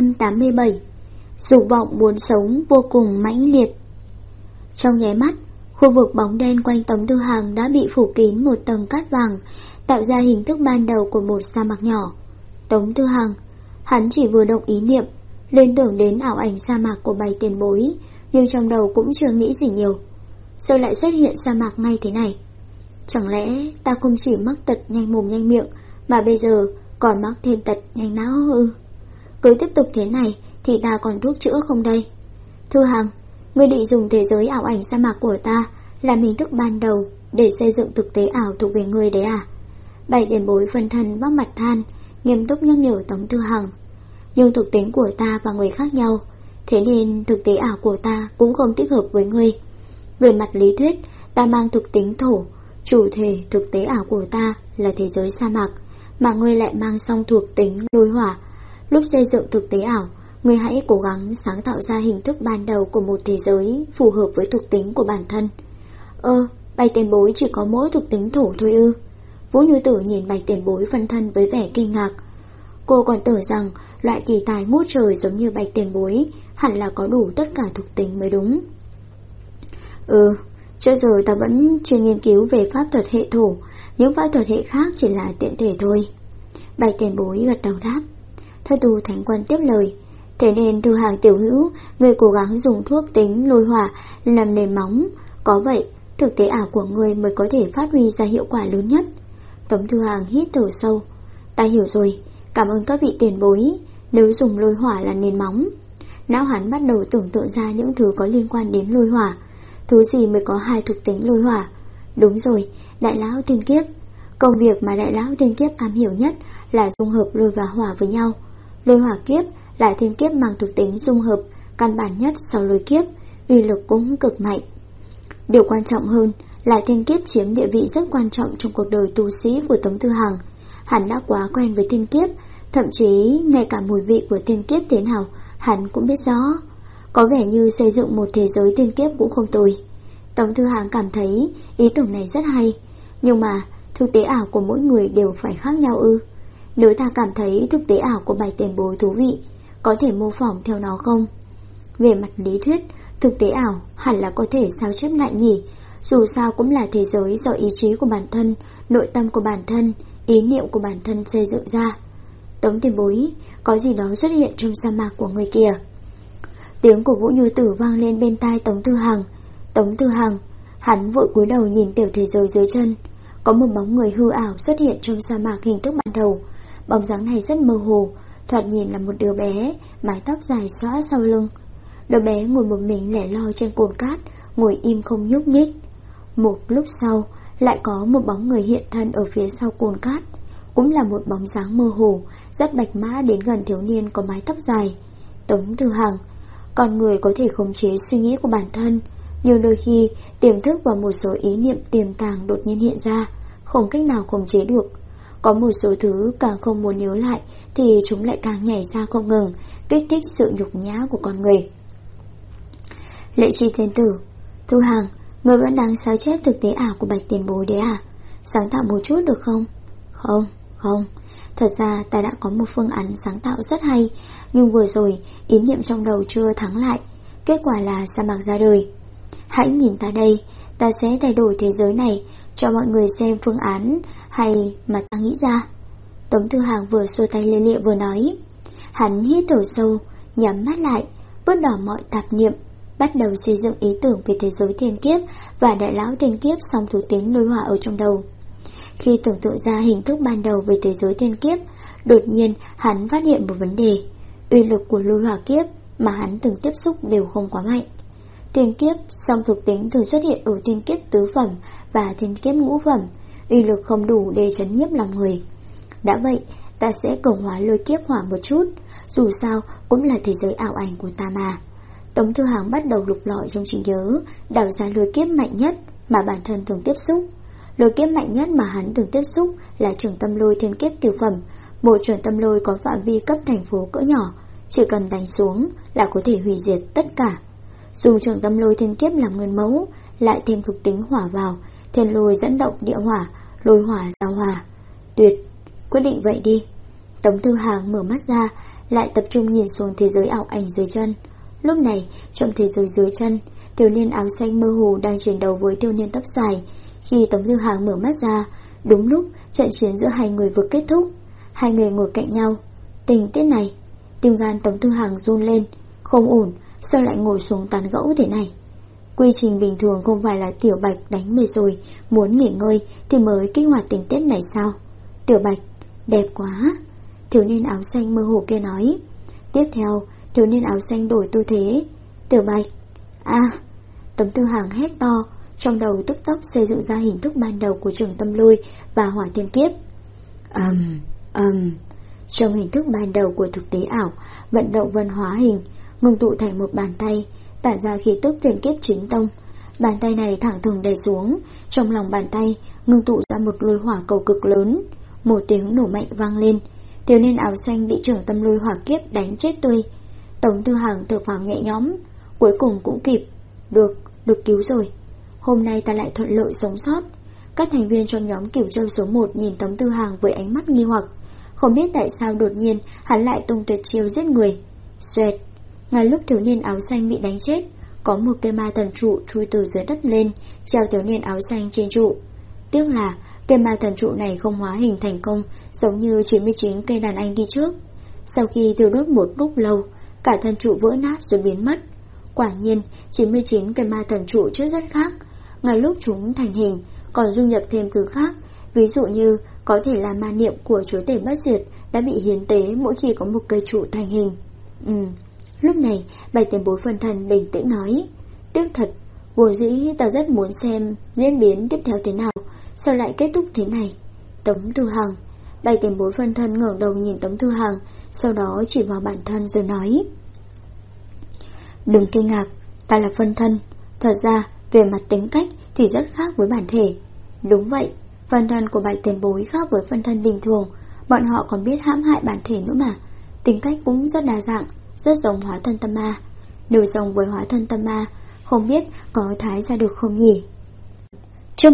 1887. Dục vọng muốn sống vô cùng mãnh liệt. Trong nháy mắt, Khu vực bóng đen quanh Tống Tư Hằng đã bị phủ kín một tầng cát vàng, tạo ra hình thức ban đầu của một sa mạc nhỏ. Tống Tư Hằng, hắn chỉ vừa động ý niệm, liên tưởng đến ảo ảnh sa mạc của Bạch Tiền Bối, nhưng trong đầu cũng chưa nghĩ gì nhiều. Sao lại xuất hiện sa mạc ngay thế này? Chẳng lẽ ta không chỉ mắc tật nhanh mồm nhanh miệng, mà bây giờ còn mắc thêm tật nhanh não ư? Cứ tiếp tục thế này thì ta còn thuốc chữa không đây? Thư Hằng, ngươi định dùng thế giới ảo ảnh sa mạc của ta làm hình thức ban đầu để xây dựng thực tế ảo thuộc về ngươi đấy à? Bạch Tiền Bối phân thân vác mặt than, nghiêm túc nhắc nhở Tống Tư Hằng. Nhưng thuộc tính của ta và người khác nhau, thế nên thực tế ảo của ta cũng không thích hợp với ngươi. Về mặt lý thuyết, ta mang thuộc tính thổ, chủ thể thực tế ảo của ta là thế giới sa mạc, mà ngươi lại mang song thuộc tính lôi hỏa. Lúc xây dựng thực tế ảo, ngươi hãy cố gắng sáng tạo ra hình thức ban đầu của một thế giới phù hợp với thuộc tính của bản thân. Bạch Tiền Bối chỉ có mỗi thuộc tính thổ thôi ư? Vũ Như Tử nhìn Bạch Tiền Bối phân thân với vẻ kinh ngạc. Cô còn tưởng rằng loại kỳ tài ngút trời giống như Bạch Tiền Bối hẳn là có đủ tất cả thuộc tính mới đúng. Trước giờ ta vẫn chưa nghiên cứu về pháp thuật hệ thổ, những pháp thuật hệ khác chỉ là tiện thể thôi. Bạch Tiền Bối gật đầu đáp. Thơ Tu Thánh Quân tiếp lời. Thế nên Thư Hằng tiểu hữu, người cố gắng dùng thuốc tính lôi hỏa làm nền móng, có vậy thực tế ảo của người mới có thể phát huy ra hiệu quả lớn nhất. Tống Thư Hằng hít thở sâu. Ta hiểu rồi, cảm ơn các vị tiền bối. Nếu dùng lôi hỏa là nền móng, não hắn bắt đầu tưởng tượng ra những thứ có liên quan đến lôi hỏa. Thứ gì mới có hai thuộc tính lôi hỏa? Đúng rồi, Đại Lão Thiên Kiếp. Công việc mà Đại Lão Thiên Kiếp am hiểu nhất là dung hợp lôi và hỏa với nhau. Lôi hỏa kiếp là thiên kiếp mang thuộc tính dung hợp căn bản nhất sau lôi kiếp, uy lực cũng cực mạnh. Điều quan trọng hơn là thiên kiếp chiếm địa vị rất quan trọng trong cuộc đời tu sĩ của Tống Tư Hằng. Hắn đã quá quen với thiên kiếp, thậm chí ngay cả mùi vị của thiên kiếp thế nào hắn cũng biết rõ. Có vẻ như xây dựng một thế giới thiên kiếp cũng không tồi. Tống Tư Hằng cảm thấy ý tưởng này rất hay, nhưng mà thực tế ảo của mỗi người đều phải khác nhau ư? Nếu ta cảm thấy thực tế ảo của Bạch Tiền Bối thú vị, có thể mô phỏng theo nó không? Về mặt lý thuyết, thực tế ảo hẳn là có thể sao chép lại nhỉ? Dù sao cũng là thế giới do ý chí của bản thân, nội tâm của bản thân, ý niệm của bản thân xây dựng ra. Tống Tiền Bối, có gì đó xuất hiện trong sa mạc của người kìa. Tiếng của Vũ Như Tử vang lên bên tai Tống Tư Hằng. Tống Tư Hằng, hắn vội cúi đầu nhìn tiểu thế giới dưới chân. Có một bóng người hư ảo xuất hiện trong sa mạc hình thức ban đầu. Bóng dáng này rất mơ hồ, thoạt nhìn là một đứa bé, mái tóc dài xõa sau lưng. Đứa bé ngồi một mình lẻ loi trên cồn cát, ngồi im không nhúc nhích. Một lúc sau, lại có một bóng người hiện thân ở phía sau cồn cát. Cũng là một bóng dáng mơ hồ, rất bạch mã đến gần thiếu niên có mái tóc dài. Tống Tư Hằng, con người có thể khống chế suy nghĩ của bản thân, nhưng đôi khi tiềm thức và một số ý niệm tiềm tàng đột nhiên hiện ra, không cách nào khống chế được. Có một số thứ càng không muốn nhớ lại thì chúng lại càng nhảy ra không ngừng, kích thích sự nhục nhã của con người. Lệ Chi Thiên Tử, Thu Hằng, người vẫn đang sao chép thực tế ảo của Bạch Tiền Bối đấy à? Sáng tạo một chút được không? Không, thật ra ta đã có một phương án sáng tạo rất hay, nhưng vừa rồi ý niệm trong đầu chưa thắng lại, kết quả là sa mạc ra đời. Hãy nhìn ta đây, ta sẽ thay đổi thế giới này cho mọi người xem phương án hay mà ta nghĩ ra. Tống Tư Hằng vừa xua tay lia lịa vừa nói. Hắn hít thở sâu, nhắm mắt lại, vứt bỏ mọi tạp niệm, bắt đầu xây dựng ý tưởng về thế giới thiên kiếp và Đại Lão Thiên Kiếp song thuộc tính lôi hỏa ở trong đầu. Khi tưởng tượng ra hình thức ban đầu về thế giới thiên kiếp, đột nhiên hắn phát hiện một vấn đề. Uy lực của lôi hỏa kiếp mà hắn từng tiếp xúc đều không quá mạnh. Thiên kiếp song thuộc tính thường xuất hiện ở thiên kiếp tứ phẩm và thiên kiếp ngũ phẩm, uy lực không đủ để trấn nhiếp lòng người. Đã vậy, ta sẽ cường hóa lôi kiếp hỏa một chút, dù sao cũng là thế giới ảo ảnh của ta mà. Tống Thư Hằng bắt đầu lục lọi trong trí nhớ, đào ra lôi kiếp mạnh nhất mà bản thân thường tiếp xúc. Lôi kiếp mạnh nhất mà hắn từng tiếp xúc là trường tâm lôi thiên kiếp cửu phẩm, một trường tâm lôi có phạm vi cấp thành phố cỡ nhỏ, chỉ cần đánh xuống là có thể hủy diệt tất cả. Dùng trường tâm lôi thiên kiếp làm nguyên mẫu, lại thêm thuộc tính hỏa vào, thiên lôi dẫn động địa hỏa, lôi hỏa giao hỏa. Tuyệt, quyết định vậy đi. Tống Tư Hằng mở mắt ra, lại tập trung nhìn xuống thế giới ảo ảnh dưới chân. Lúc này, trong thế giới dưới chân, thiếu niên áo xanh mơ hồ đang chiến đấu với thiếu niên tóc dài. Khi Tống Thư Hàng mở mắt ra, đúng lúc trận chiến giữa hai người vừa kết thúc. Hai người ngồi cạnh nhau. Tình tiết này, tim gan Tống Thư Hàng run lên. Không ổn, sao lại ngồi xuống tán gẫu thế này? Quy trình bình thường không phải là Tiểu Bạch đánh mệt rồi, muốn nghỉ ngơi thì mới kích hoạt tình tiết này sao? Tiểu Bạch, đẹp quá. Thiếu niên áo xanh mơ hồ kia nói. Tiếp theo, thiếu niên áo xanh đổi tư thế. Tiểu Bạch, Tống Thư Hàng hét to, trong đầu tức tốc xây dựng ra hình thức ban đầu của Trường Tâm Lôi và Hỏa Thiên Kiếp. Trong hình thức ban đầu của thực tế ảo, vận động văn hóa hình ngưng tụ thành một bàn tay, tản ra khí tức Thiên Kiếp chính tông. Bàn tay này thẳng thừng đè xuống, trong lòng bàn tay ngưng tụ ra một lôi hỏa cầu cực lớn. Một tiếng nổ mạnh vang lên, thiếu niên áo xanh bị Trường Tâm Lôi hỏa kiếp đánh chết tươi. Tống Thư Hàng thở phào nhẹ nhõm, cuối cùng cũng kịp. Được cứu rồi. Hôm nay ta lại thuận lợi sống sót. Các thành viên trong nhóm Cửu Châu số 1 nhìn Tống Thư Hàng với ánh mắt nghi hoặc. Không biết tại sao đột nhiên hắn lại tung tuyệt chiêu giết người. Xoẹt. Ngay lúc thiếu niên áo xanh bị đánh chết, có một cây ma thần trụ chui từ dưới đất lên, treo thiếu niên áo xanh trên trụ. Tiếc là cây ma thần trụ này không hóa hình thành công, giống như 99 cây đàn anh đi trước. Sau khi thiêu đốt một lúc lâu, cả thân trụ vỡ nát rồi biến mất. Quả nhiên 99 cây ma thần trụ trước rất khác. Ngay lúc chúng thành hình còn dung nhập thêm thứ khác. Ví dụ như có thể là ma niệm của chúa tể bất diệt đã bị hiến tế mỗi khi có một cây trụ thành hình. Lúc này Bạch Tiền Bối phân thân bình tĩnh nói. Tiếc thật, vốn dĩ ta rất muốn xem diễn biến tiếp theo thế nào, sao lại kết thúc thế này? Tống Thư Hàng. Bạch Tiền Bối phân thân ngẩng đầu nhìn Tống Thư Hàng, sau đó chỉ vào bản thân rồi nói. Đừng kinh ngạc, ta là phân thân. Thật ra về mặt tính cách thì rất khác với bản thể. Đúng vậy, phân thân của Bạch Tiền Bối khác với phân thân bình thường. Bọn họ còn biết hãm hại bản thể nữa mà. Tính cách cũng rất đa dạng, rất giống hóa thân tâm ma. Nếu giống với hóa thân tâm ma, không biết có thái ra được không nhỉ? Chương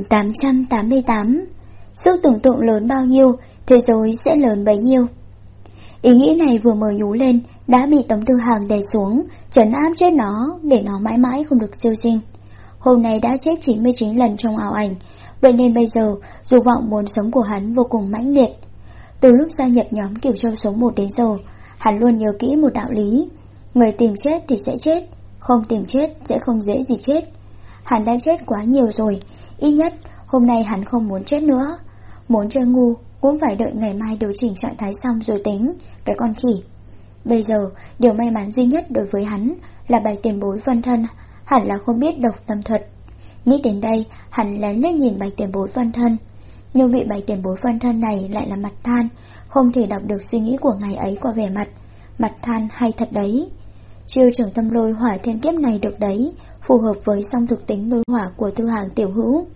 1888. Sức tưởng tượng lớn bao nhiêu, thế giới sẽ lớn bấy nhiêu. Ý nghĩ này vừa mới nhú lên đã bị Tống Thư Hàng đè xuống, trấn áp chết nó để nó mãi mãi không được siêu sinh. Hôm nay đã chết 99 lần trong ảo ảnh, vậy nên bây giờ dục vọng muốn sống của hắn vô cùng mãnh liệt. Từ lúc gia nhập nhóm Cửu Châu số 1 đến giờ, hắn luôn nhớ kỹ một đạo lý: người tìm chết thì sẽ chết, không tìm chết sẽ không dễ gì chết. Hắn đã chết quá nhiều rồi, ít nhất hôm nay hắn không muốn chết nữa. Muốn chơi ngu cũng phải đợi ngày mai điều chỉnh trạng thái xong rồi tính, cái con khỉ. Bây giờ điều may mắn duy nhất đối với hắn là Bạch Tiền Bối phân thân hẳn là không biết độc tâm thuật. Nghĩ đến đây, hắn lén liếc nhìn Bạch Tiền Bối phân thân. Nhưng vị Bạch Tiền Bối phân thân này lại là mặt than, không thể đọc được suy nghĩ của ngài ấy qua vẻ mặt. Mặt than hay thật đấy. Chiêu Trường Tâm Lôi Hỏa Thiên Kiếp này được đấy, phù hợp với song thực tính lôi hỏa của Thư Hàng tiểu hữu.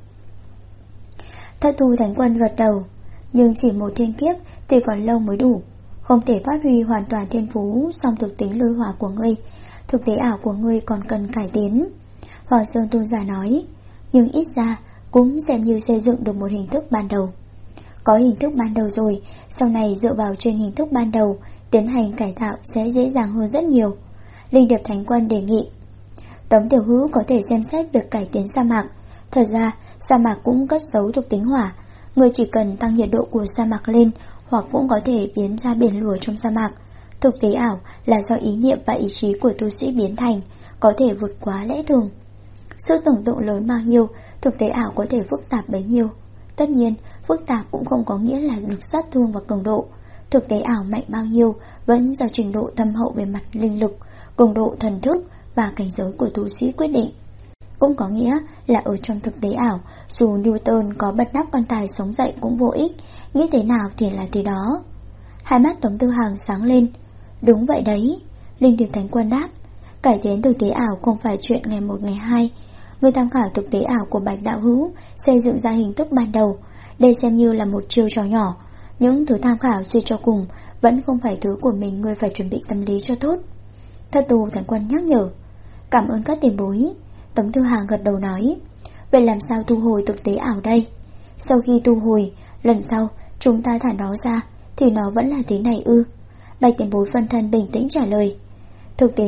Thất Thu Thánh Quân gật đầu. Nhưng chỉ một thiên kiếp thì còn lâu mới đủ, không thể phát huy hoàn toàn thiên phú song thực tính lôi hỏa của ngươi. Thực tế ảo của ngươi còn cần cải tiến. Hoàng Sơn Tôn giả nói. Nhưng ít ra cũng xem như xây dựng được một hình thức ban đầu. Có hình thức ban đầu rồi, sau này dựa vào trên hình thức ban đầu tiến hành cải tạo sẽ dễ dàng hơn rất nhiều. Linh Điệp Thánh Quân đề nghị. Tống tiểu hữu có thể xem xét việc cải tiến sa mạc. Thật ra sa mạc cũng cất giấu thuộc tính hỏa. Người chỉ cần tăng nhiệt độ của sa mạc lên, hoặc cũng có thể biến ra biển lửa trong sa mạc. Thực tế ảo là do ý niệm và ý chí của tu sĩ biến thành, có thể vượt quá lẽ thường. Sức tưởng tượng lớn bao nhiêu, thực tế ảo có thể phức tạp bấy nhiêu. Tất nhiên, phức tạp cũng không có nghĩa là lực sát thương và cường độ. Thực tế ảo mạnh bao nhiêu vẫn do trình độ thâm hậu về mặt linh lực, cường độ thần thức và cảnh giới của tu sĩ quyết định. Cũng có nghĩa là ở trong thực tế ảo, dù Newton có bật nắp quan tài sống dậy cũng vô ích, nghĩ thế nào thì là thế đó. Hai mắt Tống Thư Hàng sáng lên. Đúng vậy đấy, Linh Điệp Thánh Quân đáp. Cải tiến thực tế ảo không phải chuyện ngày một ngày hai. Người tham khảo thực tế ảo của Bạch đạo hữu xây dựng ra hình thức ban đầu, đây xem như là một chiêu trò nhỏ. Những thứ tham khảo suy cho cùng vẫn không phải thứ của mình, người phải chuẩn bị tâm lý cho tốt. Thất Tù Thánh Quân nhắc nhở. Cảm ơn các tiền bối. Tống Thư Hàng gật đầu nói. Vậy làm sao thu hồi thực tế ảo đây? Sau khi thu hồi, lần sau chúng ta thả nó ra thì nó vẫn là thế này ư? Bạch tiền bối phân thân bình tĩnh trả lời. Thực tế ảo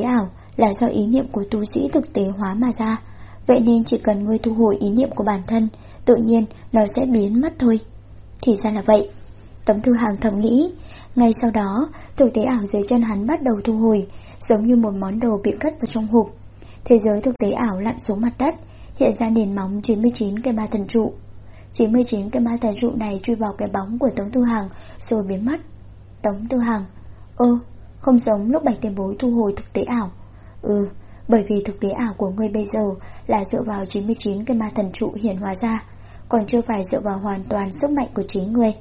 là do ý niệm của tu sĩ thực tế hóa mà ra. Vậy nên chỉ cần ngươi thu hồi ý niệm của bản thân, tự nhiên nó sẽ biến mất thôi. Thì ra là vậy. Tống Thư Hàng thầm nghĩ. Ngay sau đó, thực tế ảo dưới chân hắn bắt đầu thu hồi, giống như một món đồ bị cất vào trong hộp. Thế giới thực tế ảo lặn xuống mặt đất, hiện ra nền móng 99 cây ma thần trụ. 99 cây ma thần trụ này chui vào cái bóng của Tống Thư Hàng rồi biến mất. Tống Thư Hàng: không giống lúc Bạch Tiền Bối thu hồi thực tế ảo. Bởi vì thực tế ảo của ngươi bây giờ là dựa vào 99 cây ma thần trụ hiển hóa ra, còn chưa phải dựa vào hoàn toàn sức mạnh của chính ngươi.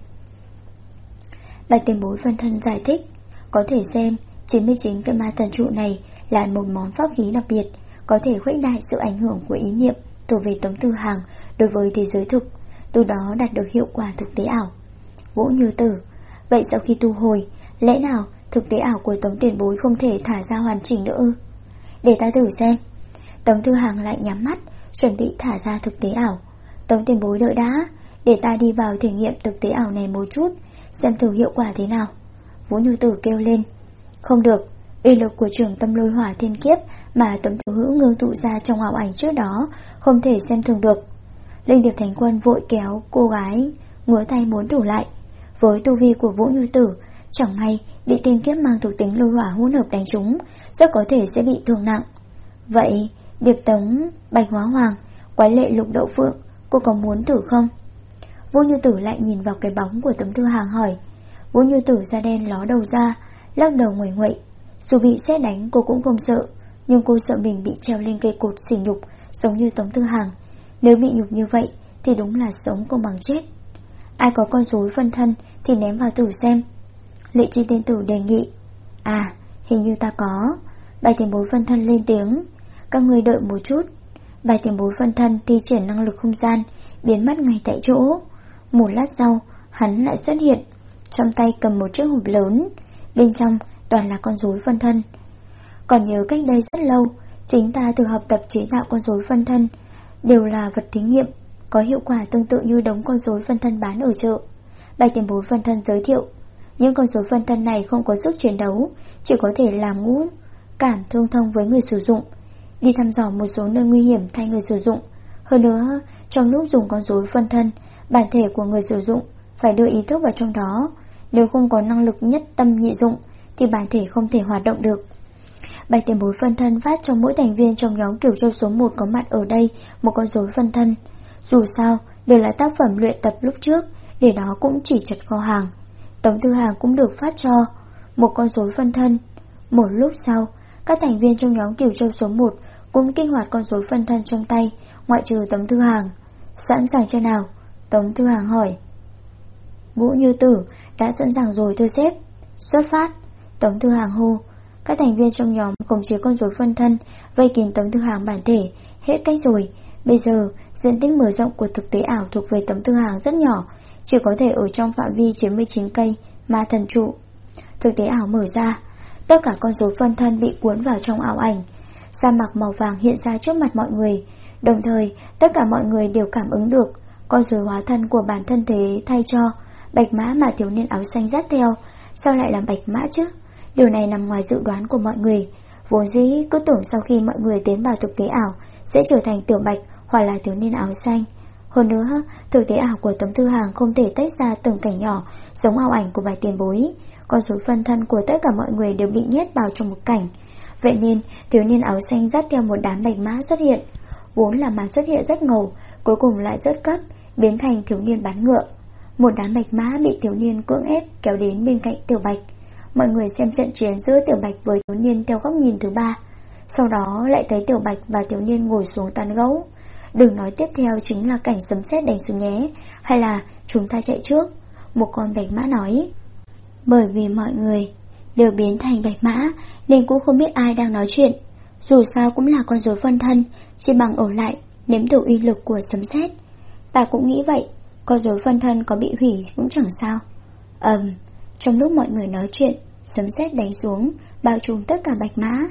Bạch Tiền Bối phân thân giải thích. Có thể xem 99 cây ma thần trụ này là một món pháp khí đặc biệt, có thể khuếch đại sự ảnh hưởng của ý niệm thuộc về Tống Thư Hàng đối với thế giới thực, từ đó đạt được hiệu quả thực tế ảo. Vũ Như Tử: Vậy sau khi thu hồi, lẽ nào thực tế ảo của Tống Tiền Bối không thể thả ra hoàn chỉnh nữa ư? Để ta thử xem. Tống Thư Hàng lại nhắm mắt, chuẩn bị thả ra thực tế ảo. Tống Tiền Bối đợi đã, để ta đi vào thể nghiệm thực tế ảo này một chút, xem thử hiệu quả thế nào. Vũ Như Tử kêu lên. Không được, uy lực của trường tâm lôi hỏa thiên kiếp mà Tống Tiểu Hữu ngưng tụ ra trong ảo ảnh trước đó không thể xem thường được. Linh Điệp Thánh Quân vội kéo cô gái, ngứa tay muốn thủ lại. Với tu vi của Vũ Như Tử, chẳng may bị tiên kiếp mang thuộc tính lôi hỏa hỗn hợp đánh trúng, rất có thể sẽ bị thương nặng. Vậy Điệp Tống, Bạch Hóa Hoàng, Quái Lệ Lục Đậu Phượng, cô có muốn thử không? Vũ Như Tử lại nhìn vào cái bóng của Tống Thư Hàng hỏi. Vũ Như Tử da đen ló đầu ra, lắc đầu nguậy nguậy. Dù bị sét đánh cô cũng không sợ, nhưng cô sợ mình bị treo lên cây cột sỉ nhục giống như Tống Thư Hàng. Nếu bị nhục như vậy thì đúng là sống không bằng chết. Ai có con rối phân thân thì ném vào thử xem. Lệ Chi Tiên Tử đề nghị. Hình như ta có. Bạch Tiền Bối phân thân lên tiếng. Các người đợi một chút. Bạch Tiền Bối phân thân thi triển năng lực không gian, biến mất ngay tại chỗ. Một lát sau, hắn lại xuất hiện, trong tay cầm một chiếc hộp lớn, bên trong toàn là con rối phân thân. Còn nhớ cách đây rất lâu, chính ta từ học tập chế tạo con rối phân thân, đều là vật thí nghiệm, có hiệu quả tương tự như đống con rối phân thân bán ở chợ. Bạch Tiền Bối phân thân giới thiệu. Những con rối phân thân này không có sức chiến đấu, chỉ có thể làm ngũ cảm thương thông với người sử dụng, đi thăm dò một số nơi nguy hiểm thay người sử dụng. Hơn nữa, trong lúc dùng con rối phân thân, bản thể của người sử dụng phải đưa ý thức vào trong đó. Nếu không có năng lực nhất tâm nhị dụng thì bản thể không thể hoạt động được. Bạch Tiền Bối phân thân phát cho mỗi thành viên trong nhóm Cửu Châu số 1 có mặt ở đây một con rối phân thân. Dù sao đều là tác phẩm luyện tập lúc trước, để đó cũng chỉ chật kho hàng. Tống Thư Hàng cũng được phát cho một con rối phân thân. Một lúc sau, các thành viên trong nhóm Cửu Châu số 1 cũng kích hoạt con rối phân thân trong tay, ngoại trừ Tống Thư Hàng. Sẵn sàng chưa nào? Tống Thư Hàng hỏi. Vũ Như Tử đã sẵn sàng rồi thưa sếp. Xuất phát. Tống Thư Hàng hô. Các thành viên trong nhóm khống chế con rối phân thân vây kín Tống Thư Hàng bản thể. Hết cách rồi. Bây giờ diện tích mở rộng của thực tế ảo thuộc về Tống Thư Hàng rất nhỏ, chỉ có thể ở trong phạm vi 99 cây ma thần trụ. Thực tế ảo mở ra, tất cả con rối phân thân bị cuốn vào trong ảo ảnh. Sa mạc màu vàng hiện ra trước mặt mọi người. Đồng thời tất cả mọi người đều cảm ứng được con rối hóa thân của bản thân thế thay cho bạch mã mà thiếu niên áo xanh dắt theo. Sao lại là bạch mã chứ? Điều này nằm ngoài dự đoán của mọi người. Vốn dĩ cứ tưởng sau khi mọi người tiến vào thực tế ảo sẽ trở thành tiểu bạch hoặc là thiếu niên áo xanh. Hơn nữa, thực tế ảo của Tống Thư Hàng không thể tách ra từng cảnh nhỏ giống ảo ảnh của Bạch Tiền Bối. Con rối phân thân của tất cả mọi người đều bị nhét vào trong một cảnh. Vậy nên thiếu niên áo xanh dắt theo một đám bạch mã xuất hiện. Vốn là màn xuất hiện rất ngầu, cuối cùng lại rất cấp, biến thành thiếu niên bán ngựa. Một đám bạch mã bị thiếu niên cưỡng ép kéo đến bên cạnh tiểu bạch. Mọi người xem trận chiến giữa tiểu bạch với thiếu niên theo góc nhìn thứ ba. Sau đó lại thấy tiểu bạch và thiếu niên ngồi xuống tán gẫu. Đừng nói tiếp theo chính là cảnh sấm sét đánh xuống nhé, hay là chúng ta chạy trước. Một con bạch mã nói. Bởi vì mọi người đều biến thành bạch mã nên cũng không biết ai đang nói chuyện. Dù sao cũng là con rối phân thân, chỉ bằng ở lại nếm thử uy lực của sấm sét. Ta cũng nghĩ vậy, con rối phân thân có bị hủy cũng chẳng sao. Trong lúc mọi người nói chuyện, sấm sét đánh xuống, bao trùm tất cả bạch mã.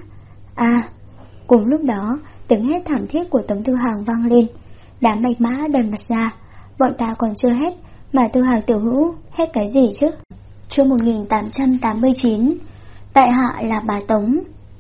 Cùng lúc đó, tiếng hét thảm thiết của Tống Thư Hàng vang lên. Đám bạch mã đần mặt ra. Bọn ta còn chưa hét mà Thư Hàng tiểu hữu hét cái gì chứ? Chương 1889. Tại hạ là bà Tống.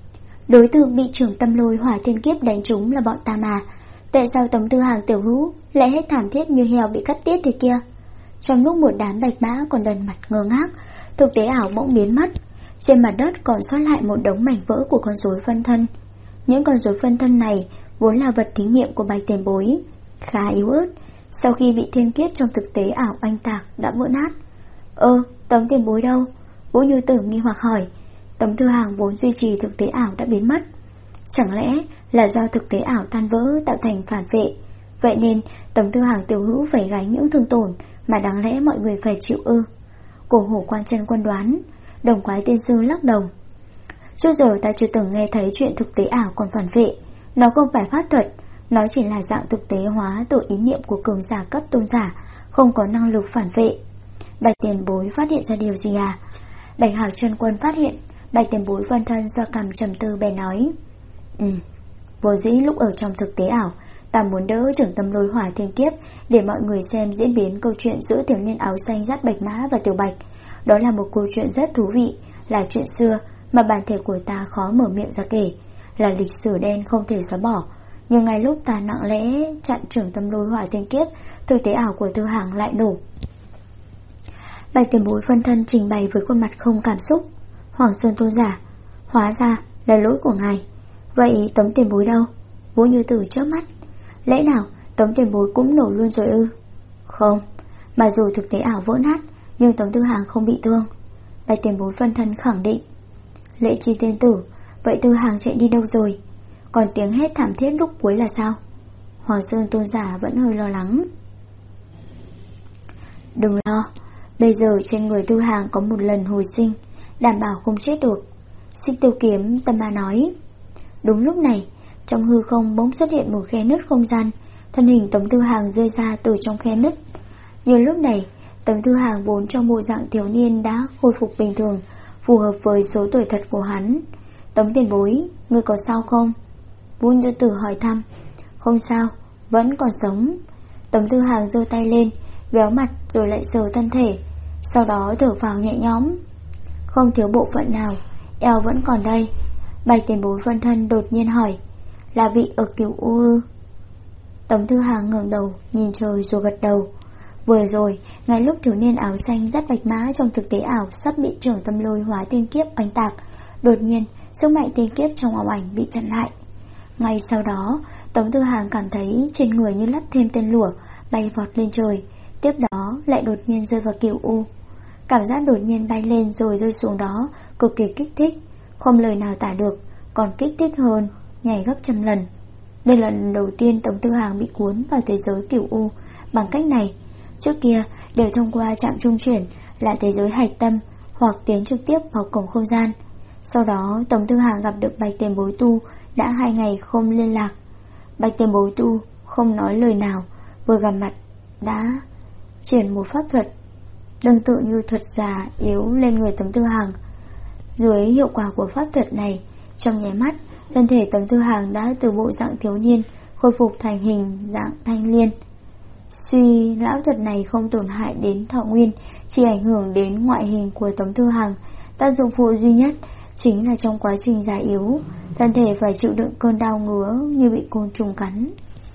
Đối tượng bị trưởng tâm lôi hỏa thiên kiếp đánh trúng là bọn ta mà. Tại sao Tống Tư Hàng tiểu hữu lại hết thảm thiết như heo bị cắt tiết thế kia? Trong lúc một đám bạch mã còn đần mặt ngơ ngác, thực tế ảo bỗng biến mất. Trên mặt đất còn sót lại một đống mảnh vỡ của con rối phân thân. Những con rối phân thân này vốn là vật thí nghiệm của Bạch Tiền Bối, khá yếu ớt, sau khi bị thiên kiếp trong thực tế ảo oanh tạc đã vỡ nát. Tống Tiền Bối đâu? Vũ Như Tử nghi hoặc hỏi. Tống Tư Hàng vốn duy trì thực tế ảo đã biến mất. Chẳng lẽ là do thực tế ảo tan vỡ tạo thành phản vệ? Vậy nên Tống Tư Hàng tiểu hữu phải gánh những thương tổn mà đáng lẽ mọi người phải chịu ư? Cổ Hổ Quan Chân Quân đoán. Đồng Quái Tiên Sư lắc đầu. Trước giờ ta chưa từng nghe thấy chuyện thực tế ảo còn phản vệ. Nó không phải pháp thuật, nó chỉ là dạng thực tế hóa từ ý niệm của cường giả cấp tôn giả, không có năng lực phản vệ. Bạch Tiền Bối phát hiện ra điều gì à? Bạch Hạc Chân Quân phát hiện. Bạch Tiền Bối phân thân xoa cằm trầm tư bèn nói. Vô dĩ lúc ở trong thực tế ảo, ta muốn đỡ trưởng tâm lôi hỏa thiên kiếp để mọi người xem diễn biến câu chuyện giữa tiểu niên áo xanh dắt bạch mã và tiểu bạch. Đó là một câu chuyện rất thú vị, là chuyện xưa mà bản thể của ta khó mở miệng ra kể, là lịch sử đen không thể xóa bỏ. Nhưng ngay lúc ta nặng lẽ chặn trưởng tâm lôi hỏa thiên kiếp, thực tế ảo của Tư Hàng lại nổ. Bạch Tiền Bối phân thân trình bày với khuôn mặt không cảm xúc. Hoàng Sơn Tôn giả, hóa ra là lỗi của ngài. Vậy Tống Tiền Bối đâu? Vũ Như Tử chớp mắt. Lẽ nào Tống Tiền Bối cũng nổ luôn rồi ư? Không, mà dù thực tế ảo vỡ nát, nhưng Tống Tư Hàng không bị thương. Bạch Tiền Bối phân thân khẳng định. Lệ Chi tiên tử, vậy Tư Hàng chạy đi đâu rồi? Còn tiếng hét thảm thiết lúc cuối là sao? Hoàng Sơn Tôn giả vẫn hơi lo lắng. Đừng lo, bây giờ trên người Tư Hàng có một lần hồi sinh, đảm bảo không chết được. Xích Tiêu Kiếm Tâm Ma nói. Đúng lúc này, trong hư không bỗng xuất hiện một khe nứt không gian, thân hình Tống Tư Hàng rơi ra từ trong khe nứt. Như lúc này, Tống Tư Hàng vốn trong bộ dạng thiếu niên đã khôi phục bình thường, phù hợp với số tuổi thật của hắn. Tống Tiền Bối, ngươi có sao không? Vũ Như Tử hỏi thăm. Không sao, vẫn còn sống. Tống Tư Hàng giơ tay lên, véo mặt rồi lại sờ thân thể, sau đó thở vào nhẹ nhõm. Không thiếu bộ phận nào, eo vẫn còn đây. Bạch Tiền Bối phân thân đột nhiên hỏi. Là vị ở Cửu U ư? Tống Tư Hàng ngẩng đầu nhìn trời rồi gật đầu. Vừa rồi, ngay lúc thiếu niên áo xanh dắt bạch mã trong thực tế ảo sắp bị trưởng tâm lôi hóa tiên kiếp oanh tạc, đột nhiên sức mạnh tiên kiếp trong ảo ảnh bị chặn lại. Ngay sau đó, Tống Tư Hàng cảm thấy trên người như lắp thêm tên lửa bay vọt lên trời, tiếp đó lại đột nhiên rơi vào Cửu U. Cảm giác đột nhiên bay lên rồi rơi xuống đó cực kỳ kích thích, không lời nào tả được, còn kích thích hơn, nhảy gấp trăm lần. Đây là lần đầu tiên Tống Tư Hàng bị cuốn vào thế giới Cửu U bằng cách này. Trước kia đều thông qua trạm trung chuyển là thế giới hạch tâm hoặc tiến trực tiếp vào cổng không gian. Sau đó Tống Tư Hàng gặp được Bạch Tiền Bối Tu, đã 2 ngày không liên lạc. Bạch Tiền Bối Tu không nói lời nào, vừa gặp mặt đã triển một pháp thuật tương tự như thuật già yếu lên người Tống Tư Hàng. Dưới hiệu quả của pháp thuật này, trong nháy mắt, thân thể Tống Tư Hàng đã từ bộ dạng thiếu niên khôi phục thành hình dạng thanh liên. Suy lão thuật này không tổn hại đến thọ nguyên, chỉ ảnh hưởng đến ngoại hình của Tống Tư Hàng. Tác dụng phụ duy nhất chính là trong quá trình già yếu, thân thể phải chịu đựng cơn đau ngứa như bị côn trùng cắn.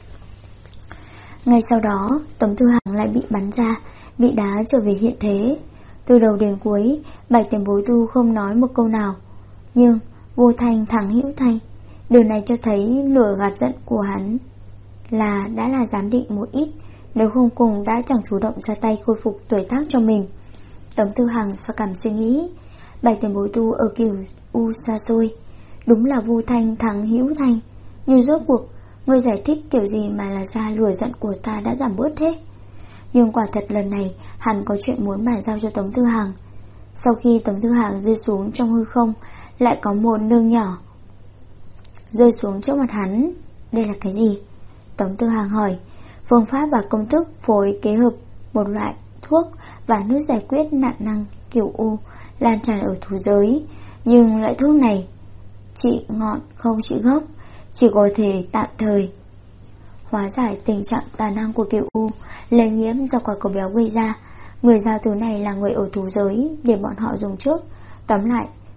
Ngay sau đó, Tống Tư Hàng lại bị bắn ra, bị đá trở về hiện thế. Từ đầu đến cuối, Bạch Tiền Bối Tu không nói một câu nào, nhưng vô thanh thẳng hữu thanh. Điều này cho thấy lửa gạt giận của hắn đã là giám định một ít, nếu không cùng đã chẳng chủ động ra tay khôi phục tuổi tác cho mình. Tống Tư Hàng xoa cảm suy nghĩ. Bạch Tiền Bối Tu ở Cửu U xa xôi, đúng là vô thanh thẳng hữu thanh. Nhưng rốt cuộc ngươi giải thích kiểu gì mà là ra lửa giận của ta đã giảm bớt thế? Nhưng quả thật lần này hắn có chuyện muốn bàn giao cho Tống Tư Hàng. Sau khi Tống Tư Hàng rơi xuống trong hư không, lại có một nương nhỏ rơi xuống trước mặt hắn. Đây là cái gì? Tống Tư Hàng hỏi. Phương pháp và công thức phối kết hợp một loại thuốc và nước giải quyết nạn năng Cửu U lan tràn ở thú giới. Nhưng loại thuốc này trị ngọn không trị gốc, chỉ có thể tạm thời hóa giải tình trạng tà năng của Cửu U lây nhiễm do quả cầu béo gây ra. Người giao thứ này là người ở thú giới để bọn họ dùng trước. Tóm lại,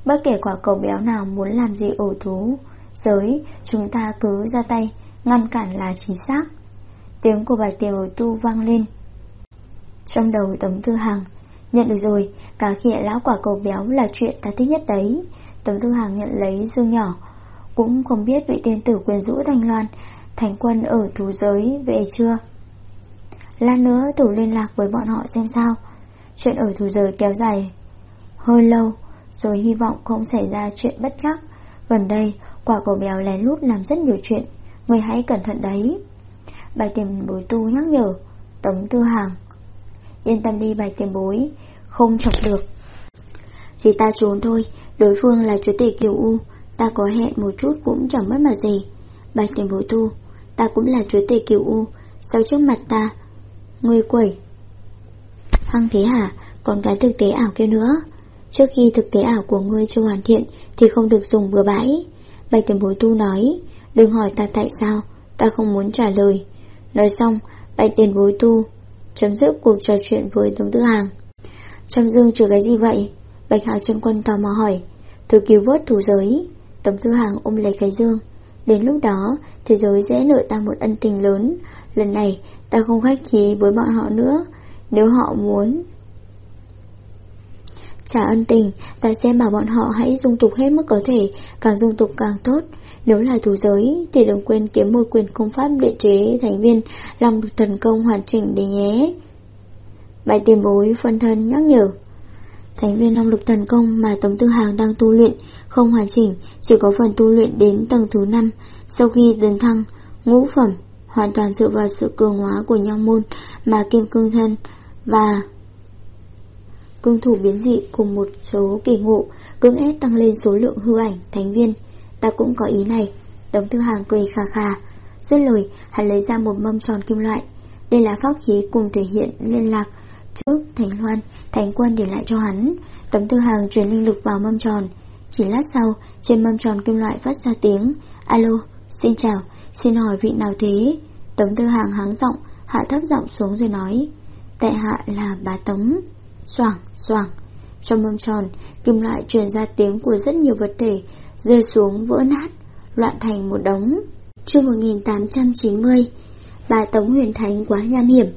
Bất kể quả cầu béo nào muốn làm gì ở thú giới, chúng ta cứ ra tay, ngăn cản là chính xác. Tiếng của Bạch Tiền Bối Tu vang lên trong đầu Tống Tư Hằng. Nhận được rồi, cá khịa lão quả cầu béo là chuyện ta thích nhất đấy. Tống Tư Hằng nhận lấy dương nhỏ. Cũng không biết vị tiên tử quyến rũ Thanh Loan Thánh Quân ở thú giới về chưa. Lát nữa thử liên lạc với bọn họ xem sao. Chuyện ở thú giới kéo dài hơi lâu rồi, hy vọng không xảy ra chuyện bất trắc. Gần đây quả cầu béo lén lút làm rất nhiều chuyện, người hãy cẩn thận đấy. Bạch Tiền Bối Tu nhắc nhở Tống Tư Hằng. Yên tâm đi Bạch Tiền Bối, không chọc được. Chỉ ta trốn thôi, đối phương là chúa tể Kiều U, ta có hẹn một chút cũng chẳng mất mặt gì. Bạch Tiền Bối Tu, ta cũng là chúa tể Kiều U, sao trước mặt ta ngươi quẩy hăng thế hả? Còn cái thực tế ảo kia nữa. Trước khi thực tế ảo của ngươi chưa hoàn thiện thì không được dùng bừa bãi. Bạch Tiền Bối Tu nói. Đừng hỏi ta tại sao, ta không muốn trả lời. Nói xong, Bạch Tiền Bối Tu chấm dứt cuộc trò chuyện với Tống Tư Hằng. Trong dương chứa cái gì vậy? Bạch Hạo Chân Quân tò mò hỏi. Thứ cứu vớt thú giới. Tống Tư Hằng ôm lấy cái dương. Đến lúc đó thế giới sẽ nợ ta một ân tình lớn. Lần này ta không khách khí với bọn họ nữa. Nếu họ muốn trả ân tình, ta sẽ bảo bọn họ hãy dung tục hết mức có thể, càng dung tục càng tốt. Nếu là thú giới thì đừng quên kiếm một quyền công pháp luyện chế thành viên Long Lực Thần Công hoàn chỉnh để nhé. Bạch Tiền Bối phân thân nhắc nhở. Thành viên Long Lực Thần Công mà Tống Tư Hằng đang tu luyện không hoàn chỉnh, chỉ có phần tu luyện đến tầng thứ 5. Sau khi tấn thăng ngũ phẩm, hoàn toàn dựa vào sự cường hóa của Nho Môn mà Kim Cương Thân và Cương Thủ biến dị cùng một số kỳ ngộ cưỡng ép tăng lên số lượng hư ảnh thành viên. Ta cũng có ý này. Tống Tư Hằng cười khà khà. Dứt lời, hắn lấy ra một mâm tròn kim loại. Đây là pháp khí cùng thể hiện liên lạc trước Thanh Loan Thánh Quân để lại cho hắn. Tống Tư Hằng truyền linh lực vào mâm tròn. Chỉ lát sau, trên mâm tròn kim loại phát ra tiếng alo, xin chào, xin hỏi vị nào thế? Tống Tư Hằng hắng giọng, hạ thấp giọng xuống rồi nói. Tại hạ là bá Tống. Xoảng xoảng. Trong mâm tròn, kim loại truyền ra tiếng của rất nhiều vật thể rơi xuống vỡ nát, loạn thành một đống. Chương 1890. Bà Tống Huyền Thánh quá nham hiểm.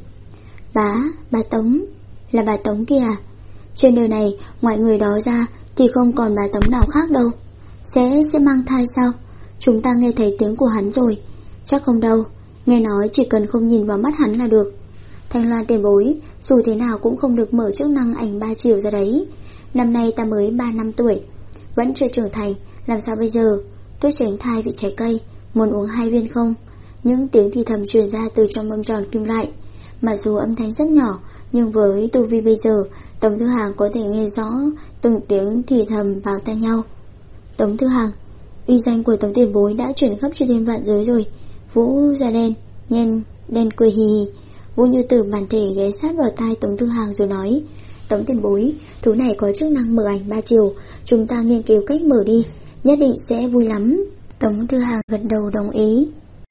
Bà Tống, là bà Tống kìa. Trên đời này ngoài người đó ra thì không còn bà Tống nào khác đâu. Sẽ mang thai sao? Chúng ta nghe thấy tiếng của hắn rồi. Chắc không đâu, nghe nói chỉ cần không nhìn vào mắt hắn là được. Thanh Loan Tiền Bối, dù thế nào cũng không được mở chức năng ảnh 3 chiều ra đấy. Năm nay ta mới 3 năm tuổi, vẫn chưa trưởng thành, làm sao bây giờ? Tôi tránh thai vị trái cây, muốn uống 2 viên không? Những tiếng thì thầm truyền ra từ trong mâm tròn kim loại. Mặc dù âm thanh rất nhỏ, nhưng với tu vi bây giờ, Tống Tư Hằng có thể nghe rõ từng tiếng thì thầm vào tai nhau. Tống Tư Hằng, uy danh của Tống Tiền Bối đã chuyển khắp trên thiên vạn giới rồi. Vũ da đen, nhen đen cười hì hì. Vũ Như Tử bản thể ghé sát vào tai Tống Tư Hằng rồi nói. Tống Tiền Bối, thứ này có chức năng mở ảnh 3 chiều, chúng ta nghiên cứu cách mở đi, nhất định sẽ vui lắm. Tống Tư Hằng gật đầu đồng ý.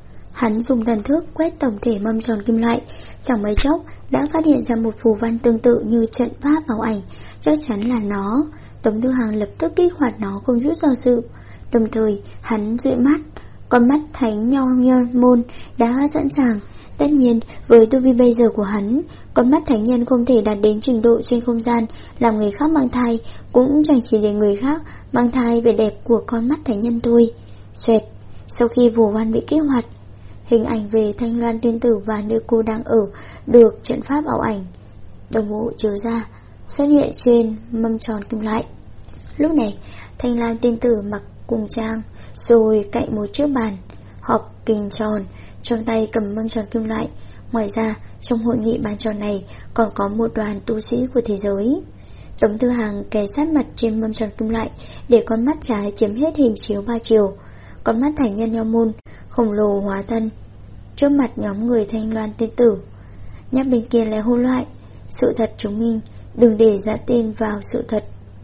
Hắn dùng thần thức quét tổng thể mâm tròn kim loại, chẳng mấy chốc đã phát hiện ra một phù văn tương tự như trận pháp ảo ảnh, chắc chắn là nó. Tống Tư Hằng lập tức kích hoạt nó không chút do dự. Đồng thời hắn dụi mắt, con mắt Thánh Nho Môn đã sẵn sàng. Tất nhiên, với tu vi bây giờ của hắn, con mắt thánh nhân không thể đạt đến trình độ xuyên không gian làm người khác mang thai, cũng chẳng chỉ để người khác mang thai vẻ đẹp của con mắt thánh nhân thôi. Xoẹt, sau khi phù văn bị kích hoạt, hình ảnh về Thanh Loan tiên tử và nơi cô đang ở được trận pháp ảo ảnh đồng bộ chiếu ra, xuất hiện trên mâm tròn kim loại. Lúc này, Thanh Loan tiên tử mặc cùng trang, rồi cạnh một chiếc bàn họp hình tròn, trong tay cầm mâm tròn kim loại. Ngoài ra, trong hội nghị bàn tròn này còn có một đoàn tu sĩ của thế giới. Tống Tư Hằng kề sát mặt trên mâm tròn kim loại để con mắt trái chiếm hết hình chiếu 3 chiều. Con mắt thánh nhân Nho Môn khổng lồ hóa thân trước mặt nhóm người Thanh Loan tiên tử. Nhắc bên kia là hôn loại, sự thật chứng minh, đừng để dã tin vào sự thật.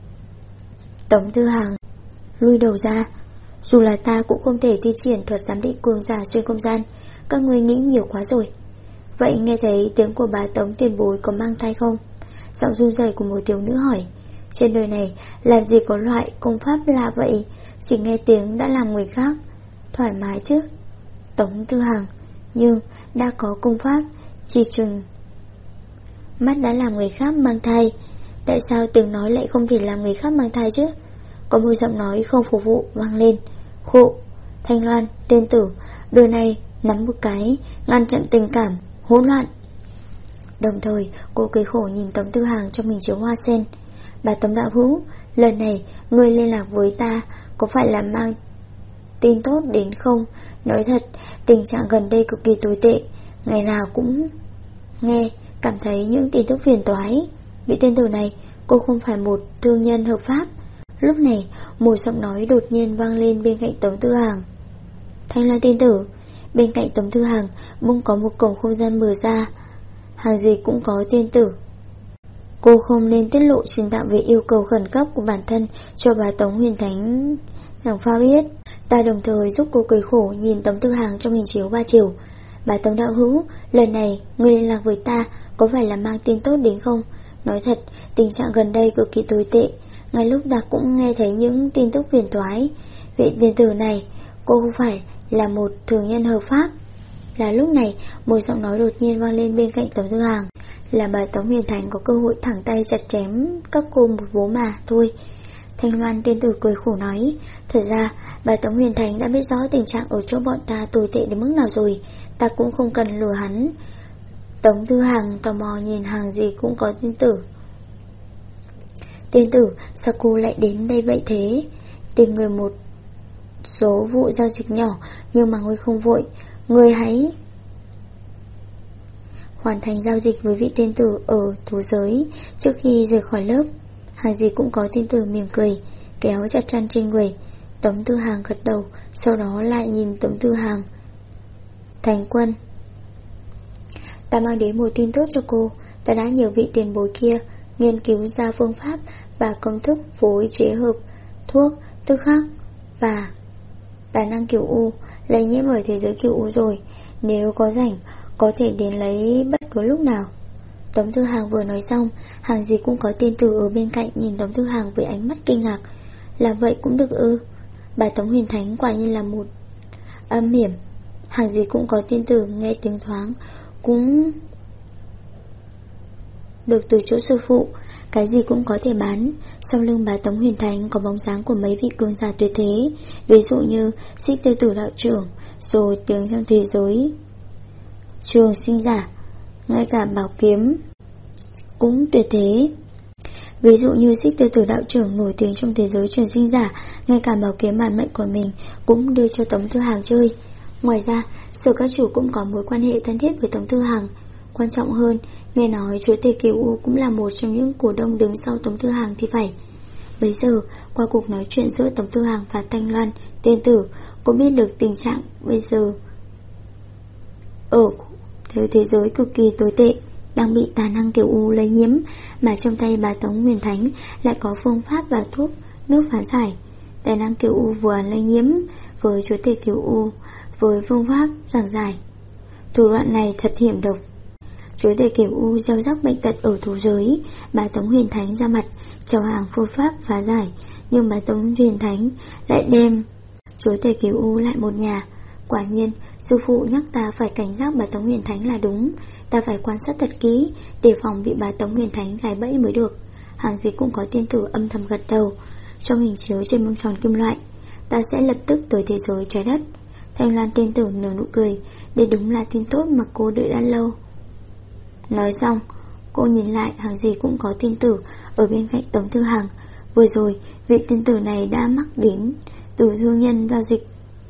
Tống Tư Hằng lui đầu ra. Dù là ta cũng không thể thi triển thuật giám định cường giả xuyên không gian, các ngươi nghĩ nhiều quá rồi. Vậy nghe thấy tiếng của bà Tống Tiền Bối có mang thai không? Giọng run rẩy của một thiếu nữ hỏi. Trên đời này làm gì có loại công pháp lạ vậy, chỉ nghe tiếng đã làm người khác thoải mái chứ. Tống Tư Hằng, nhưng đã có công pháp, chỉ chừng mắt đã làm người khác mang thai. Tại sao tiếng nói lại không thể làm người khác mang thai chứ? Có một giọng nói không phục vụ vang lên. Khụ, Thanh Loan, tiên tử, đôi này nắm một cái, ngăn chặn tình cảm hỗn loạn. Đồng thời cô cười khổ nhìn Tống Tư Hằng cho mình chiếu hoa sen. Bà Tống đạo hữu, lần này ngươi liên lạc với ta có phải là mang tin tốt đến không? Nói thật, tình trạng gần đây cực kỳ tồi tệ, ngày nào cũng nghe cảm thấy những tin tức phiền toái. Vị tiên tử này, cô không phải một thương nhân hợp pháp. Lúc này một giọng nói đột nhiên vang lên bên cạnh Tống Tư Hằng. Thanh Loan tiên tử. Bên cạnh Tống Tư Hằng bỗng có một cổng không gian mở ra. Hàng gì cũng có tiên tử. Cô không nên tiết lộ trình tạo về yêu cầu khẩn cấp của bản thân cho bà Tống Huyền Thánh Giảng Pha biết. Ta đồng thời giúp cô cười khổ nhìn Tống Tư Hằng cho mình chiếu 3 chiều. Bà Tống đạo hữu, lần này ngươi liên lạc với ta có phải là mang tin tốt đến không? Nói thật, tình trạng gần đây cực kỳ tồi tệ, ngay lúc ta cũng nghe thấy những tin tức phiền toái. Vị tiên tử này, cô không phải là một thường nhân hợp pháp. Là lúc này, một giọng nói đột nhiên vang lên bên cạnh Tống Tư Hằng. Là bà Tống Huyền Thánh có cơ hội thẳng tay chặt chém các cô một bố mà thôi. Thanh Loan tiên tử cười khổ nói. Thật ra bà Tống Huyền Thánh đã biết rõ tình trạng ở chỗ bọn ta tồi tệ đến mức nào rồi, ta cũng không cần lừa hắn. Tống Tư Hằng tò mò nhìn Hàng gì cũng có tiên tử. Tiên tử, sao cô lại đến đây vậy thế? Tìm người một số vụ giao dịch nhỏ, nhưng mà ngươi không vội, ngươi hãy hoàn thành giao dịch với vị tiên tử ở thú giới trước khi rời khỏi lớp. Hàng gì cũng có tiên tử mỉm cười, kéo chặt chăn trên người. Tống Tư Hằng gật đầu, sau đó lại nhìn Tống Tư Hằng. Thành quân, ta mang đến một tin tốt cho cô. Ta đã nhiều vị tiền bối kia nghiên cứu ra phương pháp và công thức phối chế hợp thuốc tức khắc và tài năng kiểu U lây nhiễm ở thế giới kiểu U rồi. Nếu có rảnh có thể đến lấy bất cứ lúc nào. Tống Tư Hằng vừa nói xong, Hàng gì cũng có tiên tử ở bên cạnh nhìn Tống Tư Hằng với ánh mắt kinh ngạc. Làm vậy cũng được ư? Bà Tống Huyền Thánh quả nhiên là một âm hiểm. Hàng gì cũng có tiên tử nghe tiếng thoáng cũng được từ chỗ sư phụ, cái gì cũng có thể bán. Sau lưng bà Tống Huyền Thánh có bóng dáng của mấy vị cường giả tuyệt thế, ví dụ như Xích Tiêu Tử đạo trưởng, rồi tiếng trong thế giới trường sinh giả, ngay cả bảo kiếm cũng tuyệt thế. Ví dụ như Xích Tiêu Tử đạo trưởng nổi tiếng trong thế giới trường sinh giả, ngay cả bảo kiếm bản mệnh của mình cũng đưa cho Tống Tư Hằng chơi. Ngoài ra, Sở các chủ cũng có mối quan hệ thân thiết với Tống Tư Hằng. Quan trọng hơn, nghe nói chúa tể Kiều U cũng là một trong những cổ đông đứng sau Tống Tư Hằng thì phải. Bây giờ, qua cuộc nói chuyện giữa Tống Tư Hằng và Thanh Loan tiên tử, cũng biết được tình trạng bây giờ ở thế giới cực kỳ tồi tệ, đang bị tà năng Kiều U lây nhiễm, mà trong tay bà Tống Huyền Thánh lại có phương pháp và thuốc nước phá giải. Tà năng Kiều U vừa lây nhiễm với chúa tể Kiều U với phương pháp giảng giải. Thủ đoạn này thật hiểm độc. Chúa tể Kiều U gieo rắc bệnh tật ở thú giới, bà Tống Huyền Thánh ra mặt chào hàng phương pháp phá giải, nhưng bà Tống Huyền Thánh lại đem chúa tể Kiều U lại một nhà. Quả nhiên, sư phụ nhắc ta phải cảnh giác bà Tống Huyền Thánh là đúng. Ta phải quan sát thật kỹ, đề phòng bị bà Tống Huyền Thánh gài bẫy mới được. Hàng gì cũng có tiên tử âm thầm gật đầu. Trong hình chiếu trên mâm tròn kim loại, ta sẽ lập tức tới thế giới trái đất. Thanh Loan tiên tử nở nụ cười. Đây đúng là tin tốt mà cô đợi đã lâu. Nói xong, cô nhìn lại Hàng gì cũng có tiên tử ở bên cạnh Tống Tư Hằng. Vừa rồi, vị tiên tử này đã mắc đến từ thương nhân giao dịch.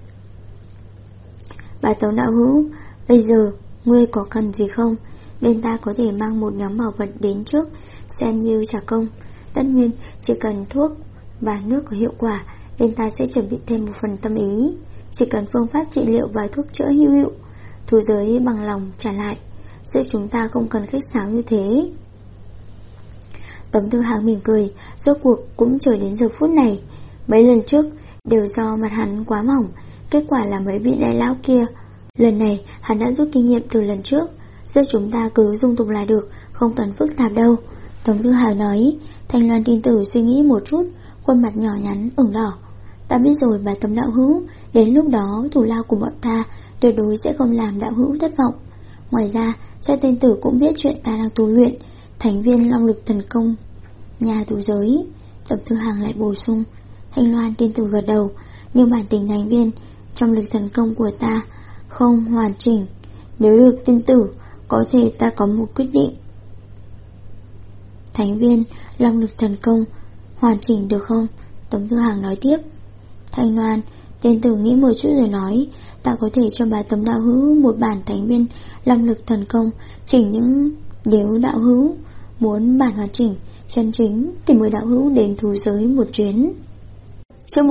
Bà Tống đạo hữu, bây giờ ngươi có cần gì không? Bên ta có thể mang một nhóm bảo vật đến trước, xem như trả công. Tất nhiên, chỉ cần thuốc và nước có hiệu quả, bên ta sẽ chuẩn bị thêm một phần tâm ý. Chỉ cần phương pháp trị liệu và thuốc chữa hữu hiệu, thú giới bằng lòng trả lại. Giữa chúng ta không cần khách sáo như thế. Tống Tư Hằng mỉm cười, rốt cuộc cũng chờ đến giờ phút này. Mấy lần trước đều do mặt hắn quá mỏng, kết quả là mấy vị đại lão kia. Lần này hắn đã rút kinh nghiệm từ lần trước. Giữa chúng ta cứ dung tục là được, không cần phức tạp đâu. Tống Thư Hào nói. Thanh Loan tiên tử suy nghĩ một chút, khuôn mặt nhỏ nhắn ửng đỏ. Ta biết rồi bà Tống đạo hữu, đến lúc đó thù lao của bọn ta tuyệt đối sẽ không làm đạo hữu thất vọng. Ngoài ra, cha tiên tử cũng biết chuyện ta đang tu luyện Thánh viên Long Lực Thần Công nhà tu giới. Tống Thư Hàng lại bổ sung. Thanh Loan tiên tử gật đầu. Nhưng bản tính Thánh viên trong lực thần công của ta không hoàn chỉnh. Nếu được tiên tử, có thể ta có một quyết định. Thánh viên Long Lực Thần Công hoàn chỉnh được không? Tống Thư Hàng nói tiếp. Thanh Loan tiên tử nghĩ một chút rồi nói. Ta có thể cho bà Tống đạo hữu một bản Thánh viên Long Lực Thần Công chỉnh những nếu đạo hữu muốn bản hoàn chỉnh chân chính thì mời đạo hữu đến thú giới một chuyến. Chương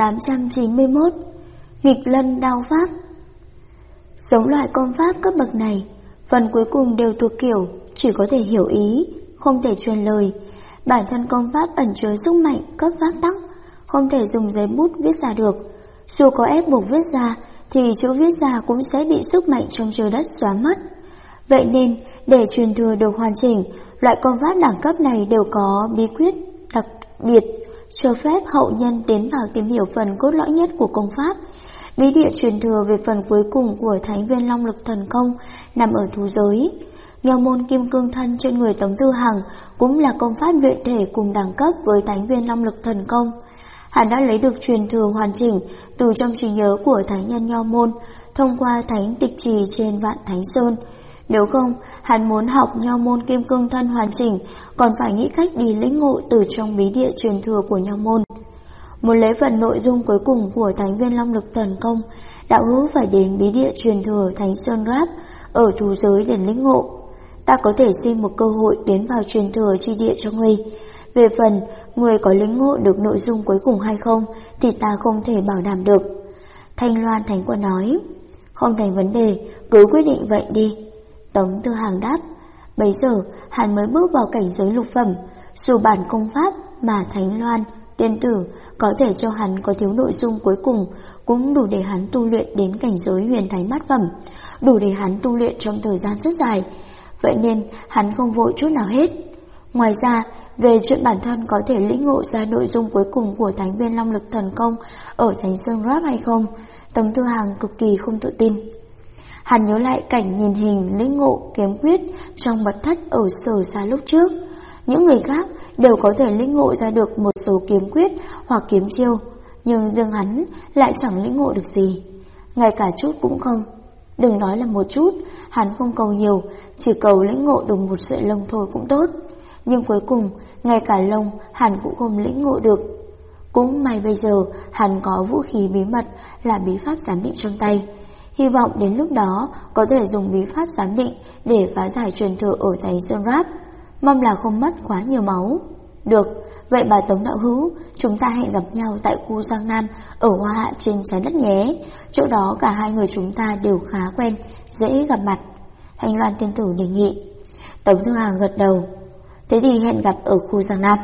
1891. Nghịch lân đao pháp. Giống loại công pháp cấp bậc này, phần cuối cùng đều thuộc kiểu chỉ có thể hiểu ý, không thể truyền lời. Bản thân công pháp ẩn chứa sức mạnh cấp pháp tắc, không thể dùng giấy bút viết ra được. Dù có ép buộc viết ra thì chữ viết ra cũng sẽ bị sức mạnh trong trời đất xóa mất. Vậy nên để truyền thừa được hoàn chỉnh, loại công pháp đẳng cấp này đều có bí quyết đặc biệt cho phép hậu nhân tiến vào tìm hiểu phần cốt lõi nhất của công pháp. Bí địa truyền thừa về phần cuối cùng của Thánh viên Long Lực Thần Công nằm ở thú giới. Nho môn kim cương thân trên người Tống Thư Hằng cũng là công pháp luyện thể cùng đẳng cấp với Thánh viên Long Lực Thần Công. Hắn đã lấy được truyền thừa hoàn chỉnh từ trong trí nhớ của thánh nhân nho môn thông qua thánh tịch trì trên Vạn Thánh Sơn. Nếu không, hắn muốn học nho môn kim cương thân hoàn chỉnh còn phải nghĩ cách đi lĩnh ngộ từ trong bí địa truyền thừa của nho môn. Muốn lấy phần nội dung cuối cùng của Thánh viên Long Lực Thần Công, đạo hữu phải đến bí địa truyền thừa Thánh Sơn Ráp ở thú giới để lĩnh ngộ. Ta có thể xin một cơ hội tiến vào truyền thừa chi địa cho ngươi. Về phần người có lĩnh ngộ được nội dung cuối cùng hay không thì ta không thể bảo đảm được. Thanh Loan Thánh Quân nói. Không thành vấn đề, cứ quyết định vậy đi. Tống Thư Hàng đáp. Bấy giờ hắn mới bước vào cảnh giới lục phẩm. Dù bản công pháp mà Thanh Loan tiên tử có thể cho hắn có thiếu nội dung cuối cùng cũng đủ để hắn tu luyện đến cảnh giới huyền thánh bát phẩm, đủ để hắn tu luyện trong thời gian rất dài. Vậy nên hắn không vội chút nào hết. Ngoài ra, về chuyện bản thân có thể lĩnh ngộ ra nội dung cuối cùng của Thánh viên Long Lực Thần Công ở Thánh Sơn Ráp hay không, Tống Thư Hàng cực kỳ không tự tin. Hắn nhớ lại cảnh nhìn hình lĩnh ngộ kiếm quyết trong mật thất ở Sở Xa lúc trước. Những người khác đều có thể lĩnh ngộ ra được một số kiếm quyết hoặc kiếm chiêu, nhưng riêng hắn lại chẳng lĩnh ngộ được gì, ngay cả chút cũng không. Đừng nói là một chút, hắn không cầu nhiều, chỉ cầu lĩnh ngộ được một sợi lông thôi cũng tốt. Nhưng cuối cùng, ngay cả lông hắn cũng không lĩnh ngộ được. Cũng may bây giờ hắn có vũ khí bí mật là bí pháp giám định trong tay. Hy vọng đến lúc đó có thể dùng bí pháp giám định để phá giải truyền thừa ở Thánh Sơn Ráp. Mong là không mất quá nhiều máu. Được, vậy bà Tống đạo hữu, chúng ta hẹn gặp nhau tại khu Giang Nam ở Hoa Hạ trên trái đất nhé. Chỗ đó cả hai người chúng ta đều khá quen, dễ gặp mặt. Thanh Loan tiên tử đề nghị. Tống Thư Hàng gật đầu. Thế thì hẹn gặp ở khu Giang Nam.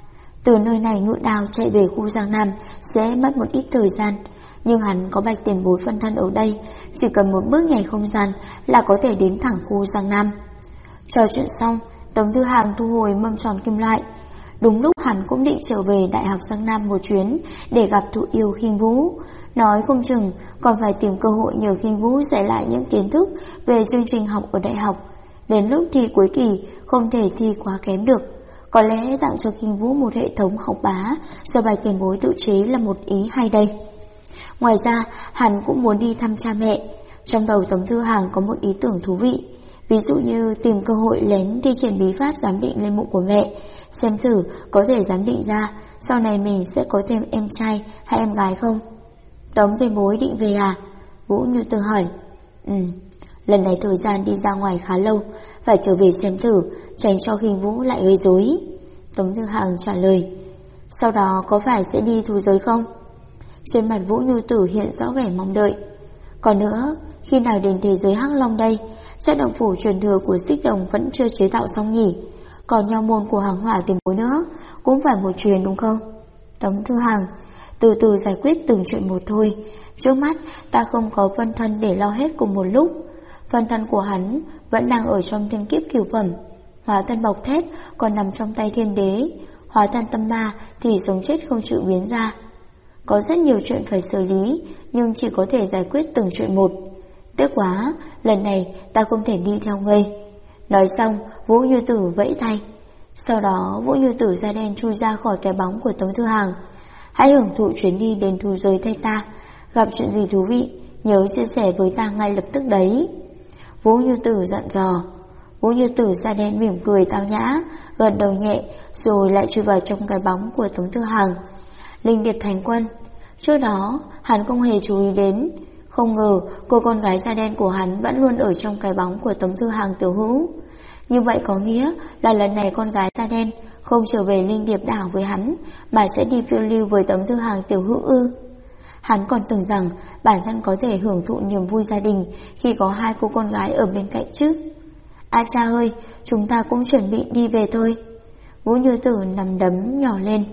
Từ nơi này ngựa đào chạy về khu Giang Nam sẽ mất một ít thời gian, nhưng hắn có Bạch tiền bối phân thân ở đây, chỉ cần một bước nhảy không gian là có thể đến thẳng khu Giang Nam. Trò chuyện xong, Tống Thư Hàng thu hồi mâm tròn kim loại. Đúng lúc hắn cũng định trở về Đại học Giang Nam một chuyến để gặp thụ yêu Khinh Vũ. Nói không chừng còn phải tìm cơ hội nhờ Khinh Vũ dạy lại những kiến thức về chương trình học ở đại học. Đến lúc thi cuối kỳ không thể thi quá kém được. Có lẽ tặng cho Khinh Vũ một hệ thống học bá do Bạch tiền bối tự chế là một ý hay đây. Ngoài ra hắn cũng muốn đi thăm cha mẹ. Trong đầu Tống Thư Hàng có một ý tưởng thú vị. Ví dụ như tìm cơ hội lén thi triển bí pháp giám định lên mộ của mẹ, xem thử có thể giám định ra sau này mình sẽ có thêm em trai hay em gái không. Tống tiền bối định về à? Vũ Như Tư hỏi. Lần này thời gian đi ra ngoài khá lâu, phải trở về xem thử, tránh cho Khinh Vũ lại gây rối. Tống Thư Hàng trả lời. Sau đó có phải sẽ đi thú giới không? Trên mặt Vũ Như Tử hiện rõ vẻ mong đợi. Còn nữa, khi nào đến thế giới Hắc Long đây? Chắc động phủ truyền thừa của Xích Đồng vẫn chưa chế tạo xong nhỉ? Còn nho môn của Hàng Hỏa tiền bối nữa cũng phải một chuyến đúng không? Tống Thư Hàng. Từ từ giải quyết từng chuyện một thôi. Trước mắt ta không có phân thân để lo hết cùng một lúc. Phân thân của hắn vẫn đang ở trong thiên kiếp cửu phẩm. hóa thân bọc thép còn nằm trong tay thiên đế, hóa thân tâm ma thì sống chết không chịu biến ra. Có rất nhiều chuyện phải xử lý, nhưng chỉ có thể giải quyết từng chuyện một. Tiếc quá, lần này ta không thể đi theo ngươi. Nói xong, Vũ Như Tử vẫy tay. Sau đó Vũ Như Tử da đen chui ra khỏi cái bóng của Tống Thư Hàng. Hãy hưởng thụ chuyến đi đến thú giới thay ta. Gặp chuyện gì thú vị, nhớ chia sẻ với ta ngay lập tức đấy. Vũ Như Tử dặn dò. Vũ Như Tử da đen mỉm cười tao nhã, gật đầu nhẹ, rồi lại chui vào trong cái bóng của Tống Thư Hàng. Linh Điệp Thành Quân. Trước đó hắn không hề chú ý đến, không ngờ cô con gái da đen của hắn vẫn luôn ở trong cái bóng của Tống Thư Hàng tiểu hữu. Như vậy có nghĩa là lần này con gái da đen không trở về Linh Điệp đảo với hắn, mà sẽ đi phiêu lưu với Tống Thư Hàng tiểu hữu ư? Hắn còn tưởng rằng bản thân có thể hưởng thụ niềm vui gia đình khi có hai cô con gái ở bên cạnh chứ. A cha ơi, chúng ta cũng chuẩn bị đi về thôi. Vũ Như Tử nằm đấm nhỏ lên.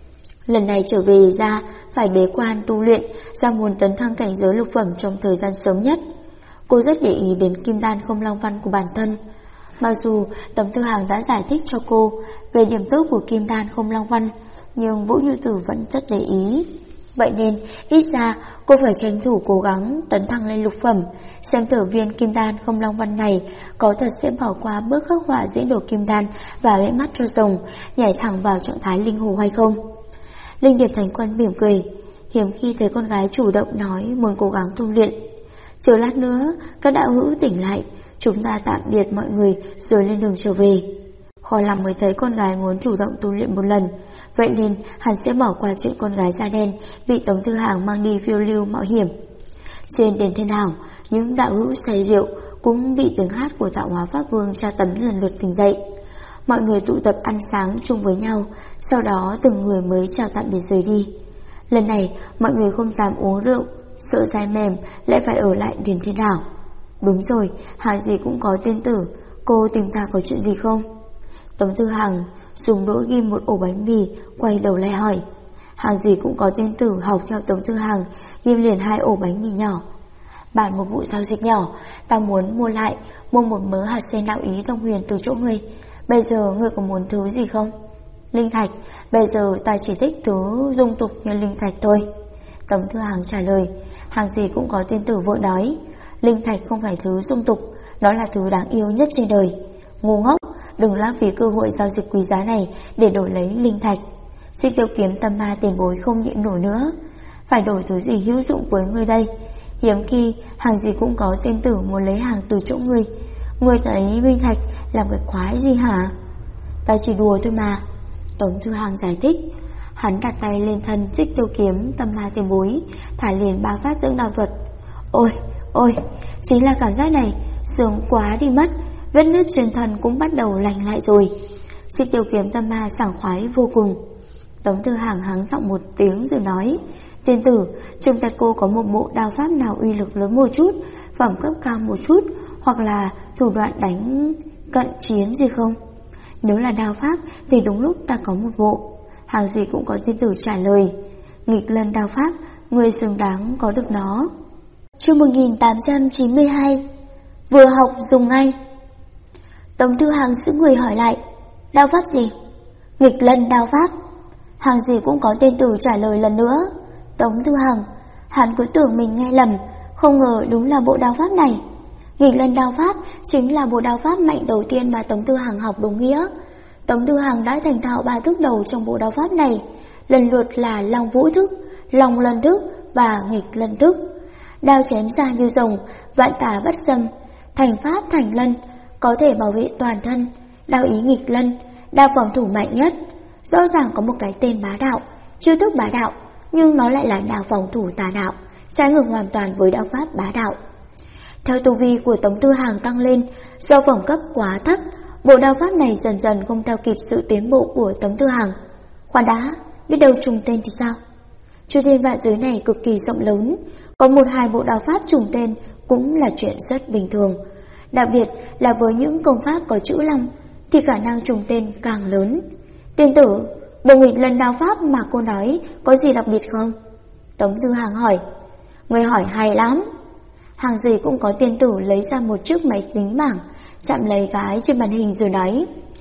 Lần này trở về ra phải bế quan tu luyện, ra muốn tấn thăng cảnh giới lục phẩm trong thời gian sớm nhất. Cô rất để ý đến kim đan không long văn của bản thân. Mặc dù Tống Thư Hàng đã giải thích cho cô về điểm tốt của kim đan không long văn, nhưng Vũ Như Tử vẫn rất để ý. Vậy nên ít ra cô phải tranh thủ cố gắng tấn thăng lên lục phẩm, xem thử viên kim đan không long văn này có thật sẽ bỏ qua bước khắc họa diễn đồ kim đan và vẽ mắt cho rồng, nhảy thẳng vào trạng thái linh hồ hay không. Linh Điệp Thành Quân mỉm cười, hiếm khi thấy con gái chủ động nói muốn cố gắng tu luyện. Chờ lát nữa các đạo hữu tỉnh lại, chúng ta tạm biệt mọi người rồi lên đường trở về. Khó lòng mới thấy con gái muốn chủ động tu luyện một lần, vậy nên hắn sẽ bỏ qua chuyện con gái da đen bị Tống Thư Hàng mang đi phiêu lưu mạo hiểm. Trên đền Thiên Đảo, những đạo hữu say rượu cũng bị tiếng hát của Tạo Hóa Pháp Vương tra tấn lần lượt tỉnh dậy. Mọi người tụ tập ăn sáng chung với nhau, sau đó từng người mới chào tạm biệt rời đi. Lần này mọi người không dám uống rượu, sợ dai mềm lại phải ở lại đền Thiên Đảo. Đúng rồi, hàng gì cũng có tiên tử, cô tìm ta có chuyện gì không? Tống Thư Hàng dùng đũa ghim một ổ bánh mì, quay đầu lại hỏi. Hàng gì cũng có tiên tử học theo Tống Thư Hàng, ghim liền 2 ổ bánh mì nhỏ. Bàn một vụ giao dịch nhỏ, ta muốn mua một mớ hạt sen đạo ý thông huyền từ chỗ ngươi. Bây giờ ngươi có muốn thứ gì không? Linh thạch, bây giờ ta chỉ thích thứ dung tục như linh thạch thôi. Tống Thư Hàng trả lời. Hàng gì cũng có tiên tử vội nói. Linh thạch không phải thứ dung tục, nó là thứ đáng yêu nhất trên đời. Ngu ngốc, đừng lãng phí cơ hội giao dịch quý giá này để đổi lấy linh thạch. Xích Tiêu Kiếm tâm ma tiền bối không nhịn nổi nữa. Phải đổi thứ gì hữu dụng với ngươi đây? Hiếm khi hàng gì cũng có tiên tử muốn lấy hàng từ chỗ ngươi. Ngươi thấy linh thạch làm cái quái gì hả? Ta chỉ đùa thôi mà. Tống Thư Hàng giải thích. Hắn đặt tay lên thân Xích Tiêu Kiếm tâm ma tiền bối, thả liền 3 phát dưỡng đao thuật. Ôi, chính là cảm giác này, sướng quá đi mất. Vết nứt trên thân cũng bắt đầu lành lại rồi. Xích Tiêu Kiếm tâm ma sảng khoái vô cùng. Tống Thư Hàng hắng giọng một tiếng rồi nói. Tiên tử, trong tay cô có một bộ đao pháp nào uy lực lớn một chút, phẩm cấp cao một chút, hoặc là thủ đoạn đánh cận chiến gì không? Nếu là đao pháp thì đúng lúc ta có một bộ. Hàng gì cũng có tiên tử trả lời. Nghịch lân đao pháp, người xứng đáng có được nó. Chương 1892. Vừa học dùng ngay. Tống Thư Hàng sững người hỏi lại. Đao pháp gì? Nghịch lân đao pháp. Hàng gì cũng có tiên tử trả lời lần nữa. Tống Thư Hàng, hắn cứ tưởng mình nghe lầm, không ngờ đúng là bộ đao pháp này. Nghịch lân đao pháp chính là bộ đao pháp mạnh đầu tiên mà Tống Thư Hàng học đúng nghĩa. Tống Thư Hàng đã thành thạo 3 thức đầu trong bộ đao pháp này, lần lượt là Long Vũ thức, Long Lân thức và Nghịch Lân thức. Đao chém ra như rồng, vạn tà bất xâm, thành pháp thành lân, có thể bảo vệ toàn thân. Đao ý nghịch lân, đao phòng thủ mạnh nhất. Rõ ràng có một cái tên bá đạo, chiêu thức bá đạo, nhưng nó lại là đao phòng thủ tà đạo, trái ngược hoàn toàn với đao pháp bá đạo. Theo tu vi của Tống Thư Hàng tăng lên, do phẩm cấp quá thấp, bộ đao pháp này dần dần không theo kịp sự tiến bộ của Tống Thư Hàng. Khoan đã, biết đâu trùng tên thì sao? Chư thiên vạn giới này cực kỳ rộng lớn, có 1-2 bộ đao pháp trùng tên cũng là chuyện rất bình thường. Đặc biệt là với những công pháp có chữ Long thì khả năng trùng tên càng lớn. Tiên tử, bộ nghịch lân đao pháp mà cô nói có gì đặc biệt không? Tống Thư Hàng hỏi. Người hỏi hay lắm. Hàng gì cũng có tiên tử lấy ra một chiếc máy tính bảng, chạm lấy cái trên màn hình rồi nói.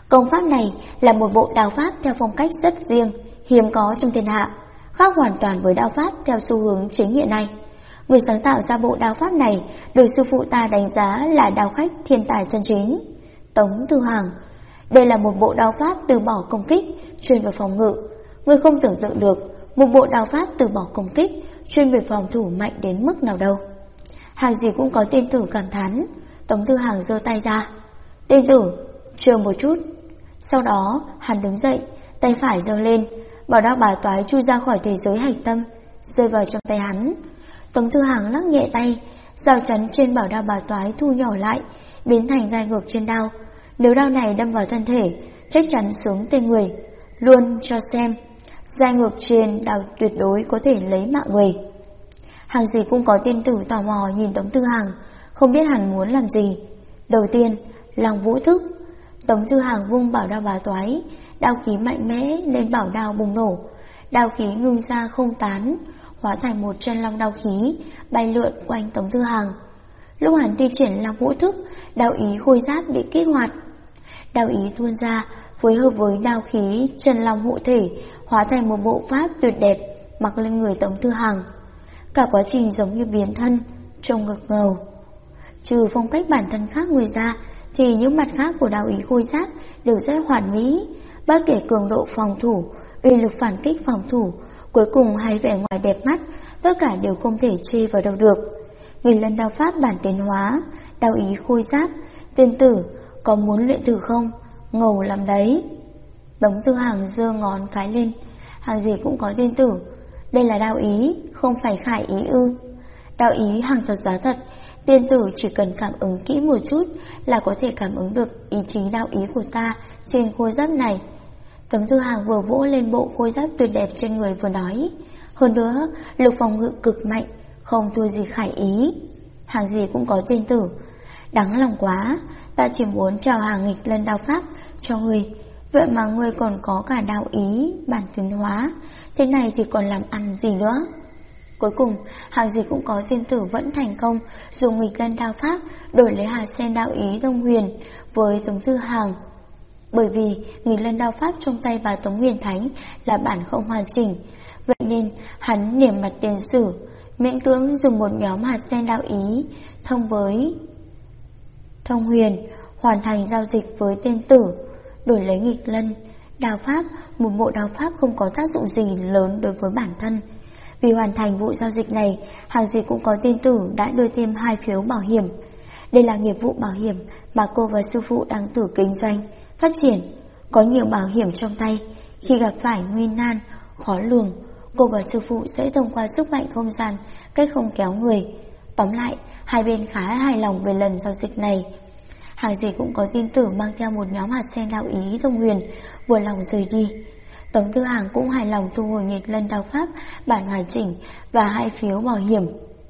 Công pháp này là một bộ đao pháp theo phong cách rất riêng, hiếm có trong thiên hạ, khác hoàn toàn với đao pháp theo xu hướng chính hiện nay. Người sáng tạo ra bộ đao pháp này được sư phụ ta đánh giá là đao khách thiên tài chân chính, Tống Tư Hàng. Đây là một bộ đao pháp từ bỏ công kích, chuyên về phòng ngự. Người không tưởng tượng được một bộ đao pháp từ bỏ công kích, chuyên về phòng thủ mạnh đến mức nào đâu. Hàng gì cũng có tiên tử cảm thán. Tống Tư Hàng giơ tay ra. Tiên tử, chờ một chút. Sau đó hắn đứng dậy, tay phải giơ lên, bảo đao bà toái chui ra khỏi thế giới hạch tâm, rơi vào trong tay hắn. Tống Tư Hàng lắc nhẹ tay, rào chắn trên bảo đao bà toái thu nhỏ lại, biến thành gai ngược trên đao. Nếu đao này đâm vào thân thể, chắc chắn xuống tên người. Luôn cho xem, gai ngược trên đao tuyệt đối có thể lấy mạng người. Hàng gì cũng có tiên tử tò mò nhìn Tống Tư Hàng, không biết hắn muốn làm gì. Đầu tiên, lòng vũ thức. Tống Tư Hàng vung bảo đao bà toái, đao khí mạnh mẽ lên bảo đao bùng nổ. Đao khí ngưng ra không tán, hóa thành một chân long đao khí bay lượn quanh Tống Tư Hàng. Lúc hắn thi triển long vũ thức, đao ý khôi giáp bị kích hoạt. Đao ý tuôn ra, phối hợp với đao khí chân long hộ thể, hóa thành một bộ pháp tuyệt đẹp mặc lên người Tống Tư Hàng. Cả quá trình giống như biến thân, trông ngực ngầu. Trừ phong cách bản thân khác người ra, thì những mặt khác của đao ý khôi giáp đều rất hoàn mỹ. Bất kể cường độ phòng thủ, uy lực phản kích phòng thủ, cuối cùng hay vẻ ngoài đẹp mắt, tất cả đều không thể chê vào đâu được. Nghìn lần đao pháp bản tiến hóa, đao ý khôi giáp, tiên tử, có muốn luyện thử không? Ngầu lắm đấy. Tống Tư Hàng giơ ngón cái lên. Hàng gì cũng có tiên tử. Đây là đao ý, không phải khải ý ư? Đao ý hàng thật giá thật. Tiên tử chỉ cần cảm ứng kỹ một chút là có thể cảm ứng được ý chí đao ý của ta trên khôi giáp này. Tống Tư Hàng vừa vỗ lên bộ khôi giáp tuyệt đẹp trên người vừa nói. Hơn nữa, lực phòng ngự cực mạnh, không thua gì khải ý. Hàng gì cũng có tiên tử. Đáng lòng quá, ta chỉ muốn chào hàng nghịch lân đao pháp cho ngươi, vậy mà ngươi còn có cả đao ý bản tiến hóa, thế này thì còn làm ăn gì nữa. Cuối cùng, hàng gì cũng có tiên tử vẫn thành công dùng nghịch lân đao pháp đổi lấy hạt sen đao ý thông huyền với Tống Tư Hàng. Bởi vì nghịch lân đao pháp trong tay bà Tống Huyền Thánh là bản không hoàn chỉnh, vậy nên hắn niềm mặt tiền sử, miễn cưỡng dùng một nhóm hạt sen đao ý thông với thông huyền, hoàn thành giao dịch với tiên tử, đổi lấy nghịch lân đao pháp, một bộ đao pháp không có tác dụng gì lớn đối với bản thân. Vì hoàn thành vụ giao dịch này, hàng gì cũng có tiên tử đã đưa thêm 2 phiếu bảo hiểm. Đây là nghiệp vụ bảo hiểm mà cô và sư phụ đang thử kinh doanh, phát triển. Có nhiều bảo hiểm trong tay, khi gặp phải nguy nan, khó lường, cô và sư phụ sẽ thông qua sức mạnh không gian cách không kéo người. Tóm lại, hai bên khá hài lòng về lần giao dịch này. Hàng gì cũng có tiên tử mang theo một nhóm hạt sen đao ý thông huyền, vừa lòng rời đi. Tống Tư Hàng cũng hài lòng thu hồi nghịch lân đao pháp bản hoàn chỉnh và 2 phiếu bảo hiểm.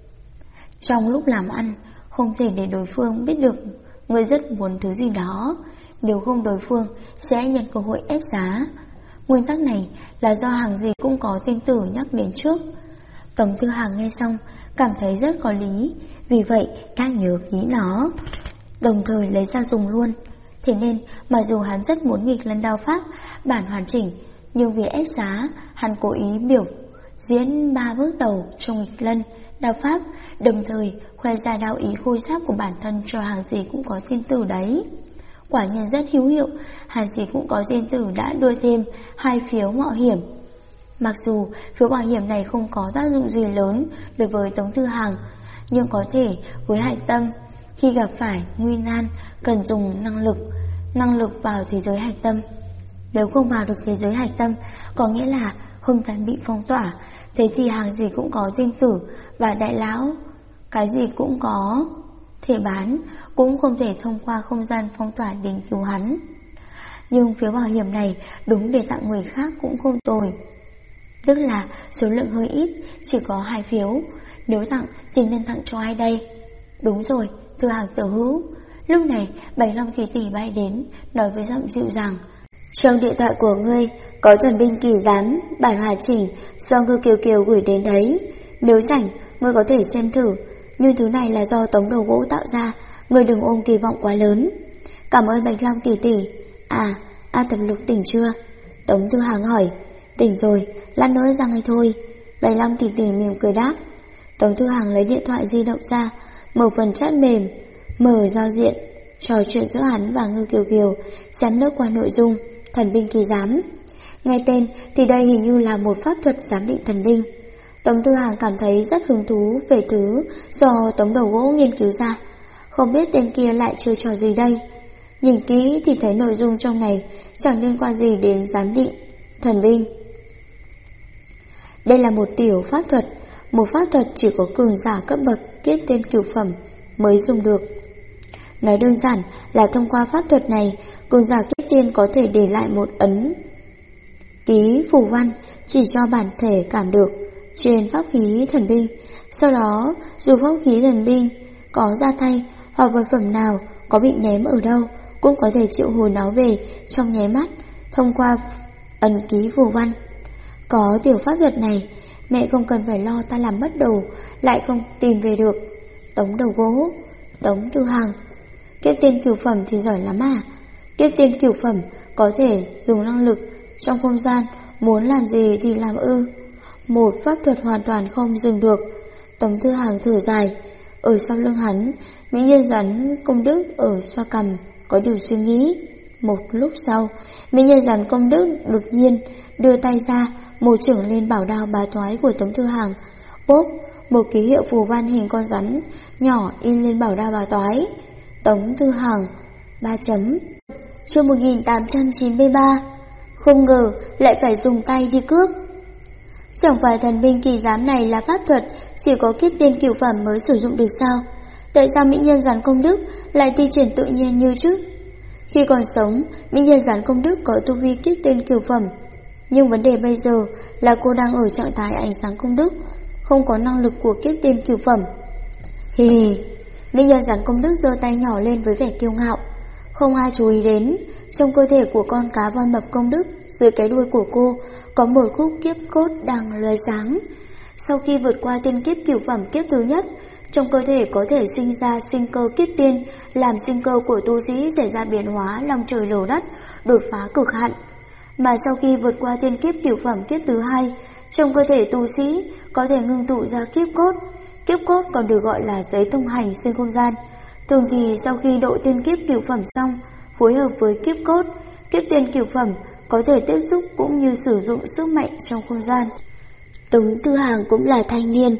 Trong lúc làm ăn, không thể để đối phương biết được người rất muốn thứ gì đó, nếu không đối phương sẽ nhận cơ hội ép giá. Nguyên tắc này là do hàng gì cũng có tiên tử nhắc đến trước. Tống Tư Hàng nghe xong cảm thấy rất có lý, vì vậy đã nhớ kỹ nó, đồng thời lấy ra dùng luôn. Thế nên mặc dù hắn rất muốn nghịch lân đao pháp bản hoàn chỉnh, nhưng vì ép giá, hắn cố ý biểu diễn 3 bước đầu trong nghịch lân đao pháp, đồng thời khoe ra đao ý khôi giáp của bản thân cho hàng gì cũng có tiên tử đấy. Quả nhiên rất hữu hiệu, hàng gì cũng có tiên tử đã đưa thêm 2 phiếu mạo hiểm. Mặc dù phiếu bảo hiểm này không có tác dụng gì lớn đối với Tống Tư Hàng, nhưng có thể với hạch tâm, khi gặp phải nguy nan cần dùng năng lực vào thế giới hạch tâm. Nếu không vào được thế giới hạch tâm, có nghĩa là không gian bị phong tỏa, thế thì hàng gì cũng có tiên tử và đại lão, cái gì cũng có thể bán, cũng không thể thông qua không gian phong tỏa đến cứu hắn. Nhưng phiếu bảo hiểm này đúng để tặng người khác cũng không tồi, tức là số lượng hơi ít, chỉ có 2 phiếu. Nếu tặng thì nên tặng cho ai đây? Đúng rồi, thưa hàng tiểu hữu. Lúc này Bạch Long tỷ tỷ bay đến, nói với giọng dịu dàng: trong điện thoại của ngươi có thần binh kỳ giám bản hoàn chỉnh do Ngư Kiều Kiều gửi đến đấy. Nếu rảnh, ngươi có thể xem thử, nhưng thứ này là do Tống Đầu Gỗ tạo ra, ngươi đừng ôm kỳ vọng quá lớn. Cảm ơn Bạch Long tỷ tỷ. A Thẩm Lục tỉnh chưa? Tống Tư Hàng hỏi. Tỉnh rồi, lát nữa ra ngay thôi. Bạch Long tỉ tỉ mỉm cười đáp. Tống Tư Hàng lấy điện thoại di động ra, mở phần chat mềm, mở giao diện, trò chuyện giữa hắn và Ngư Kiều Kiều, xem lướt qua nội dung thần binh kỳ giám. Nghe tên thì đây hình như là một pháp thuật giám định thần binh. Tống Tư Hàng cảm thấy rất hứng thú về thứ do Tống Đầu Gỗ nghiên cứu ra. Không biết tên kia lại chơi trò gì đây. Nhìn kỹ thì thấy nội dung trong này chẳng liên quan gì đến giám định thần binh. Đây là một tiểu pháp thuật, một pháp thuật chỉ có cường giả cấp bậc kiếp tiên cửu phẩm mới dùng được. Nói đơn giản là thông qua pháp thuật này, cường giả kiếp tiên có thể để lại một ấn ký phù văn chỉ cho bản thể cảm được trên pháp khí thần binh. Sau đó, dù pháp khí thần binh có ra tay hoặc vật phẩm nào có bị ném ở đâu, cũng có thể triệu hồi nó về trong nháy mắt thông qua ấn ký phù văn. Có tiểu pháp thuật này, mẹ không cần phải lo ta làm mất đồ lại không tìm về được. Tống Đầu Gỗ, Tống Tư Hàng, kiếp tiên cửu phẩm thì giỏi lắm à? Kiếp tiên cửu phẩm có thể dùng năng lực trong không gian, muốn làm gì thì làm ư? Một pháp thuật hoàn toàn không dừng được. Tống Tư Hàng thở dài. Ở sau lưng hắn, mỹ nhân rắn Công Đức ở xoa cằm, có điều suy nghĩ. Một lúc sau, mỹ nhân rắn Công Đức đột nhiên đưa tay ra, một chưởng lên bảo đao bá toái của Tống Tư Hàng. Bốp, một ký hiệu phù văn hình con rắn nhỏ in lên bảo đao bá toái. Tống Tư Hàng 3 chấm. Chương 1893. Không ngờ lại phải dùng tay đi cướp. Chẳng phải thần binh kỳ giám này là pháp thuật chỉ có kiếp tiên cửu phẩm mới sử dụng được sao? Tại sao mỹ nhân rắn Công Đức lại thi triển tự nhiên như trước? Khi còn sống, mỹ nhân rắn Công Đức có tu vi kiếp tiên cửu phẩm, nhưng vấn đề bây giờ là cô đang ở trạng thái ánh sáng Công Đức, không có năng lực của kiếp tiên cửu phẩm. Hì hì, mỹ nhân rắn Công Đức giơ tay nhỏ lên với vẻ kiêu ngạo. Không ai chú ý đến, trong cơ thể của con cá voi mập Công Đức, dưới cái đuôi của cô có một khúc kiếp cốt đang lóe sáng. Sau khi vượt qua tiên kiếp cửu phẩm kiếp thứ nhất, trong cơ thể có thể sinh ra sinh cơ kiếp tiên, làm sinh cơ của tu sĩ xảy ra biến hóa long trời lở đất, đột phá cực hạn. Mà sau khi vượt qua tiên kiếp cửu phẩm kiếp thứ hai, trong cơ thể tu sĩ có thể ngưng tụ ra kiếp cốt. Kiếp cốt còn được gọi là giấy thông hành xuyên không gian. Thường thì sau khi độ tiên kiếp cửu phẩm xong, phối hợp với kiếp cốt, kiếp tiên cửu phẩm có thể tiếp xúc cũng như sử dụng sức mạnh trong không gian. Tống Tư Hàng cũng là thanh niên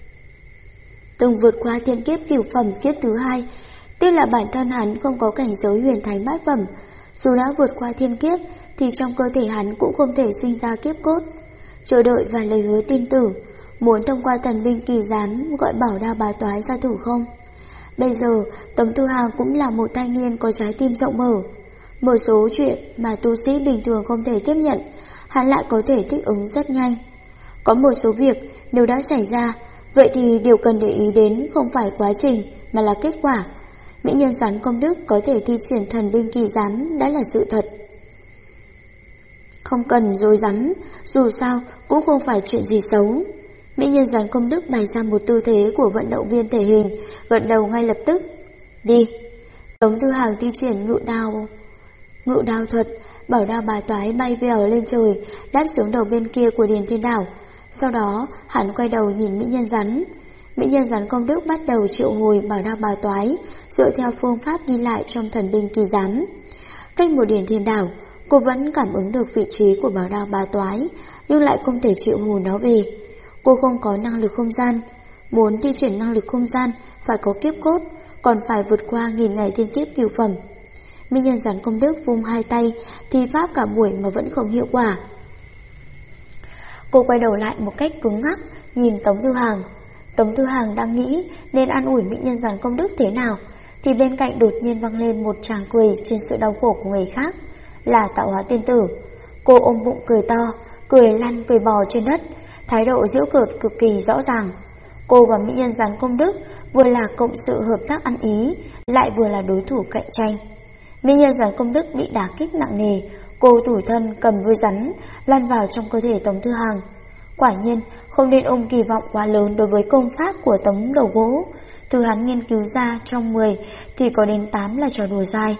từng vượt qua tiên kiếp cửu phẩm kiếp thứ hai, tiếc là bản thân hắn không có cảnh giới huyền thánh bát phẩm. Dù đã vượt qua thiên kiếp thì trong cơ thể hắn cũng không thể sinh ra kiếp cốt. Chờ đợi và lời hứa tin tử, muốn thông qua thần binh kỳ giám gọi bảo đao bá toái ra thử không? Bây giờ Tống Tư Hàng cũng là một thanh niên có trái tim rộng mở. Một số chuyện mà tu sĩ bình thường không thể tiếp nhận, hắn lại có thể thích ứng rất nhanh. Có một số việc nếu đã xảy ra, vậy thì điều cần để ý đến không phải quá trình mà là kết quả. Mỹ nhân rắn Công Đức có thể thi triển thần binh kỳ giám đã là sự thật. Không cần dối rắm, dù sao cũng không phải chuyện gì xấu. Mỹ nhân rắn Công Đức bày ra một tư thế của vận động viên thể hình, gật đầu ngay lập tức. Đi. Tống Tư Hàng thi triển ngự đao thuật, bảo đao bá toái bay vèo lên trời, đáp xuống đầu bên kia của Điền Thiên Đảo. Sau đó hắn quay đầu nhìn mỹ nhân rắn. Mỹ nhân rắn Công Đức bắt đầu triệu hồi bảo đao bá toái dựa theo phương pháp ghi lại trong thần binh kỳ giám. Cách một Điền Thiên Đảo, cô vẫn cảm ứng được vị trí của bảo đao bá toái, nhưng lại không thể triệu hồi nó về. Cô không có năng lực không gian. Muốn thi triển năng lực không gian phải có kiếp cốt, còn phải vượt qua 1000 ngày thiên kiếp cửu phẩm. Mỹ nhân rắn Công Đức vung hai tay thi pháp cả buổi mà vẫn không hiệu quả. Cô quay đầu lại một cách cứng ngắc nhìn Tống Tư Hàng. Tống Tư Hàng đang nghĩ nên an ủi mỹ nhân rắn Công Đức thế nào, thì bên cạnh đột nhiên vang lên một tràng cười trên sự đau khổ của người khác, là Tạo Hóa Tiên Tử. Cô ôm bụng cười to, cười lăn cười bò trên đất, thái độ giễu cợt cực kỳ rõ ràng. Cô và mỹ nhân rắn Công Đức vừa là cộng sự hợp tác ăn ý, lại vừa là đối thủ cạnh tranh. Mỹ nhân rắn Công Đức bị đả kích nặng nề, cô tủi thân cầm đuôi rắn lăn vào trong cơ thể Tống Tư Hàng. Quả nhiên không nên ôm kỳ vọng quá lớn đối với công pháp của Tống Đầu Gỗ. Thứ hắn nghiên cứu ra trong 10 thì có đến 8 là trò đùa dai.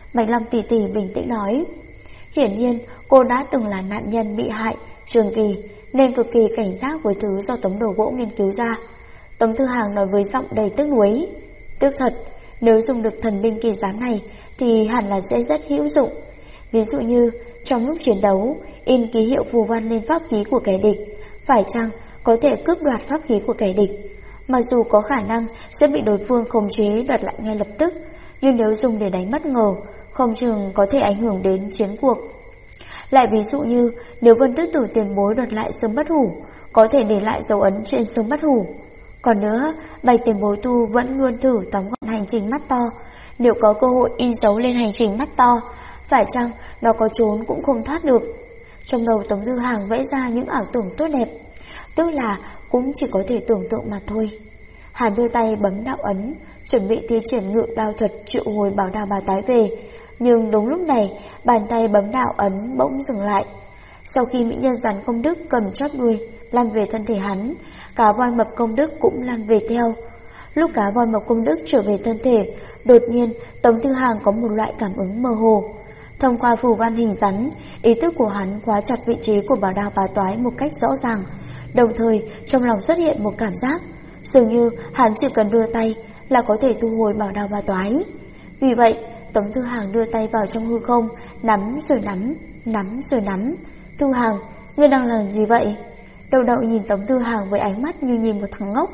Bạch Long tỷ tỷ bình tĩnh nói. Hiển nhiên cô đã từng là nạn nhân bị hại trường kỳ, nên cực kỳ cảnh giác với thứ do Tống Đồ Gỗ nghiên cứu ra. Tống Thư Hàng nói với giọng đầy tiếc nuối. Tiếc thật, nếu dùng được thần binh kỳ giám này thì hẳn là sẽ rất hữu dụng. Ví dụ như trong lúc chiến đấu, in ký hiệu phù văn lên pháp khí của kẻ địch, phải chăng có thể cướp đoạt pháp khí của kẻ địch. Mặc dù có khả năng sẽ bị đối phương khống chế đoạt lại ngay lập tức, nhưng nếu dùng để đánh bất ngờ, không chừng có thể ảnh hưởng đến chiến cuộc. Lại ví dụ như nếu Vân Tước Tử tiền bối đoạt lại Sớm Bất Hủ, có thể để lại dấu ấn trên Sớm Bất Hủ. Còn nữa, Bạch tiền bối tu vẫn luôn thử tóm gọn hành trình mắt to. Nếu có cơ hội in dấu lên hành trình mắt to, phải chăng nó có trốn cũng không thoát được. Trong đầu Tống Thư Hàng vẽ ra những ảo tưởng tốt đẹp, tức là cũng chỉ có thể tưởng tượng mà thôi. Hắn đưa tay bấm đạo ấn, chuẩn bị thi triển ngự đao thuật triệu hồi Bảo Đao Bà Toái về. Nhưng đúng lúc này, bàn tay bấm đạo ấn bỗng dừng lại. Sau khi mỹ nhân rắn công đức cầm chóp đuôi lăn về thân thể hắn, cá voi mập công đức cũng lăn về theo. Lúc cá voi mập công đức trở về thân thể, đột nhiên Tống Thư Hàng có một loại cảm ứng mơ hồ. Thông qua phù văn hình rắn, ý thức của hắn khóa chặt vị trí của Bảo Đao Bà Toái một cách rõ ràng. Đồng thời trong lòng xuất hiện một cảm giác dường như hắn chỉ cần đưa tay là có thể thu hồi Bảo Đao Bà Toái. Vì vậy Tống Thư Hàng đưa tay vào trong hư không, nắm rồi nắm, nắm rồi nắm. Thư Hàng, ngươi đang làm gì vậy? Đậu Đậu nhìn Tống Thư Hàng với ánh mắt như nhìn một thằng ngốc.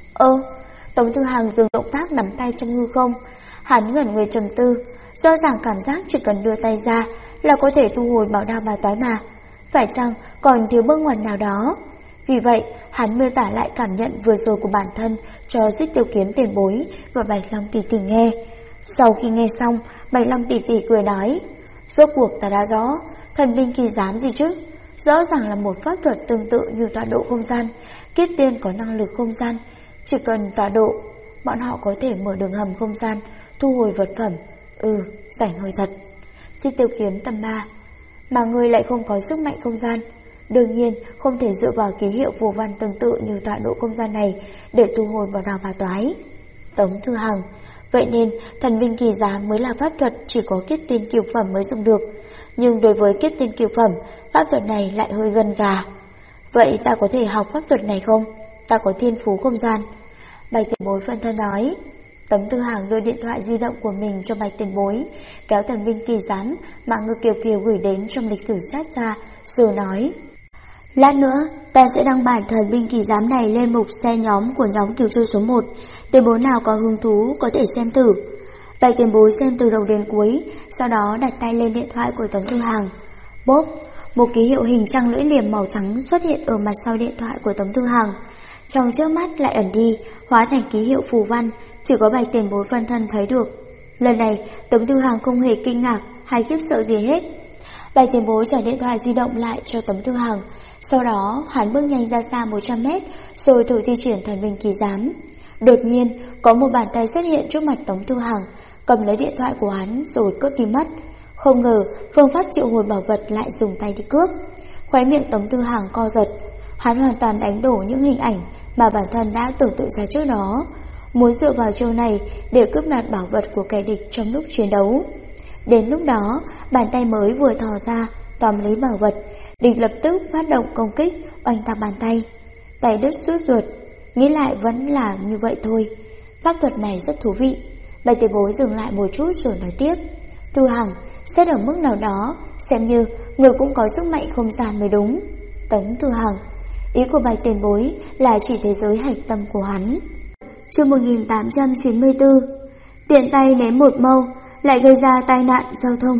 Tống Thư Hàng dừng động tác nắm tay trong hư không. Hắn ngẩn người trầm tư, rõ ràng cảm giác chỉ cần đưa tay ra là có thể thu hồi Bảo Đao Bà Toái mà. Phải chăng còn thiếu bước ngoặt nào đó? Vì vậy hắn miêu tả lại cảm nhận vừa rồi của bản thân cho Xích Tiêu Kiếm tiền bối và Bạch Long tỷ tỷ nghe. Sau khi nghe xong, Bạch Long tỷ tỷ cười nói, rốt cuộc ta đã rõ, thần binh kỳ giám gì chứ? Rõ ràng là một pháp thuật tương tự như tọa độ không gian. Kiếp tiên có năng lực không gian, chỉ cần tọa độ, bọn họ có thể mở đường hầm không gian, thu hồi vật phẩm. Rảnh hơi thật. Xích Tiêu Kiếm tầm 3. Mà ngươi lại không có sức mạnh không gian, đương nhiên không thể dựa vào ký hiệu phù văn tương tự như tọa độ không gian này để thu hồi Bảo Đao Bà Toái. Tống Thư Hàng, vậy nên thần binh kỳ giám mới là pháp thuật chỉ có kiếp tiên cửu phẩm mới dùng được. Nhưng đối với kiếp tiên cửu phẩm, pháp thuật này lại hơi gần gà. Vậy ta có thể học pháp thuật này không? Ta có thiên phú không gian. Bạch tiền bối phân thân nói. Tống Thư Hàng đưa điện thoại di động của mình cho Bạch tiền bối, kéo thần binh kỳ giám mà Ngư Kiều Kiều gửi đến trong lịch sử chat ra, rồi nói, lát nữa ta sẽ đăng bản thần binh kỳ giám này lên mục xe nhóm của nhóm Kiều Châu số 1. Tiền bối nào có hứng thú có thể xem thử. Bạch tiền bối xem từ đầu đến cuối, sau đó đặt tay lên điện thoại của Tống Thư Hàng. Bốp, một ký hiệu hình trăng lưỡi liềm màu trắng xuất hiện ở mặt sau điện thoại của Tống Thư Hàng. Trong chớp mắt lại ẩn đi, hóa thành ký hiệu phù văn, chỉ có Bạch tiền bối phân thân thấy được. Lần này Tống Thư Hàng không hề kinh ngạc hay khiếp sợ gì hết. Bạch tiền bối trả điện thoại di động lại cho Tống Thư Hàng. Sau đó hắn bước nhanh ra xa 100 mét, rồi thử thi triển thần binh kỳ giám. Đột nhiên có một bàn tay xuất hiện trước mặt Tống Thư Hàng, cầm lấy điện thoại của hắn rồi cướp đi mất. Không ngờ phương pháp triệu hồi bảo vật lại dùng tay đi cướp. Khóe miệng Tống Thư Hàng co giật. Hắn hoàn toàn đánh đổ những hình ảnh mà bản thân đã tưởng tượng ra trước đó, muốn dựa vào chiêu này để cướp đoạt bảo vật của kẻ địch trong lúc chiến đấu. Đến lúc đó, bàn tay mới vừa thò ra tóm lấy bảo vật, địch lập tức phát động công kích, oanh tạc bàn tay. Tay đứt suốt ruột. Nghĩ lại vẫn là như vậy thôi. Pháp thuật này rất thú vị. Bạch tiền bối dừng lại một chút rồi nói tiếp. Thư Hàng, xét ở mức nào đó, xem như người cũng có sức mạnh không gian mới đúng. Tống Thư Hàng, ý của Bạch tiền bối là chỉ thế giới hạch tâm của hắn. Chương 1894. Tiện tay ném một mâu lại gây ra tai nạn giao thông.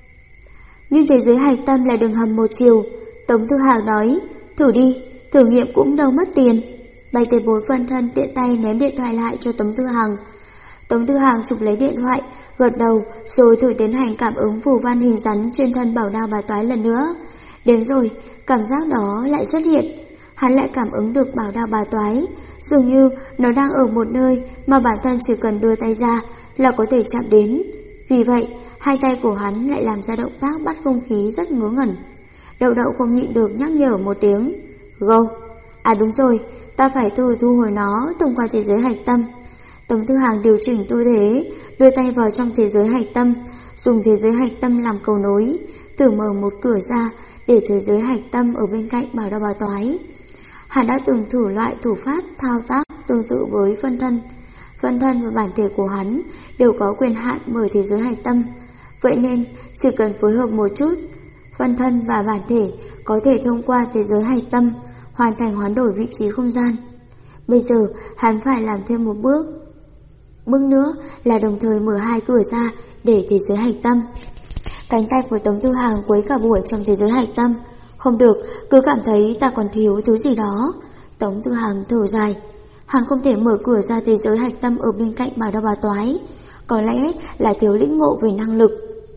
Nhưng thế giới hạch tâm là đường hầm một chiều. Tống Thư Hàng nói, thử đi, thử nghiệm cũng đâu mất tiền. Bạch tiền bối phân thân tiện tay ném điện thoại lại cho Tống Thư Hàng. Tống Thư Hàng chụp lấy điện thoại, gật đầu rồi thử tiến hành cảm ứng phù văn hình rắn trên thân Bảo Đao Bà Toái lần nữa. Đến rồi, cảm giác đó lại xuất hiện. Hắn lại cảm ứng được Bảo Đao Bà Toái, dường như nó đang ở một nơi mà bản thân chỉ cần đưa tay ra là có thể chạm đến. Vì vậy, hai tay của hắn lại làm ra động tác bắt không khí rất ngớ ngẩn. Đậu Đậu không nhịn được nhắc nhở một tiếng. Go. À đúng rồi, ta phải thử thu hồi nó thông qua thế giới hạch tâm. Tống Thư Hàng điều chỉnh tư thế, đưa tay vào trong thế giới hạch tâm, dùng thế giới hạch tâm làm cầu nối, thử mở một cửa ra để thế giới hạch tâm ở bên cạnh bảo đao bào toái. Hắn đã từng thử loại thủ pháp thao tác tương tự với phân thân. Phân thân và bản thể của hắn đều có quyền hạn mở thế giới hạch tâm, vậy nên chỉ cần phối hợp một chút, phân thân và bản thể có thể thông qua thế giới hạch tâm hoàn thành hoán đổi vị trí không gian. Bây giờ hắn phải làm thêm một bước nữa là đồng thời mở hai cửa ra để thế giới hạch tâm. Cánh tay của Tống Tư Hàng quấy cả buổi trong thế giới hạch tâm. Không được, cứ cảm thấy ta còn thiếu thứ gì đó. Tống Tư Hàng thở dài. Hắn không thể mở cửa ra thế giới hạch tâm ở bên cạnh bảo đao bào toái. Có lẽ là thiếu lĩnh ngộ về năng lực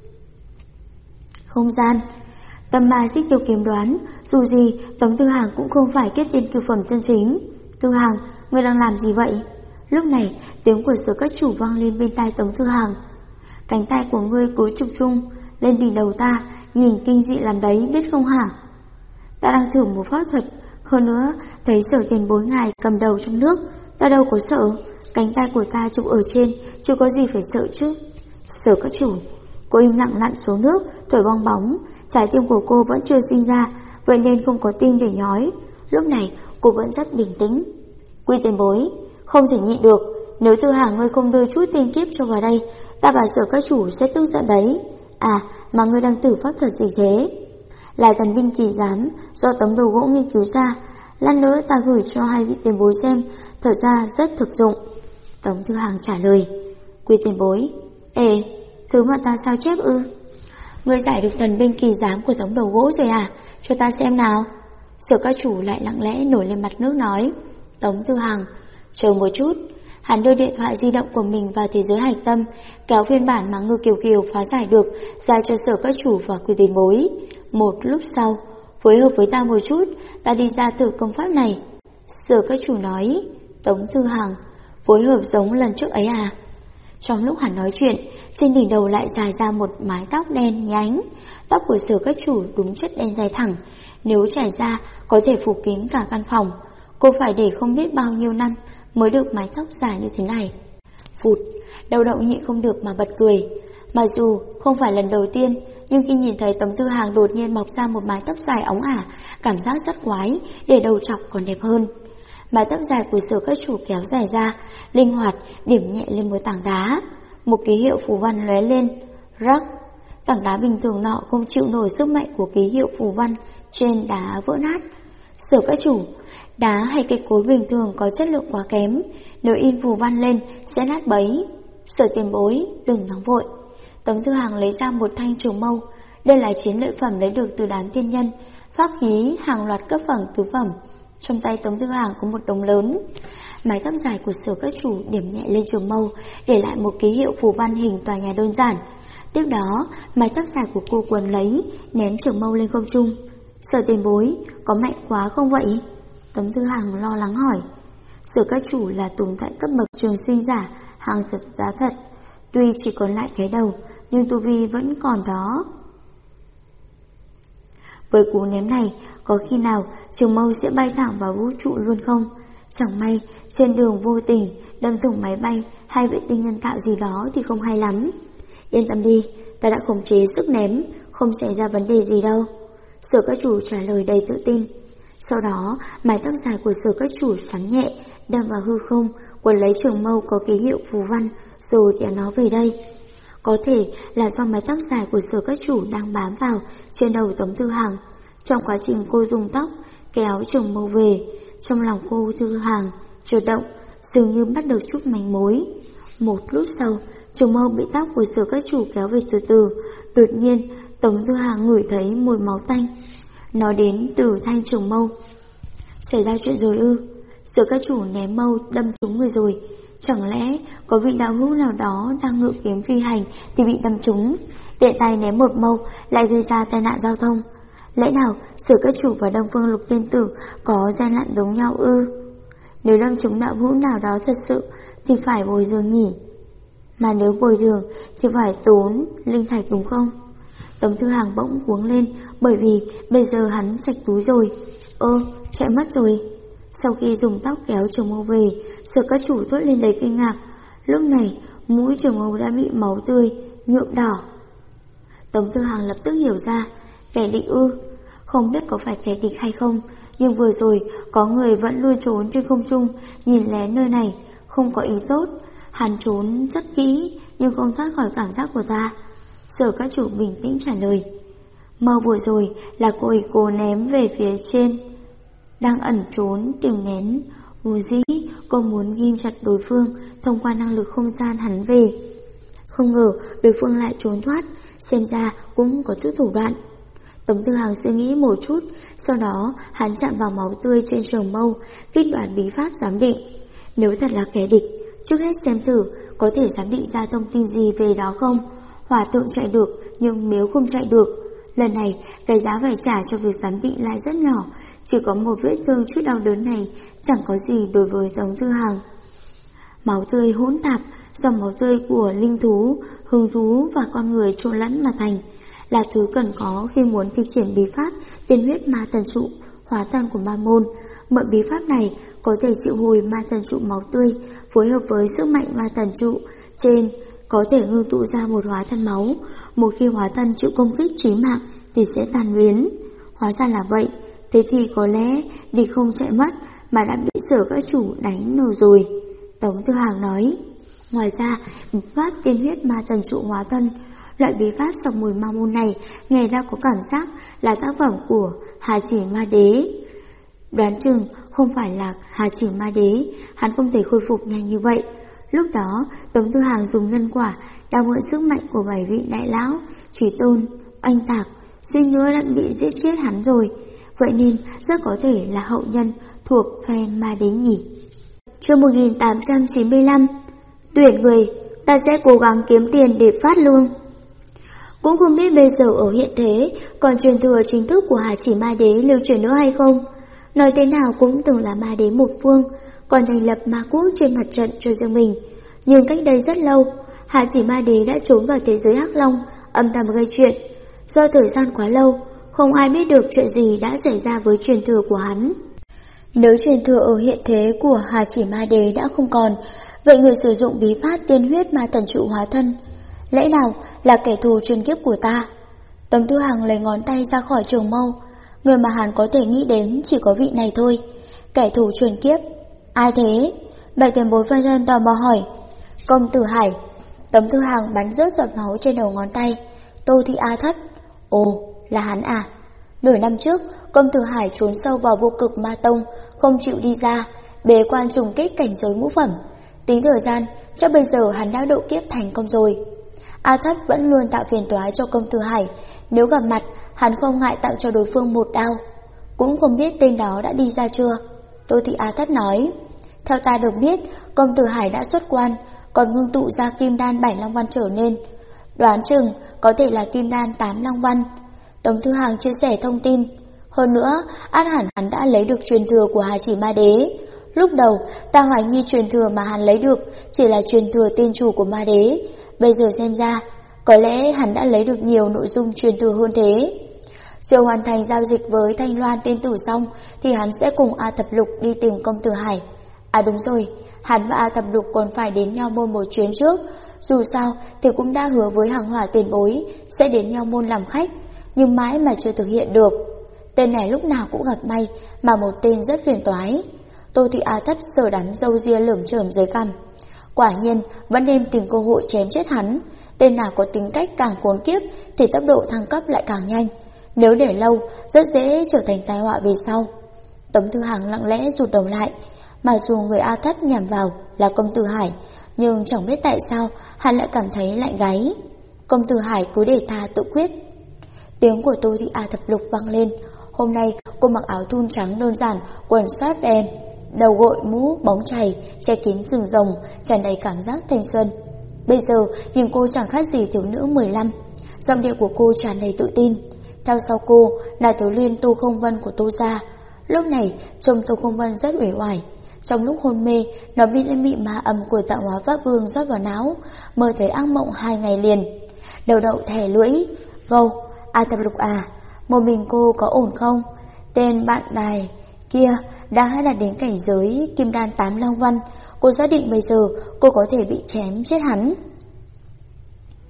không gian. Tâm ma Xích Tiêu Kiếm đoán, dù gì Tống Tư Hàng cũng không phải kiếp tiên cửu phẩm chân chính. Tư Hàng, ngươi đang làm gì vậy? Lúc này tiếng của Sở Các Chủ vang lên bên tai Tống Tư Hàng. Cánh tay của ngươi cố chụp chung lên đỉnh đầu ta, nhìn kinh dị làm đấy, biết không hả? Ta đang thử một pháp thuật, hơn nữa thấy Sở tiền bối ngài cầm đầu trong nước, ta đâu có sợ. Cánh tay của ta chụp ở trên, chưa có gì phải sợ chứ. Sở Các Chủ, cô im lặng lặn xuống nước, thổi bong bóng. Trái tim của cô vẫn chưa sinh ra, vậy nên không có tim để nhói. Lúc này cô vẫn rất bình tĩnh. Quy tiền bối, không thể nhịn được, nếu Tư Hàng ngươi không đưa chút tiên kiếp cho vào đây, ta và Sở Các Chủ sẽ tức giận đấy. À, mà ngươi đang thử pháp thuật gì thế? Là thần binh kỳ giám do tấm đầu gỗ nghiên cứu ra, lát nữa ta gửi cho hai vị tiền bối xem, thật ra rất thực dụng. Tống Tư Hàng trả lời. Quy tiền bối, thứ mà ta sao chép ư? Ngươi giải được thần binh kỳ giám của tấm đầu gỗ rồi à? Cho ta xem nào. Sở Các Chủ lại lặng lẽ nổi lên mặt nước nói. Tống Tư Hàng, chờ một chút. Hắn đưa điện thoại di động của mình vào thế giới hạch tâm, kéo phiên bản mà Ngư Kiều Kiều phá giải được ra cho Sở Các Chủ và Quy tiền bối. Một lúc sau, phối hợp với ta một chút, ta đi ra thử công pháp này. Sở Các Chủ nói. Tống Tư Hàng, phối hợp giống lần trước ấy à? Trong lúc hắn nói chuyện, trên đỉnh đầu lại dài ra một mái tóc đen nhánh. Tóc của Sở Các Chủ đúng chất đen dài thẳng, nếu trải ra có thể phủ kín cả căn phòng. Cô phải để không biết bao nhiêu năm mới được mái tóc dài như thế này. Phụt, Đầu Đậu nhịn không được mà bật cười. Mặc dù không phải lần đầu tiên, nhưng khi nhìn thấy Tống Tư Hàng đột nhiên mọc ra một mái tóc dài óng ả, cảm giác rất quái, để đầu chọc còn đẹp hơn. Mái tóc dài của Sở Các Chủ kéo dài ra, linh hoạt điểm nhẹ lên một tảng đá. Một ký hiệu phù văn lóe lên, rắc. Tảng đá bình thường nọ không chịu nổi sức mạnh của ký hiệu phù văn trên đá vỡ nát. Sở Các Chủ, đá hay cây cối bình thường có chất lượng quá kém, nếu in phù văn lên sẽ nát bấy. Sở tiền bối, đừng nóng vội. Tống Tư Hàng lấy ra một thanh trường mâu. Đây là chiến lợi phẩm lấy được từ đám tiên nhân, pháp khí hàng loạt cấp phẩm tứ phẩm. Trong tay Tống Tư Hàng có một đống lớn. Mái tóc dài của Sở Các Chủ điểm nhẹ lên trường mâu, để lại một ký hiệu phù văn hình tòa nhà đơn giản. Tiếp đó, mái tóc dài của cô quấn lấy, ném trường mâu lên không trung. Sở tiền bối, có mạnh quá không vậy? Tống Tư Hàng lo lắng hỏi. Sở Các Chủ là tồn tại cấp bậc trường sinh giả, hàng thật giá thật. Tuy chỉ còn lại cái đầu, nhưng tu vi vẫn còn đó. Với cú ném này, có khi nào trường mâu sẽ bay thẳng vào vũ trụ luôn không? Chẳng may trên đường vô tình đâm thủng máy bay hay vệ tinh nhân tạo gì đó thì không hay lắm. Yên tâm đi, ta đã khống chế sức ném, không xảy ra vấn đề gì đâu. Sở Các Chủ trả lời đầy tự tin. Sau đó, mái tóc dài của Sở Các Chủ xoắn nhẹ, đâm vào hư không, quấn lấy trường mâu có ký hiệu phù văn, rồi kéo nó về đây. Có thể là do mái tóc dài của Sở Các Chủ đang bám vào trên đầu Tống Tư Hàng. Trong quá trình cô dùng tóc kéo trường mâu về, trong lòng cô Tư Hàng chợt động, dường như bắt được chút manh mối. Một lúc sau, trường mâu bị tóc của Sở Các Chủ kéo về từ từ. Đột nhiên, Tống Tư Hàng ngửi thấy mùi máu tanh. Nó đến từ thanh trường mâu. Xảy ra chuyện rồi ư? Sở Các Chủ ném mâu đâm trúng người rồi. Chẳng lẽ có vị đạo hữu nào đó đang ngự kiếm phi hành thì bị đâm trúng, tiện tay ném một mâu lại gây ra tai nạn giao thông? Lẽ nào Sở Các Chủ và Đông Phương Lục Tiên Tử có gian lận giống nhau ư? Nếu đâm trúng đạo hữu nào đó thật sự thì phải bồi thường nhỉ? Mà nếu bồi thường thì phải tốn linh thạch đúng không? Tống Tư Hàng bỗng cuống lên, bởi vì bây giờ hắn sạch túi rồi. Chạy mất rồi. Sau khi dùng tóc kéo trường mâu về, Sở Các Chủ thốt lên đầy kinh ngạc. Lúc này mũi trường mâu đã bị máu tươi nhuộm đỏ. Tống Tư Hằng lập tức hiểu ra, kẻ địch ư? Không biết có phải kẻ địch hay không, nhưng vừa rồi có người vẫn luôn trốn trên không trung, nhìn lén nơi này, không có ý tốt. Hắn trốn rất kỹ, nhưng không thoát khỏi cảm giác của ta. Sở Các Chủ bình tĩnh trả lời. Mơ vừa rồi là cô ném về phía trên, đang ẩn trốn tìm nén. Vốn dĩ cô muốn ghim chặt đối phương thông qua năng lực không gian hắn về. Không ngờ đối phương lại trốn thoát, xem ra cũng có chút thủ đoạn. Tống Tư Hằng suy nghĩ một chút, sau đó hắn chạm vào máu tươi trên trường mâu, kích hoạt bí pháp giám định. Nếu thật là kẻ địch, trước hết xem thử có thể giám định ra thông tin gì về đó không. Hỏa tượng chạy được, nhưng nếu không chạy được, lần này cái giá phải trả cho việc giám định lại rất nhỏ. Chỉ có một vết thương chút đau đớn này chẳng có gì đối với Tống Tư Hằng. Máu tươi hỗn tạp do máu tươi của linh thú, hung thú và con người trộn lẫn mà thành, là thứ cần có khi muốn thi triển bí pháp tiên huyết ma thần trụ, hóa thân của ma môn. Mượn bí pháp này có thể triệu hồi ma thần trụ máu tươi, phối hợp với sức mạnh ma thần trụ trên có thể ngưng tụ ra một hóa thân máu. Một khi hóa thân chịu công kích chí mạng thì sẽ tàn biến. Hóa ra là vậy, thế thì có lẽ địch không chạy mất mà đã bị Sở Các Chủ đánh nổ rồi. Tống Tư Hằng nói. Ngoài ra, bí pháp tiên huyết ma thần trụ hóa thân, loại bí pháp sọc mùi ma môn này nghe đã có cảm giác là tác phẩm của Hà Chỉ Ma Đế. Đoán chừng không phải là Hà Chỉ Ma Đế, hắn không thể khôi phục nhanh như vậy. Lúc đó Tống Tư Hằng dùng nhân quả đang mượn sức mạnh của 7 vị đại lão Chí Tôn, Oanh Tạc, suy nữa đã bị giết chết hắn rồi. Vậy nên rất có thể là hậu nhân thuộc phe Ma Đế nhỉ. Chương 1895. Tuyển người, ta sẽ cố gắng kiếm tiền để phát lương. Cũng không biết bây giờ ở hiện thế còn truyền thừa chính thức của Hà Chỉ Ma Đế lưu truyền nữa hay không. Nói thế nào cũng từng là ma đế một phương, còn thành lập ma quốc trên mặt trận cho riêng mình. Nhưng cách đây rất lâu, Hà Chỉ Ma Đế đã trốn vào thế giới Hắc Long, âm thầm gây chuyện. Do thời gian quá lâu, không ai biết được chuyện gì đã xảy ra với truyền thừa của hắn. Nếu truyền thừa ở hiện thế của Hà Chỉ Ma Đế đã không còn, vậy người sử dụng bí pháp tiên huyết ma thần trụ hóa thân, lẽ nào là kẻ thù truyền kiếp của ta? Tống Tư Hằng lấy ngón tay ra khỏi trường mâu. Người mà hắn có thể nghĩ đến chỉ có vị này thôi. Kẻ thù truyền kiếp. Ai thế? Bạch tiền bối phân thân tò mò hỏi. Công Tử Hải. Tống Tư Hằng bắn rớt giọt máu trên đầu ngón tay. Tô Thị A Thất. Ồ, là hắn à? Nửa năm trước, Công Tử Hải trốn sâu vào vô cực ma tông, không chịu đi ra, bế quan trùng kích cảnh giới ngũ phẩm. Tính thời gian, chắc bây giờ hắn đã độ kiếp thành công rồi. A Thất vẫn luôn tạo phiền toái cho Công Tử Hải. Nếu gặp mặt, hắn không ngại tặng cho đối phương một đao. Cũng không biết tên đó đã đi ra chưa? Tô Thị A Thất nói. Theo ta được biết, Công Tử Hải đã xuất quan, còn ngưng tụ ra kim đan 7 long văn trở nên. Đoán chừng có thể là kim đan 8 long văn. Tống Tư Hằng chia sẻ thông tin. Hơn nữa, ắt hẳn hắn đã lấy được truyền thừa của Hà Chỉ Ma Đế. Lúc đầu, ta hoài nghi truyền thừa mà hắn lấy được chỉ là truyền thừa tiên chủ của Ma Đế. Bây giờ xem ra, có lẽ hắn đã lấy được nhiều nội dung truyền thừa hơn thế. Chưa hoàn thành giao dịch với Thanh Loan tiên tử xong thì hắn sẽ cùng A Thập Lục đi tìm Công Tử Hải. À đúng rồi, hắn và A Thập Lục còn phải đến Nho Môn một chuyến trước. Dù sao thì cũng đã hứa với Hàng Hỏa tiền bối sẽ đến Nho Môn làm khách, nhưng mãi mà chưa thực hiện được. Tên này lúc nào cũng gặp may, mà một tên rất phiền toái. Tô Thị A Thất sờ đám râu ria lởm chởm dưới cằm. Quả nhiên vẫn nên tìm cơ hội chém chết hắn. Tên nào có tính cách càng khốn kiếp thì tốc độ thăng cấp lại càng nhanh. Nếu để lâu, rất dễ trở thành tai họa về sau. Tống Tư Hằng lặng lẽ rụt đầu lại. Mặc dù người A Thất nhằm vào là Công Tử Hải, nhưng chẳng biết tại sao hắn lại cảm thấy lạnh gáy. Công Tử Hải cứ để ta tự quyết. Tiếng của Tô Thị A Thập Lục vang lên. Hôm nay cô mặc áo thun trắng đơn giản, quần soát đen, đầu gội mũ bóng chày che kín sừng rồng, tràn đầy cảm giác thanh xuân. Bây giờ nhìn cô chẳng khác gì thiếu nữ 15. Giọng điệu của cô tràn đầy tự tin. Theo sau cô là thiếu liên Tu Không Vân của Tô gia. Lúc này trông Tu Không Vân rất uể oải. Trong lúc hôn mê, nó bị ma âm của Tạo Hóa Pháp Vương rót vào não, mơ thấy ác mộng 2 ngày liền. Đầu đậu thẻ lưỡi. Gâu, A Thập Lục à, một mình cô có ổn không? Tên bạn đài kia đã đạt đến cảnh giới kim đan 8 long văn. Cô xác định bây giờ cô có thể bị chém chết hắn.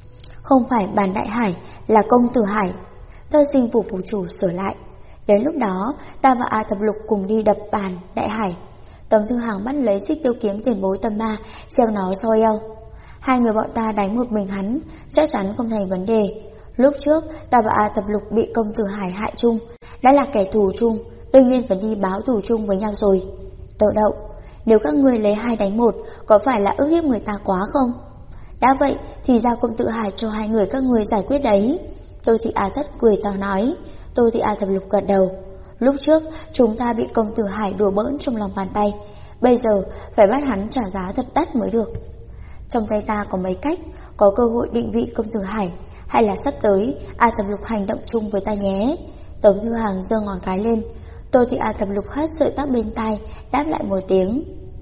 Không phải bàn đại hải, là công tử Hải. Thơ sinh phủ phủ chủ sửa lại. Đến lúc đó ta và A Thập Lục cùng đi đập bàn đại hải. Tống Thư Hàng bắt lấy xích tiêu kiếm tiền bối tâm ma, treo nó sau eo. Hai người bọn ta đánh một mình hắn, chắc chắn không thành vấn đề. Lúc trước ta và A Thập Lục bị công tử Hải hại chung, đã là kẻ thù chung, đương nhiên phải đi báo thù chung với nhau rồi. Đậu đậu, nếu các ngươi lấy 2 đánh 1, có phải là ức hiếp người ta quá không? Đã vậy thì giao công tử Hải cho hai người các ngươi giải quyết đấy. Tô Thị A Thất cười to nói. Tô Thị A Thập Lục gật đầu. Lúc trước chúng ta bị công tử Hải đùa bỡn trong lòng bàn tay, bây giờ phải bắt hắn trả giá thật đắt mới được. Trong tay ta có mấy cách, có cơ hội định vị công tử Hải, hay là sắp tới A Thập Lục hành động chung với ta nhé. Tống Thư Hàng giơ ngón cái lên. Tô Thị A Thập Lục hất sợi tóc bên tai, đáp lại một tiếng.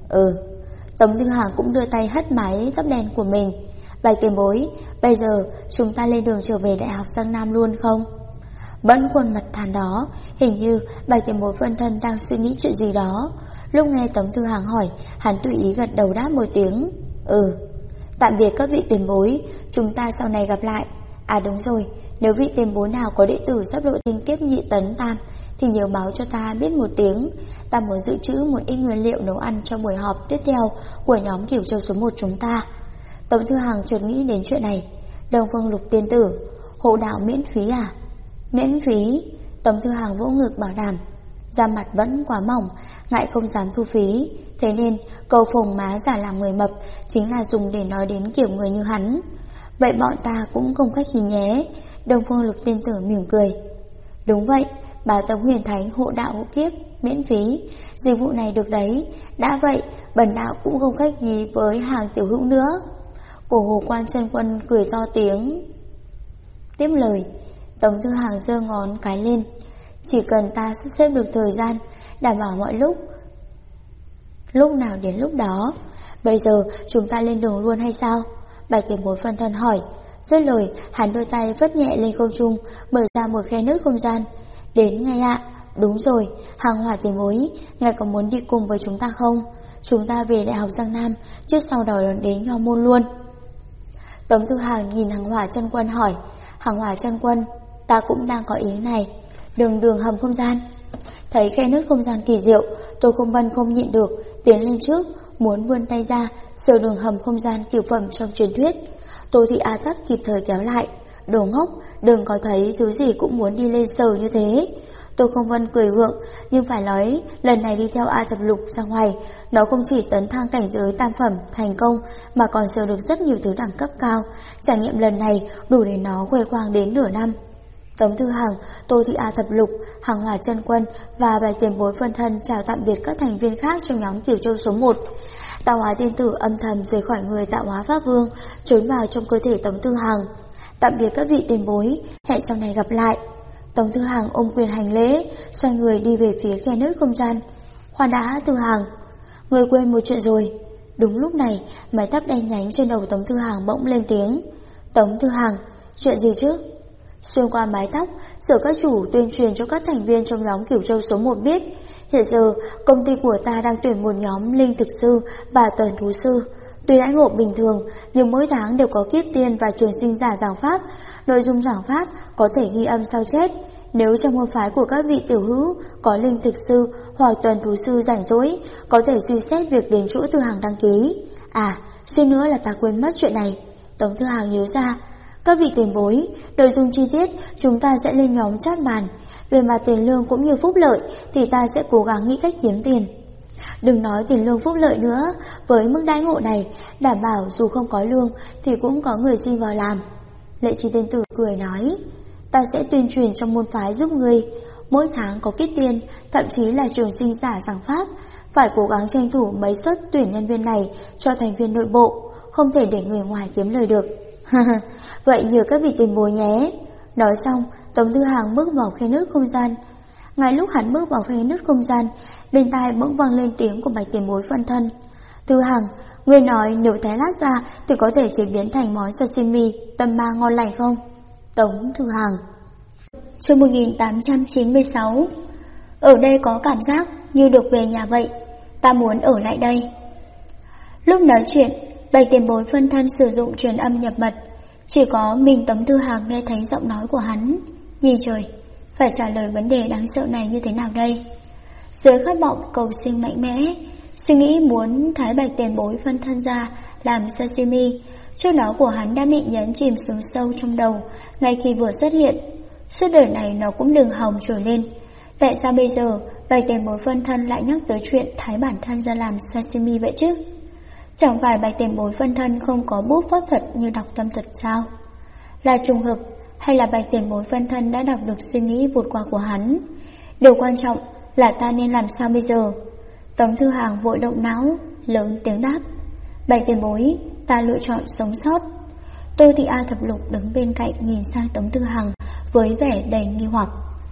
Tống Thư Hàng cũng đưa tay hất mái tóc đen của mình. Bạch tiền bối, bây giờ chúng ta lên đường trở về Đại học Giang Nam luôn không? Bẫn khuôn mặt than đó, hình như Bạch tiền bối phân thân đang suy nghĩ chuyện gì đó. Lúc nghe Tống Thư Hàng hỏi, hắn tùy ý gật đầu đáp một tiếng. Tạm biệt các vị tiền bối, chúng ta sau này gặp lại. À đúng rồi, nếu vị tiền bối nào có đệ tử sắp độ thiên kiếp nhị tấn tam thì nhớ báo cho ta biết một tiếng. Ta muốn dự trữ một ít nguyên liệu nấu ăn cho buổi họp tiếp theo của nhóm Cửu Châu số 1 chúng ta. Tống Thư Hàng chợt nghĩ đến chuyện này. Đông Phương Lục tiên tử, hộ đạo miễn phí à? Miễn phí? Tống Thư Hàng vỗ ngực bảo đảm. Da mặt vẫn quá mỏng, ngại không dám thu phí, thế nên câu phồng má giả làm người mập chính là dùng để nói đến kiểu người như hắn. Vậy bọn ta cũng không khách khí nhé. Đông Phương Lục tiên tử mỉm cười. Đúng vậy, bà Tống Huyền Thánh hộ đạo hộ kiếp miễn phí, dịch vụ này được đấy. Đã vậy, bần đạo cũng không khách khí với hàng tiểu hữu nữa. Cổ Hồ Quan Chân Quân cười to tiếng tiếp lời. Tống Thư Hàng giơ ngón cái lên. Chỉ cần ta sắp xếp được thời gian, đảm bảo mọi lúc nào đến lúc đó. Bây giờ chúng ta lên đường luôn hay sao? Bạch tiền bối phân thân hỏi. Dứt lời, hắn đôi tay vất nhẹ lên không trung, mở ra một khe nứt không gian. Đến ngay ạ. Đúng rồi, Hàng Hỏa tiền bối, ngài có muốn đi cùng với chúng ta không? Chúng ta về Đại học Giang Nam, trước sau đó đến Nho Môn luôn. Tống Thư Hàng nhìn Hàng Hỏa chân quân hỏi. Hàng Hỏa chân quân, ta cũng đang có ý này. Đường hầm không gian. Thấy khe nứt không gian kỳ diệu, Tô Công Vân không nhịn được, tiến lên trước, muốn vươn tay ra sờ đường hầm không gian cửu phẩm trong truyền thuyết. Tô Thị A Thất kịp thời kéo lại. Đồ ngốc, đừng có thấy thứ gì cũng muốn đi lên sờ như thế. Tô Công Vân cười gượng, nhưng phải nói lần này đi theo A Thập Lục ra ngoài, nó không chỉ tấn thăng cảnh giới tam phẩm thành công mà còn sờ được rất nhiều thứ đẳng cấp cao. Trải nghiệm lần này đủ để nó khoe khoang đến nửa năm. Tống Thư Hàng, Tô Thị A Thập Lục, Hàng Hỏa chân quân và Bạch tiền bối phân thân chào tạm biệt các thành viên khác trong nhóm Cửu Châu số 1. Tạo hóa tiên tử âm thầm rời khỏi người tạo hóa pháp vương, trốn vào trong cơ thể Tống Thư Hàng. Tạm biệt các vị tiền bối, hẹn sau này gặp lại. Tống Thư Hàng ôm quyền hành lễ, xoay người đi về phía khe nứt không gian. Khoan đã, Thư Hàng, người quên một chuyện rồi. Đúng lúc này, mái tóc đen nhánh trên đầu Tống Thư Hàng bỗng lên tiếng. Tống Thư Hàng, chuyện gì chứ? Xuyên qua mái tóc, Sở các chủ tuyên truyền cho các thành viên trong nhóm Cửu Châu số 1 biết, hiện giờ công ty của ta đang tuyển một nhóm linh thực sư và tuần thú sư. Tuy đãi ngộ bình thường, nhưng mỗi tháng đều có kiếp tiên và trường sinh giả giảng pháp. Nội dung giảng pháp có thể ghi âm sao chép. Nếu trong môn phái của các vị tiểu hữu có linh thực sư hoặc tuần thú sư rảnh rỗi, có thể suy xét việc đến chỗ Thư Hàng đăng ký. À, suýt nữa là ta quên mất chuyện này. Tống Thư Hàng nhớ ra. Các vị tiền bối, nội dung chi tiết chúng ta sẽ lên nhóm chat bàn. Về mặt tiền lương cũng như phúc lợi thì ta sẽ cố gắng nghĩ cách kiếm tiền. Đừng nói tiền lương phúc lợi nữa, với mức đãi ngộ này, đảm bảo dù không có lương thì cũng có người xin vào làm. Lệ Chi tiên tử cười nói, ta sẽ tuyên truyền trong môn phái giúp ngươi, mỗi tháng có kiếp tiên, thậm chí là trường sinh giả giảng pháp. Phải cố gắng tranh thủ mấy suất tuyển nhân viên này cho thành viên nội bộ, không thể để người ngoài kiếm lời được. Vậy nhờ các vị tiền bối nhé. Nói xong, Tống Thư Hàng bước vào khe nứt không gian. Ngay lúc hắn bước vào khe nứt không gian, bên tai bỗng vang lên tiếng của Bạch tiền bối phân thân. Thư Hàng, ngươi nói nếu thái lát ra thì có thể chế biến thành món sashimi tâm ma ngon lành không? Tống Thư Hàng. Chương 1896. Ở đây có cảm giác như được về nhà vậy, ta muốn ở lại đây. Lúc nói chuyện, Bạch tiền bối phân thân sử dụng truyền âm nhập mật, Chỉ có mình Tống Tư Hằng nghe thấy giọng nói của hắn. Nhìn trời, phải trả lời vấn đề đáng sợ này như thế nào đây? Dưới khát vọng cầu sinh mạnh mẽ, suy nghĩ muốn thái Bạch Tiền Bối phân thân ra làm sashimi trước đó của hắn đã bị nhấn chìm xuống sâu trong đầu ngay khi vừa xuất hiện. Suốt đời này nó cũng đừng hòng trồi lên. Tại sao bây giờ Bạch Tiền Bối phân thân lại nhắc tới chuyện thái bản thân ra làm sashimi vậy chứ? Chẳng phải Bạch Tiền Bối phân thân không có bút pháp thuật như đọc tâm thuật sao? Là trùng hợp hay là Bạch Tiền Bối phân thân đã đọc được suy nghĩ vụt qua của hắn? Điều quan trọng là ta nên làm sao bây giờ? Tống Thư Hàng vội động não, lớn tiếng đáp. Bạch Tiền Bối, ta lựa chọn sống sót. Tô Thị A Thập Lục đứng bên cạnh nhìn sang Tống Thư Hằng với vẻ đầy nghi hoặc.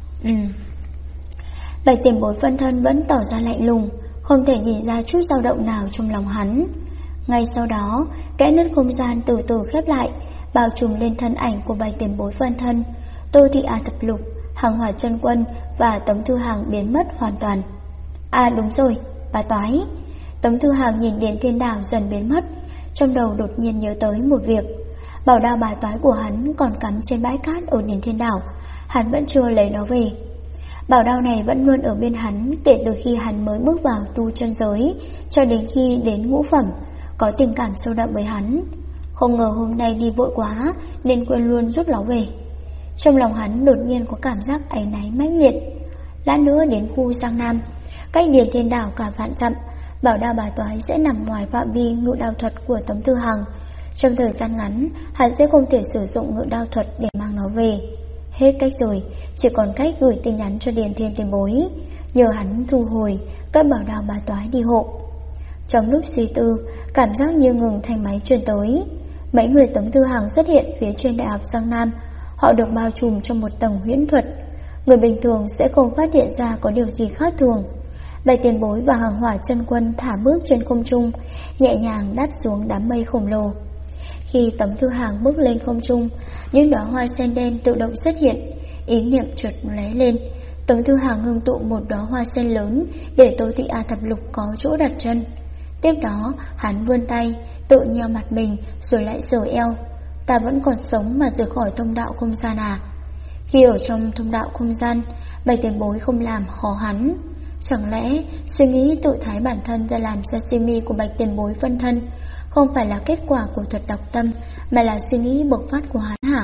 Bạch Tiền Bối phân thân vẫn tỏ ra lạnh lùng, không thể nhìn ra chút dao động nào trong lòng hắn. Ngay sau đó, kẽ nứt không gian từ từ khép lại, bao trùm lên thân ảnh của Bạch Tiền Bối phân thân. Tô Thị A Thập Lục, Hằng Hỏa Chân Quân và Tống Thư Hằng biến mất hoàn toàn. À đúng rồi, bà Toái. Tống Thư Hằng nhìn Điền Thiên Đảo dần biến mất, trong đầu đột nhiên nhớ tới một việc. Bảo đao bà Toái của hắn còn cắm trên bãi cát ở Điền Thiên Đảo, hắn vẫn chưa lấy nó về. Bảo đao này vẫn luôn ở bên hắn kể từ khi hắn mới bước vào tu chân giới cho đến khi đến ngũ phẩm, có tình cảm sâu đậm với hắn. Không ngờ hôm nay đi vội quá nên quên luôn rút nó về. Trong lòng hắn đột nhiên có cảm giác áy náy mãnh liệt. Lát nữa đến khu Giang Nam, cách Điền Thiên Đảo cả vạn dặm, bảo đao bà Toái sẽ nằm ngoài phạm vi ngự đao thuật của Tống Thư Hằng. Trong thời gian ngắn, hắn sẽ không thể sử dụng ngự đao thuật để mang nó về. Hết cách rồi, chỉ còn cách gửi tin nhắn cho Điền Thiên Tiền Bối, nhờ hắn thu hồi các bảo đao bà Toái đi hộ. Trong lúc suy tư, cảm giác như ngừng thanh máy truyền tới. Mấy người Tống Thư Hằng xuất hiện phía trên Đại học Giang Nam. Họ được bao trùm trong một tầng huyễn thuật, người bình thường sẽ không phát hiện ra có điều gì khác thường. Bạch Tiền Bối và Hằng Hỏa Chân Quân thả bước trên không trung, nhẹ nhàng đáp xuống đám mây khổng lồ. Khi Tống Thư Hằng bước lên không trung, những đóa hoa sen đen tự động xuất hiện. Ý niệm chợt lóe lên, Tống Thư Hằng ngưng tụ một đóa hoa sen lớn để Tô Thị A Thập Lục có chỗ đặt chân. Tiếp đó hắn vươn tay, tự nheo mặt mình rồi lại sờ eo. Ta vẫn còn sống mà rời khỏi thông đạo không gian à? Khi ở trong thông đạo không gian, Bạch Tiền Bối không làm khó hắn. Chẳng lẽ suy nghĩ tự thái bản thân ra làm sashimi của Bạch Tiền Bối phân thân không phải là kết quả của thuật đọc tâm, mà là suy nghĩ bộc phát của hắn hả?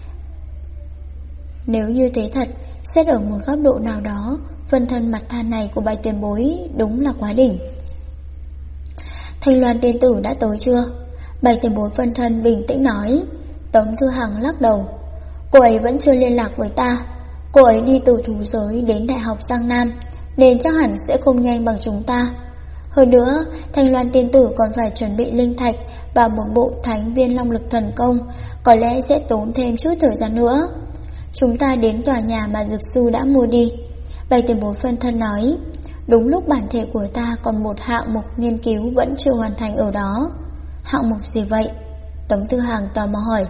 Nếu như thế thật, xét ở một góc độ nào đó, phân thân mặt than này của Bạch Tiền Bối đúng là quá đỉnh. Thanh Loan tiên tử đã tới chưa? Bạch Tiền Bối phân thân bình tĩnh nói. Tống Thư Hằng lắc đầu. Cô ấy vẫn chưa liên lạc với ta. Cô ấy đi từ thú giới đến Đại học Giang Nam, nên chắc hẳn sẽ không nhanh bằng chúng ta. Hơn nữa, Thanh Loan tiên tử còn phải chuẩn bị linh thạch và một bộ thánh viên long lực thần công, có lẽ sẽ tốn thêm chút thời gian nữa. Chúng ta đến tòa nhà mà dược sư đã mua đi. Bạch Tiền Bối phân thân nói. Đúng lúc bản thể của ta còn một hạng mục nghiên cứu vẫn chưa hoàn thành ở đó. Hạng mục gì vậy? Tống Thư Hằng tò mò hỏi.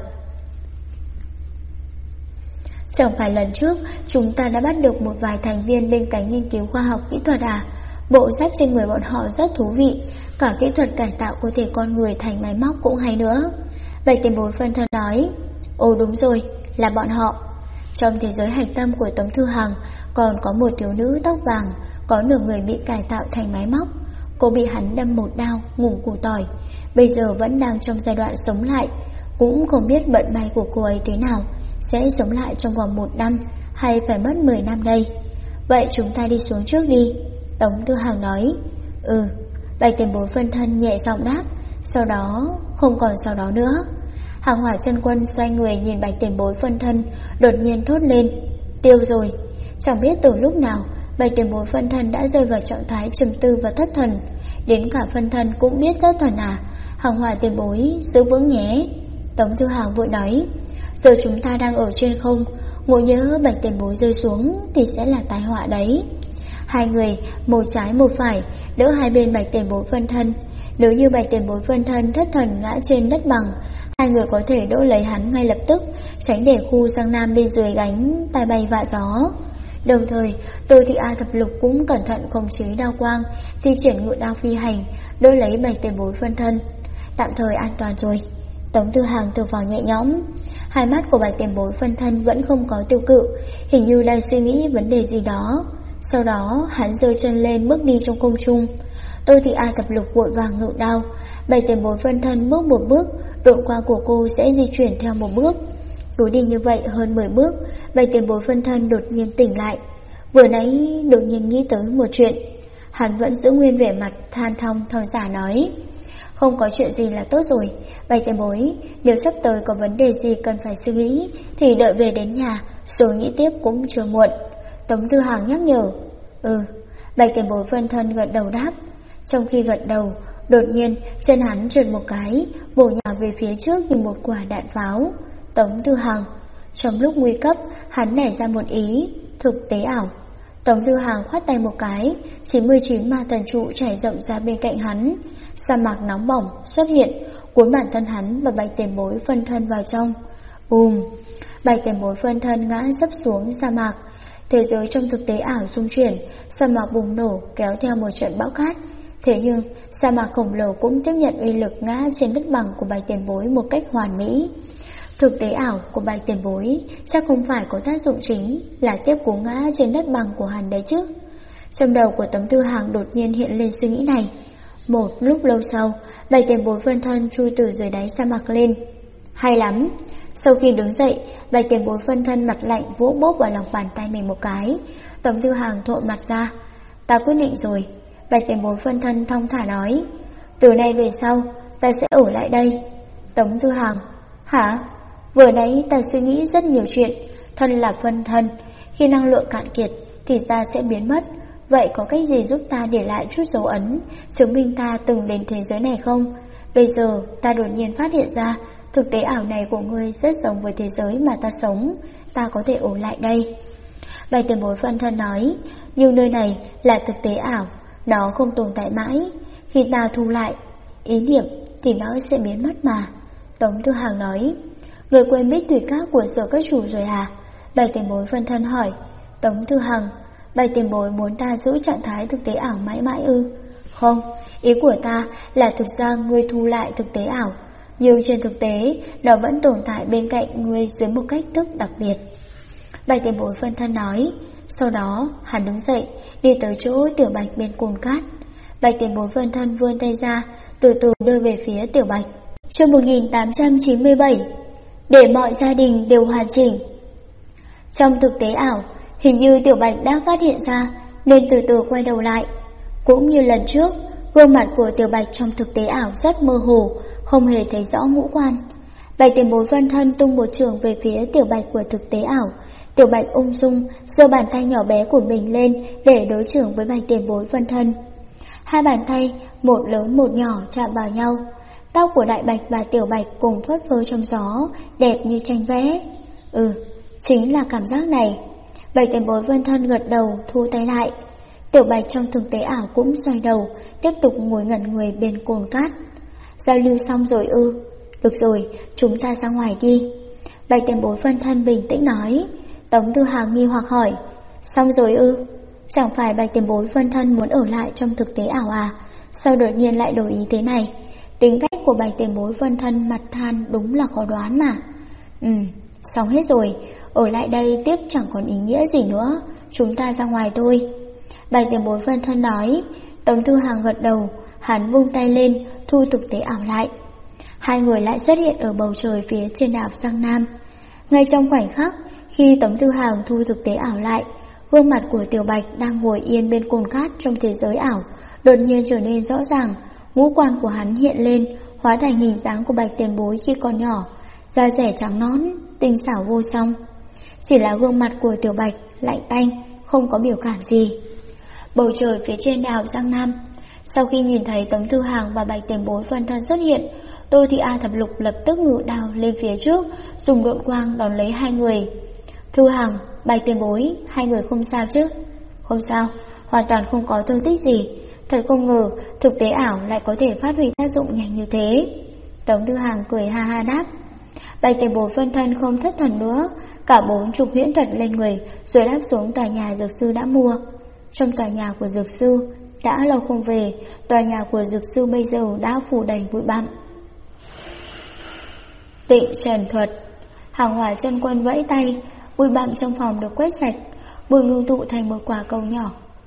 Chẳng phải lần trước chúng ta đã bắt được một vài thành viên bên cạnh nghiên cứu khoa học kỹ thuật à? Bộ giáp trên người bọn họ rất thú vị, cả kỹ thuật cải tạo cơ thể con người thành máy móc cũng hay nữa. Bạch Tiền Bối phân thân nói. Ồ đúng rồi, là bọn họ. Trong thế giới hạch tâm của Tống Thư Hằng còn có một thiếu nữ tóc vàng, có nửa người bị cải tạo thành máy móc. Cô bị hắn đâm một đao, ngủ củ tỏi, bây giờ vẫn đang trong giai đoạn sống lại. Cũng không biết vận may của cô ấy thế nào, sẽ sống lại trong vòng 1 năm hay phải mất 10 năm đây. Vậy chúng ta đi xuống trước đi, Tống Thư Hằng nói. Bạch Tiền Bối phân thân nhẹ giọng đáp. Sau đó, không còn sau đó nữa. Hằng Hỏa Chân Quân xoay người nhìn Bạch Tiền Bối phân thân, đột nhiên thốt lên. Tiêu rồi. Chẳng biết từ lúc nào Bạch Tiền Bối phân thân đã rơi vào trạng thái trầm tư và thất thần. Đến cả phân thân cũng biết thất thần à? Hằng Hỏa Tiền Bối giữ vững nhé. Tống Thư Hằng vội nói. Giờ chúng ta đang ở trên không, ngộ nhớ Bạch Tiền Bối rơi xuống thì sẽ là tai họa đấy. Hai người một trái một phải đỡ hai bên Bạch Tiền Bối phân thân. Nếu như Bạch Tiền Bối phân thân thất thần ngã trên đất bằng, hai người có thể đỡ lấy hắn ngay lập tức, tránh để khu Giang Nam bên dưới gánh tai bay vạ gió. Đồng thời, Tô Thị A Thập Lục cũng cẩn thận khống chế đao quang, thi triển ngự đao phi hành, đỡ lấy Bạch Tiền Bối phân thân. Tạm thời an toàn rồi. Tống Tư Hàng thở phào nhẹ nhõm. Hai mắt của Bạch Tiền Bối phân thân vẫn không có tiêu cự, hình như đang suy nghĩ vấn đề gì đó. Sau đó hắn giơ chân lên bước đi trong không trung. Tô Thị A Thập Lục vội vàng ngự đao. Bạch Tiền Bối phân thân bước một bước, độn qua của cô sẽ di chuyển theo một bước. Cứ đi như vậy hơn 10 bước, Bạch Tiền Bối phân thân đột nhiên tỉnh lại. Vừa nãy đột nhiên nghĩ tới một chuyện. Hắn vẫn giữ nguyên vẻ mặt than thong thon giả nói: không có chuyện gì là tốt rồi. Bạch Tiền Bối, nếu sắp tới có vấn đề gì cần phải suy nghĩ thì đợi về đến nhà rồi nghĩ tiếp cũng chưa muộn. Tống Tư Hàng nhắc nhở. Bạch Tiền Bối phân thân gật đầu đáp. Trong khi gật đầu, đột nhiên chân hắn trượt một cái, bổ nhào về phía trước như một quả đạn pháo. Tống Tư Hàng. Trong lúc nguy cấp, hắn nảy ra một ý thực tế ảo. Tống Tư Hàng khoát tay một cái, 99 ma thần trụ trải rộng ra bên cạnh hắn. Sa mạc nóng bỏng xuất hiện, cuốn bản thân hắn và Bạch Tiền Bối phân thân vào trong. Bạch Tiền Bối phân thân ngã dấp xuống sa mạc. Thế giới trong thực tế ảo rung chuyển, sa mạc bùng nổ kéo theo một trận bão cát. Thế nhưng sa mạc khổng lồ cũng tiếp nhận uy lực ngã trên đất bằng của Bạch Tiền Bối một cách hoàn mỹ. Thực tế ảo của Bạch Tiền Bối chắc không phải có tác dụng chính là tiếp cú ngã trên đất bằng của hắn đấy chứ. Trong đầu của Tống Tư Hàng đột nhiên hiện lên suy nghĩ này. Một lúc lâu sau, Bạch Tiền Bối phân thân chui từ dưới đáy sa mạc lên. Hay lắm. Sau khi đứng dậy, Bạch Tiền Bối phân thân mặt lạnh vỗ bốp vào lòng bàn tay mình một cái. Tống Tư Hàng thộn mặt ra. Ta quyết định rồi. Bạch Tiền Bối phân thân thong thả nói. Từ nay về sau, ta sẽ ở lại đây. Tống Tư Hàng. Hả? Vừa nãy ta suy nghĩ rất nhiều chuyện. Thân là phân thân, khi năng lượng cạn kiệt thì ta sẽ biến mất. Vậy có cách gì giúp ta để lại chút dấu ấn, chứng minh ta từng đến thế giới này không? Bây giờ ta đột nhiên phát hiện ra thực tế ảo này của ngươi rất giống với thế giới mà ta sống. Ta có thể ở lại đây. Bạch Tiền Bối phân thân nói. Nhưng nơi này là thực tế ảo, nó không tồn tại mãi. Khi ta thu lại ý niệm thì nó sẽ biến mất mà. Tống Tư Hàng nói. Người quên Bích Thủy Các của Sở Các Chủ rồi à? Bạch Tiền Bối phân thân hỏi. Tống Tư Hàng. Bạch Tiền Bối muốn ta giữ trạng thái thực tế ảo mãi mãi ư? Không, ý của ta là thực ra ngươi thu lại thực tế ảo, nhưng trên thực tế nó vẫn tồn tại bên cạnh ngươi dưới một cách thức đặc biệt. Bạch Tiền Bối phân thân nói. Sau đó hắn đứng dậy, đi tới chỗ Tiểu Bạch bên cồn cát. Bạch Tiền Bối phân thân vươn tay ra, từ từ đưa về phía Tiểu Bạch. Chương 1897. Để mọi gia đình đều hoàn chỉnh. Trong thực tế ảo, hình như Tiểu Bạch đã phát hiện ra nên từ từ quay đầu lại. Cũng như lần trước, gương mặt của Tiểu Bạch trong thực tế ảo rất mơ hồ, không hề thấy rõ ngũ quan. Bạch Tiền Bối phân thân tung một trường về phía Tiểu Bạch của thực tế ảo. Tiểu Bạch ung dung giơ bàn tay nhỏ bé của mình lên để đối chưởng với Bạch Tiền Bối phân thân. Hai bàn tay, một lớn một nhỏ chạm vào nhau. Tóc của Đại Bạch và Tiểu Bạch cùng phất phơ trong gió, đẹp như tranh vẽ. Chính là cảm giác này. Bạch Tiền Bối phân thân gật đầu, thu tay lại. Tiểu Bạch trong thực tế ảo cũng xoay đầu, tiếp tục ngồi ngẩn người bên cồn cát. Giao lưu xong rồi ư? Được rồi, chúng ta ra ngoài đi. Bạch Tiền Bối phân thân bình tĩnh nói. Tống Tư Hàng nghi hoặc hỏi. Xong rồi ư? Chẳng phải Bạch Tiền Bối phân thân muốn ở lại trong thực tế ảo à? Sao đột nhiên lại đổi ý thế này? Tính cách của Bạch Tiền Bối phân thân mặt than đúng là khó đoán mà. Xong hết rồi, ở lại đây tiếp chẳng còn ý nghĩa gì nữa. Chúng ta ra ngoài thôi. Bạch Tiền Bối phân thân nói. Tống Tư Hàng gật đầu, hắn vung tay lên, thu thực tế ảo lại. Hai người lại xuất hiện ở bầu trời phía trên đảo Giang Nam. Ngay trong khoảnh khắc, khi Tống Tư Hàng thu thực tế ảo lại, gương mặt của Tiểu Bạch đang ngồi yên bên cồn cát trong thế giới ảo đột nhiên trở nên rõ ràng. Ngũ quan của hắn hiện lên, hóa thành hình dáng của Bạch Tiền Bối khi còn nhỏ, da dẻ trắng nõn, tinh xảo vô song. Chỉ là gương mặt của Tiểu Bạch lạnh tanh, không có biểu cảm gì. Bầu trời phía trên đảo Giang Nam. Sau khi nhìn thấy Tống Tư Hàng và Bạch Tiền Bối phân thân xuất hiện, Tô Thị A Thập Lục lập tức ngự đao lên phía trước, dùng độn quang đón lấy hai người. Thư Hàng, Bạch Tiền Bối, hai người không sao chứ? Không sao, hoàn toàn không có thương tích gì. Thật không ngờ thực tế ảo lại có thể phát huy tác dụng nhanh như thế. Tống Tư Hàng cười ha ha đáp. Bạch Tiền Bối phân thân không thất thần nữa, cả 40 huyễn thuật lên người rồi đáp xuống tòa nhà dược sư đã mua. Trong tòa nhà của dược sư, đã lâu không về, tòa nhà của dược sư bây giờ đã phủ đầy bụi bặm. Tịnh trần thuật. Hàng Hỏa Chân Quân vẫy tay, bụi bặm trong phòng được quét sạch, bụi ngưng tụ thành một quả cầu nhỏ,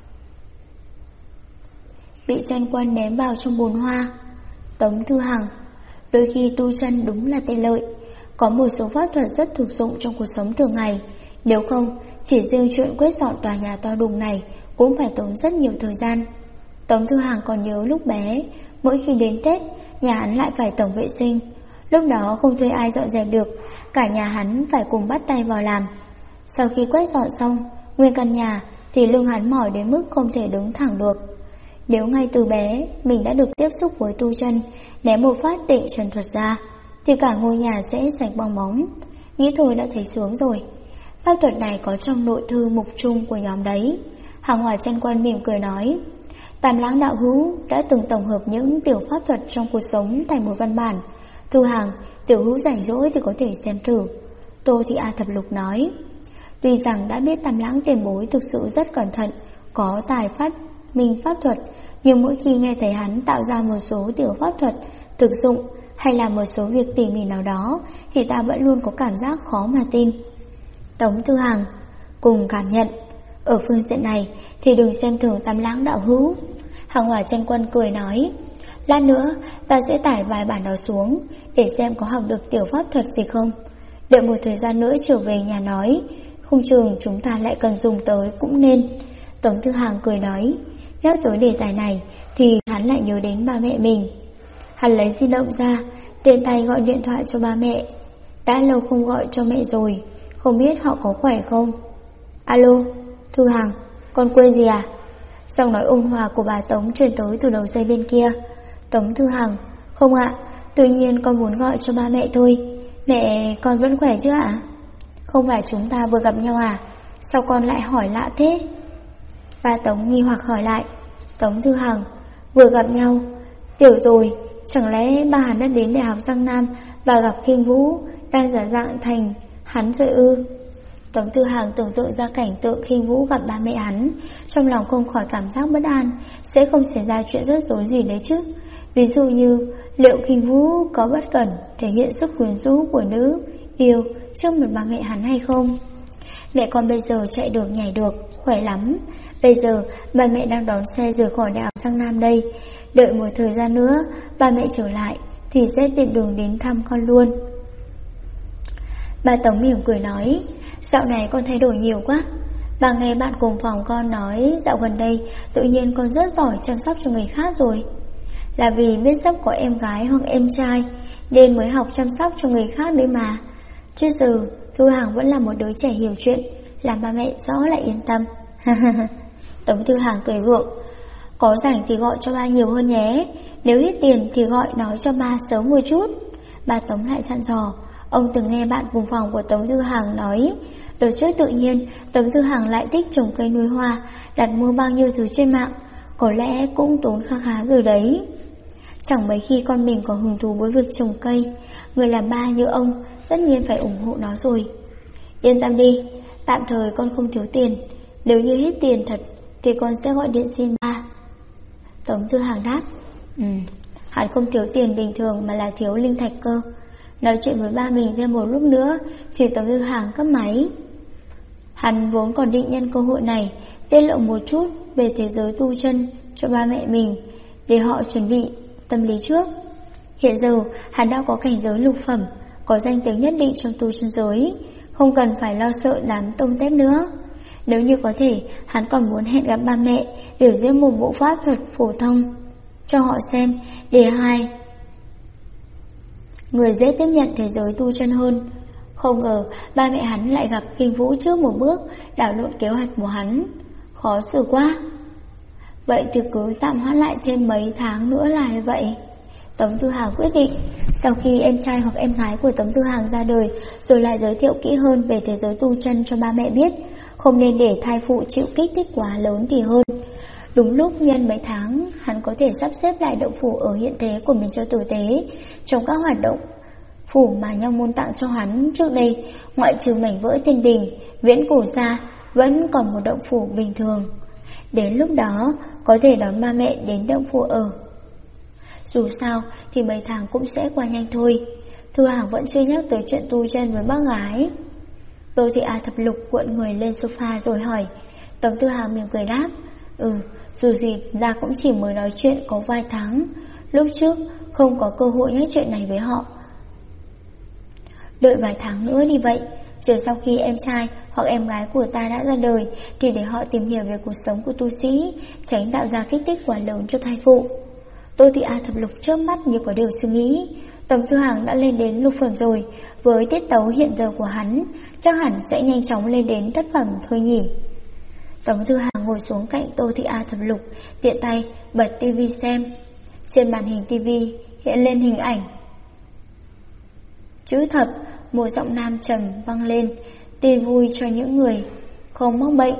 bị Chân Quân ném vào trong bồn hoa. Tống Thư Hằng, đôi khi tu chân đúng là tiện lợi, có một số pháp thuật rất thực dụng trong cuộc sống thường ngày. Nếu không, chỉ riêng chuyện quét dọn tòa nhà to đùng này cũng phải tốn rất nhiều thời gian. Tống Thư Hằng còn nhớ lúc bé, mỗi khi đến Tết, nhà hắn lại phải tổng vệ sinh. Lúc đó không thuê ai dọn dẹp được, cả nhà hắn phải cùng bắt tay vào làm. Sau khi quét dọn xong nguyên căn nhà thì lưng hắn mỏi đến mức không thể đứng thẳng được. Nếu ngay từ bé mình đã được tiếp xúc với tu chân, ném một phát Tịnh trần thuật ra, thì cả ngôi nhà sẽ sạch bong bóng. Nghĩ thôi đã thấy sướng rồi. Pháp thuật này có trong nội thư mục chung của nhóm đấy. Hàng Hỏa Chân Quân mỉm cười nói, Tam Lãng đạo hữu đã từng tổng hợp những tiểu pháp thuật trong cuộc sống thành một văn bản. Thư Hằng, tiểu hữu rảnh rỗi thì có thể xem thử. Tô Thị A Thập Lục nói, tuy rằng đã biết Tam Lãng tiền bối thực sự rất cẩn thận, có tài phát minh pháp thuật, nhưng mỗi khi nghe thấy hắn tạo ra một số tiểu pháp thuật thực dụng hay là một số việc tỉ mỉ nào đó, thì ta vẫn luôn có cảm giác khó mà tin. Tống Thư Hằng, cùng cảm nhận. Ở phương diện này thì đừng xem thường Tam Lãng đạo hữu. Hàng Hỏa Chân Quân cười nói, lát nữa ta sẽ tải vài bản đó xuống để xem có học được tiểu pháp thuật gì không. Đợi một thời gian nữa trở về nhà nói, không chừng chúng ta lại cần dùng tới cũng nên. Tống Thư Hằng cười nói, nhắc tới đề tài này thì hắn lại nhớ đến ba mẹ mình. Hắn lấy di động ra, tiện tay gọi điện thoại cho ba mẹ. Đã lâu không gọi cho mẹ rồi, không biết họ có khỏe không. Alo, Thư Hằng, con quên gì à? Giọng nói ôn hòa của bà Tống truyền tới từ đầu dây bên kia. Tống Thư Hằng, không ạ, tự nhiên con muốn gọi cho ba mẹ thôi. Mẹ con vẫn khỏe chứ ạ? Không phải chúng ta vừa gặp nhau à? Sao con lại hỏi lạ thế? Bà Tống nghi hoặc hỏi lại. Tống Thư Hằng, vừa gặp nhau. Tiểu rồi, chẳng lẽ ba hắn đã đến Đại học Giang Nam và gặp Khinh Vũ đang giả dạng thành hắn rồi ư? Tống Thư Hằng tưởng tượng ra cảnh tượng Khinh Vũ gặp ba mẹ hắn, trong lòng không khỏi cảm giác bất an, sẽ không xảy ra chuyện rất rối gì đấy chứ. Ví dụ như liệu Khinh Vũ có bất cẩn thể hiện sức quyến rũ của nữ yêu trước mặt ba mẹ hắn hay không. Mẹ con bây giờ chạy được nhảy được, khỏe lắm. Bây giờ ba mẹ đang đón xe rời khỏi Đại học Giang Nam đây. Đợi một thời gian nữa ba mẹ trở lại thì sẽ tiện đường đến thăm con luôn. Bà Tống mỉm cười nói, dạo này con thay đổi nhiều quá. Bà nghe bạn cùng phòng con nói dạo gần đây tự nhiên con rất giỏi chăm sóc cho người khác rồi. Là vì biết sắp có em gái hoặc em trai nên mới học chăm sóc cho người khác đấy mà. Chứ giờ Thư Hằng vẫn là một đứa trẻ hiểu chuyện, làm ba mẹ rõ lại yên tâm. Tống Thư Hằng cười gượng, có rảnh thì gọi cho ba nhiều hơn nhé. Nếu hết tiền thì gọi nói cho ba sớm một chút. Bà Tống lại dặn dò. Ông từng nghe bạn cùng phòng của Tống Thư Hằng nói, đợt trước tự nhiên Tống Thư Hằng lại thích trồng cây nuôi hoa, đặt mua bao nhiêu thứ trên mạng, có lẽ cũng tốn khá khá rồi đấy. Chẳng mấy khi con mình có hứng thú với việc trồng cây, người làm ba như ông tất nhiên phải ủng hộ nó rồi. Yên tâm đi, tạm thời con không thiếu tiền, nếu như hết tiền thật thì con sẽ gọi điện xin ba. Tống Thư Hằng đáp, hắn không thiếu tiền bình thường mà là thiếu linh thạch cơ. Nói chuyện với ba mình thêm một lúc nữa thì Tống Thư Hằng cúp máy. Hắn vốn còn định nhân cơ hội này tiết lộ một chút về thế giới tu chân cho ba mẹ mình, để họ chuẩn bị tâm lý trước. Hiện giờ hắn đã có cảnh giới lục phẩm, có danh tiếng nhất định trong tu chân giới, không cần phải lo sợ đám tông tép nữa. Nếu như có thể, hắn còn muốn hẹn gặp ba mẹ biểu diễn một bộ pháp thuật phổ thông cho họ xem, để hai người dễ tiếp nhận thế giới tu chân hơn. Không ngờ ba mẹ hắn lại gặp Khinh Vũ trước một bước, đảo lộn kế hoạch của hắn. Khó xử quá. Vậy thì cứ tạm hoãn lại thêm mấy tháng nữa là như vậy. Tống Thư Hằng quyết định, sau khi em trai hoặc em gái của Tống Thư Hằng ra đời, rồi lại giới thiệu kỹ hơn về thế giới tu chân cho ba mẹ biết. Không nên để thai phụ chịu kích thích quá lớn thì hơn. Đúng lúc nhân mấy tháng, hắn có thể sắp xếp lại động phủ ở hiện thế của mình cho tử tế. Trong các hoạt động phủ mà Nho Môn tặng cho hắn trước đây, ngoại trừ mảnh vỡ thiên đình, viễn cổ ra, vẫn còn một động phủ bình thường. Đến lúc đó, có thể đón ba mẹ đến động phủ ở. Dù sao thì mấy tháng cũng sẽ qua nhanh thôi. Thư Hàng vẫn chưa nhắc tới chuyện tu chân với bác gái. Tô Thị A Thập Lục cuộn người lên sofa rồi hỏi. Tống Thư Hàng mỉm cười đáp. Dù gì ta cũng chỉ mới nói chuyện có vài tháng. Lúc trước không có cơ hội nhắc chuyện này với họ. Đợi vài tháng nữa đi vậy. Chờ sau khi em trai hoặc em gái của ta đã ra đời thì để họ tìm hiểu về cuộc sống của tu sĩ, tránh tạo ra kích thích quá lớn cho thai phụ. Tô Thị A Thập Lục chớp mắt như có điều suy nghĩ. Tống Thư Hàng đã lên đến lục phẩm rồi. Với tiết tấu hiện giờ của hắn, chắc hẳn sẽ nhanh chóng lên đến thất phẩm thôi nhỉ. Tống Thư Hàng ngồi xuống cạnh Tô Thị A Thập Lục, tiện tay bật tivi xem. Trên màn hình tivi hiện lên hình ảnh chữ thập, một giọng nam trầm vang lên. Tin vui cho những người không mắc bệnh.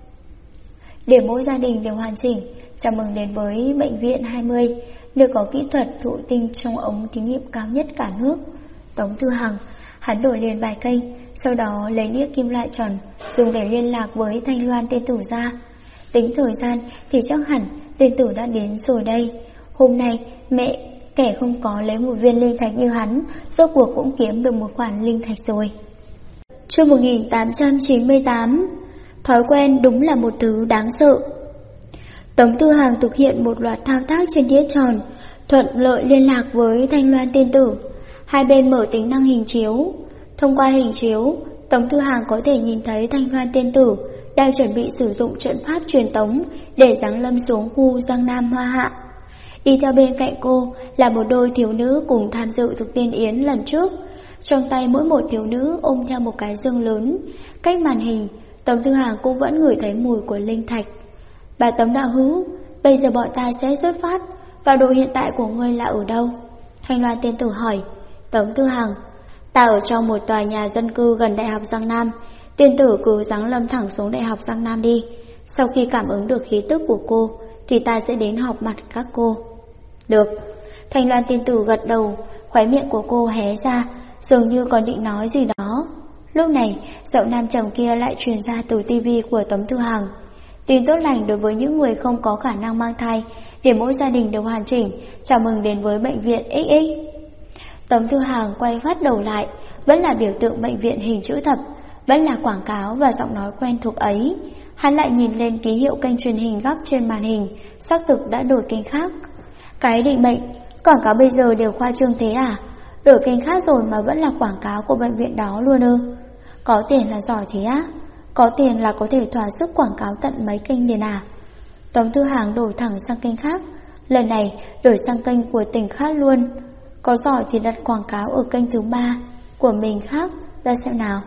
Để mỗi gia đình đều hoàn chỉnh. Chào mừng đến với Bệnh viện 20, nơi có kỹ thuật thụ tinh trong ống thí nghiệm cao nhất cả nước. Tống Thư Hàng, hắn đổi liền vài kênh, sau đó lấy đĩa kim loại tròn dùng để liên lạc với Thanh Loan tiên tử ra. Tính thời gian thì chắc hẳn tiên tử đã đến rồi đây. Hôm nay mẹ kẻ không có lấy một viên linh thạch như hắn, rốt cuộc cũng kiếm được một khoản linh thạch rồi. Chương 1898. Thói quen đúng là một thứ đáng sợ. Tống Thư Hàng thực hiện một loạt thao tác trên đĩa tròn, thuận lợi liên lạc với Thanh Loan tiên tử. Hai bên mở tính năng hình chiếu. Thông qua hình chiếu, Tống Thư Hàng có thể nhìn thấy Thanh Loan tiên tử đang chuẩn bị sử dụng trận pháp truyền tống để giáng lâm xuống khu Giang Nam Hoa Hạ. Đi theo bên cạnh cô là một đôi thiếu nữ cùng tham dự thực tiên yến lần trước. Trong tay mỗi một thiếu nữ ôm theo một cái dương lớn. Cách màn hình, Tống Thư Hàng cũng vẫn ngửi thấy mùi của linh thạch. Bà Tống đạo hữu, bây giờ bọn ta sẽ xuất phát. Tọa độ hiện tại của ngươi là ở đâu? Thanh Loan tiên tử hỏi. Tống Thư Hàng, ta ở trong một tòa nhà dân cư gần Đại học Giang Nam. Tiên tử cứ giáng lâm thẳng xuống Đại học Giang Nam đi. Sau khi cảm ứng được khí tức của cô thì ta sẽ đến họp mặt các cô. Được. Thanh Loan tiên tử gật đầu, khóe miệng của cô hé ra, dường như còn định nói gì đó. Lúc này, giọng nam trầm kia lại truyền ra từ tivi của Tống Thư Hàng. Tin tốt lành đối với những người không có khả năng mang thai, để mỗi gia đình đều hoàn chỉnh. Chào mừng đến với bệnh viện XX. Tống Thư Hàng quay phát đầu lại, vẫn là biểu tượng bệnh viện hình chữ thập, vẫn là quảng cáo và giọng nói quen thuộc ấy. Hắn lại nhìn lên ký hiệu kênh truyền hình góc trên màn hình, xác thực đã đổi kênh khác. Cái định mệnh, quảng cáo bây giờ đều khoa trương thế à? Đổi kênh khác rồi mà vẫn là quảng cáo của bệnh viện đó luôn ư? Có tiền là giỏi thế á? Có tiền là có thể thỏa sức quảng cáo tận mấy kênh liền à? Tống Thư Hàng đổi thẳng sang kênh khác. Lần này đổi sang kênh của tỉnh khác luôn. Có giỏi thì đặt quảng cáo ở kênh thứ 3 của mình khác ra xem nào.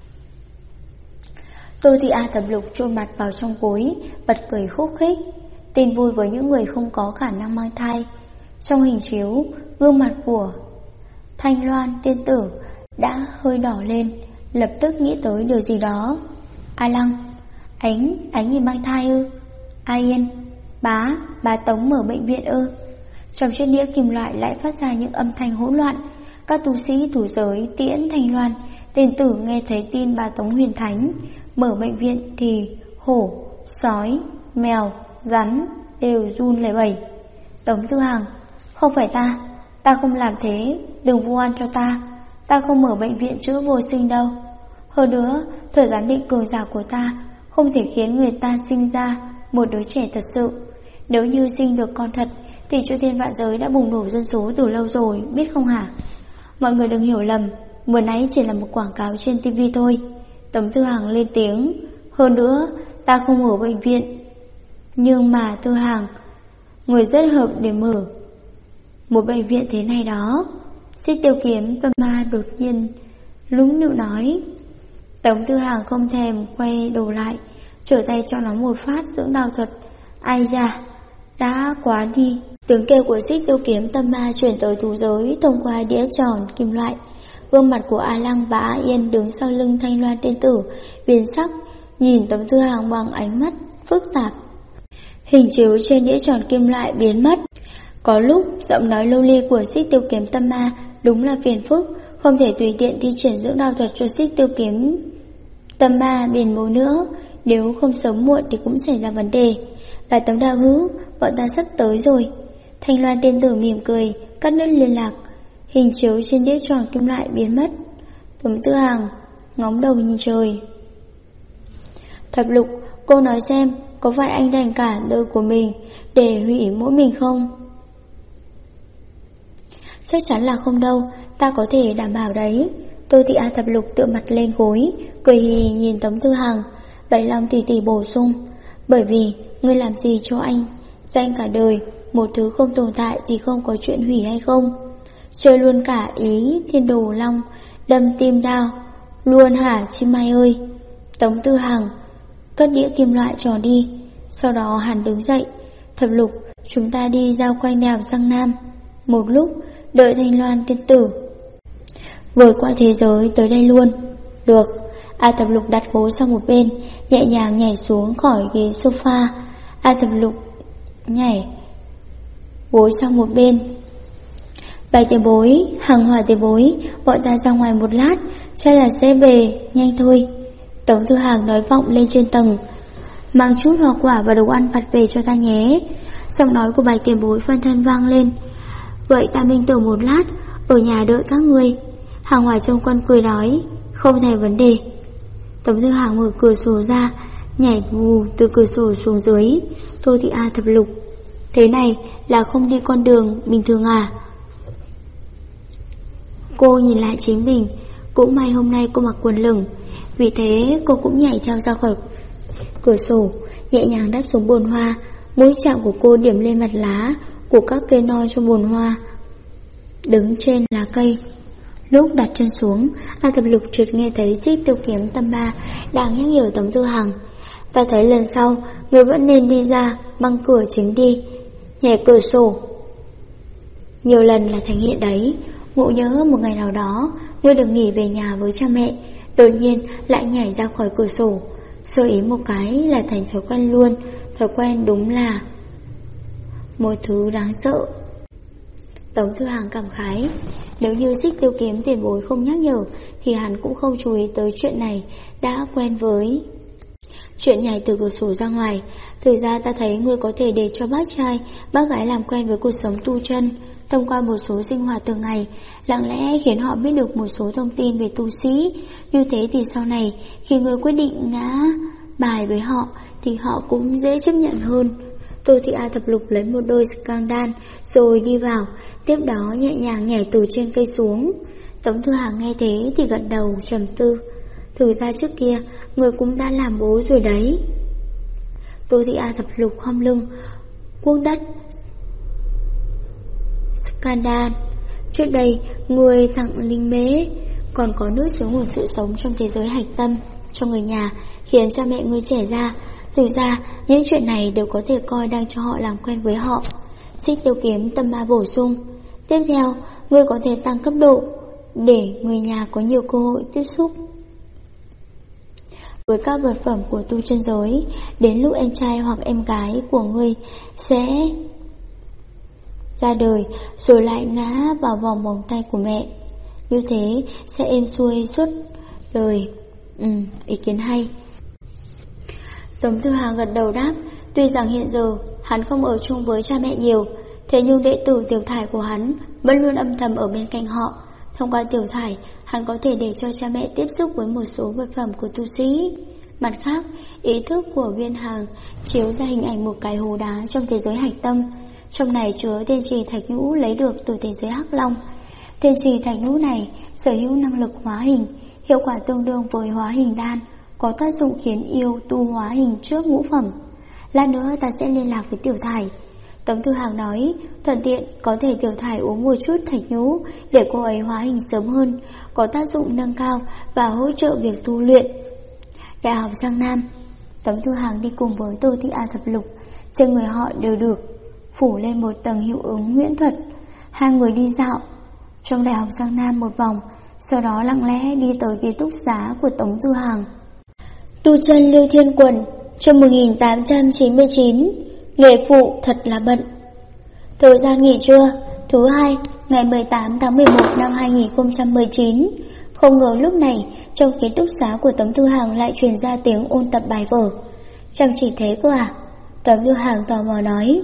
Tô Thị A Thập Lục chôn mặt vào trong gối, bật cười khúc khích. Tin vui với những người không có khả năng mang thai. Trong hình chiếu, gương mặt của Thanh Loan tiên tử đã hơi đỏ lên, lập tức nghĩ tới điều gì đó. A Lăng, ánh người mang thai ư? A Yên, bá Tống mở bệnh viện ư? Trong chiếc đĩa kim loại lại phát ra những âm thanh hỗn loạn. Các tu sĩ thủ giới tiễn Thanh Loan tiên tử nghe thấy tin bà Tống huyền thánh mở bệnh viện thì hổ, sói, mèo, rắn đều run lẩy bẩy. Tống Thư Hàng, không phải ta không làm thế, đừng vu oan cho ta không mở bệnh viện chữa vô sinh đâu. Hơn nữa, thuật giám định cường giả của ta không thể khiến người ta sinh ra một đứa trẻ thật sự. Nếu như sinh được con thật thì chư thiên vạn giới đã bùng nổ dân số từ lâu rồi, biết không hả? Mọi người đừng hiểu lầm, vừa nãy chỉ là một quảng cáo trên TV thôi. Tống Thư Hàng lên tiếng. Hơn nữa, ta không mở bệnh viện. Nhưng mà Thư Hàng, người rất hợp để mở một bệnh viện thế này đó. Xích Tiêu Kiếm Tâm Ma đột nhiên lúng nịu nói. Tống Thư Hàng không thèm quay đầu lại, trở tay cho nó một phát dưỡng đao thuật. Ai da, đã quá đi. Tiếng kêu của Xích Tiêu Kiếm Tâm Ma chuyển tới thú giới thông qua đĩa tròn kim loại. Gương mặt của A Lăng và A Yên đứng sau lưng Thanh Loan tiên tử biến sắc, nhìn Tống Thư Hàng bằng ánh mắt phức tạp. Hình chiếu trên đĩa tròn kim loại biến mất. Có lúc giọng nói lâu ly của Xích Tiêu Kiếm Tâm Ma đúng là phiền phức, không thể tùy tiện thi triển dưỡng đao thuật cho Xích Tiêu Kiếm Tâm Ma biển bố nữa, nếu không sớm muộn thì cũng xảy ra vấn đề. Và Tống đạo hữu, bọn ta sắp tới rồi. Thanh Loan tiên tử mỉm cười, cắt đứt liên lạc. Hình chiếu trên đĩa tròn kim loại biến mất. Tống Tư Hằng ngóng đầu nhìn trời. Thập Lục, cô nói xem, có phải anh dành cả đời của mình để hủy mỗi mình không? Chắc chắn là không đâu, ta có thể đảm bảo đấy. Tô Thị A Thập Lục tựa mặt lên gối, cười hì nhìn Tống Tư Hằng. Bạch Long tỉ tỉ bổ sung, bởi vì ngươi làm gì cho anh dành cả đời, một thứ không tồn tại thì không có chuyện hủy hay không. Chơi luôn cả ý Thiên Đồ Long, đâm tim đao luôn hả chim mai ơi. Tống Tư Hằng cất đĩa kim loại trò đi. Sau đó hắn đứng dậy. Thập Lục, chúng ta đi giao quanh đèo sang Nam. Một lúc đợi Thanh Loan tiên tử vượt qua thế giới tới đây luôn. Được. A Thập Lục đặt gối sang một bên, nhẹ nhàng nhảy xuống khỏi ghế sofa. A Thập Lục nhảy gối sang một bên. Bạch Tiểu Bối, Hàng Hỏa Tiểu Bối, bọn ta ra ngoài một lát, chắc là sẽ về, nhanh thôi. Tống Tư Hằng nói vọng lên trên tầng, mang chút hoa quả và đồ ăn vặt về cho ta nhé. Giọng nói của Bạch Tiểu Bối phân thân vang lên. Vậy ta minh tưởng một lát, ở nhà đợi các ngươi. Hàng Hỏa Trong Quân cười nói, không thành vấn đề. Tống Tư Hằng mở cửa sổ ra, nhảy vù từ cửa sổ xuống dưới. Tô Thị A Thập Lục, thế này là không đi con đường bình thường à? Cô nhìn lại chính mình, cũng may hôm nay cô mặc quần lửng, vì thế cô cũng nhảy theo ra khỏi cửa sổ, nhẹ nhàng đáp xuống bồn hoa. Mũi chạm của cô điểm lên mặt lá của các cây non trong bồn hoa đứng trên lá cây. Lúc đặt chân xuống, A Thập Lục chợt nghe thấy Xích Tiêu Kiếm Tâm Ba đang nhắc nhở Tống Tư Hằng, ta thấy lần sau người vẫn nên đi ra băng cửa chính đi, nhảy cửa sổ nhiều lần là thành hiện đấy. Ngộ nhớ một ngày nào đó ngươi được nghỉ về nhà với cha mẹ, đột nhiên lại nhảy ra khỏi cửa sổ, sơ ý một cái là thành thói quen luôn. Thói quen đúng là một thứ đáng sợ. Tống Tư Hằng cảm khái, nếu như Xích Tiêu Kiếm tiền bối không nhắc nhở thì hắn cũng không chú ý tới chuyện này, đã quen với chuyện nhảy từ cửa sổ ra ngoài. Thực ra ta thấy ngươi có thể để cho bác trai, bác gái làm quen với cuộc sống tu chân, thông qua một số sinh hoạt thường ngày, lặng lẽ khiến họ biết được một số thông tin về tu sĩ. Như thế thì sau này khi ngươi quyết định ngã bài với họ thì họ cũng dễ chấp nhận hơn. Tô Thị A Thập Lục lấy một đôi scandal rồi đi vào, tiếp đó nhẹ nhàng nhảy từ trên cây xuống. Tống Tư Hằng nghe thế thì gật đầu trầm tư. Thực ra trước kia người cũng đã làm bố rồi đấy. Tô Thị A Thập Lục khom lưng, cuốc đất scandal. Trước đây người tặng linh mễ, còn có nuốt xuống nguồn sự sống trong thế giới hạch tâm cho người nhà, khiến cha mẹ người trẻ ra. Thực ra những chuyện này đều có thể coi đang cho họ làm quen với họ. Xích Tiêu Kiếm Tâm Ba bổ sung, tiếp theo người có thể tăng cấp độ để người nhà có nhiều cơ hội tiếp xúc với các vật phẩm của tu chân giới. Đến lúc em trai hoặc em gái của ngươi sẽ ra đời rồi lại ngã vào vòng vòng tay của mẹ, như thế sẽ êm xuôi suốt đời. Ý kiến hay. Tống Tư Hằng gật đầu đáp. Tuy rằng hiện giờ hắn không ở chung với cha mẹ nhiều, thế nhưng đệ tử Tiểu Thải của hắn vẫn luôn âm thầm ở bên cạnh họ. Thông qua Tiểu Thải, hắn có thể để cho cha mẹ tiếp xúc với một số vật phẩm của tu sĩ. Mặt khác, ý thức của Viên Hàng chiếu ra hình ảnh một cái hố đá trong thế giới hạch tâm. Trong này chứa tiên trì thạch nhũ lấy được từ thế giới Hắc Long. Tiên trì thạch nhũ này sở hữu năng lực hóa hình, hiệu quả tương đương với hóa hình đan, có tác dụng khiến yêu tu hóa hình trước ngũ phẩm. Lát nữa ta sẽ liên lạc với Tiểu Thải. Tống Tư Hằng nói, thuận tiện có thể Tiểu Thải uống một chút thạch nhũ để cô ấy hóa hình sớm hơn, có tác dụng nâng cao và hỗ trợ việc tu luyện. Đại học Giang Nam. Tống Tư Hằng đi cùng với Tô Thị A Thập Lục. Trên người họ đều được phủ lên một tầng hiệu ứng huyễn thuật. Hai người đi dạo trong Đại học Giang Nam một vòng, sau đó lặng lẽ đi tới ký túc xá của Tống Tư Hằng. Tu chân Lưu Thiên Quần, chương 1899. Nghề phụ thật là bận. Thời gian nghỉ trưa thứ hai, ngày 18 tháng 11 năm 2019. Không ngờ lúc này trong ký túc xá của Tống Tư Hằng lại truyền ra tiếng ôn tập bài vở. Chăm chỉ thế cơ à? Tống Tư Hằng tò mò nói.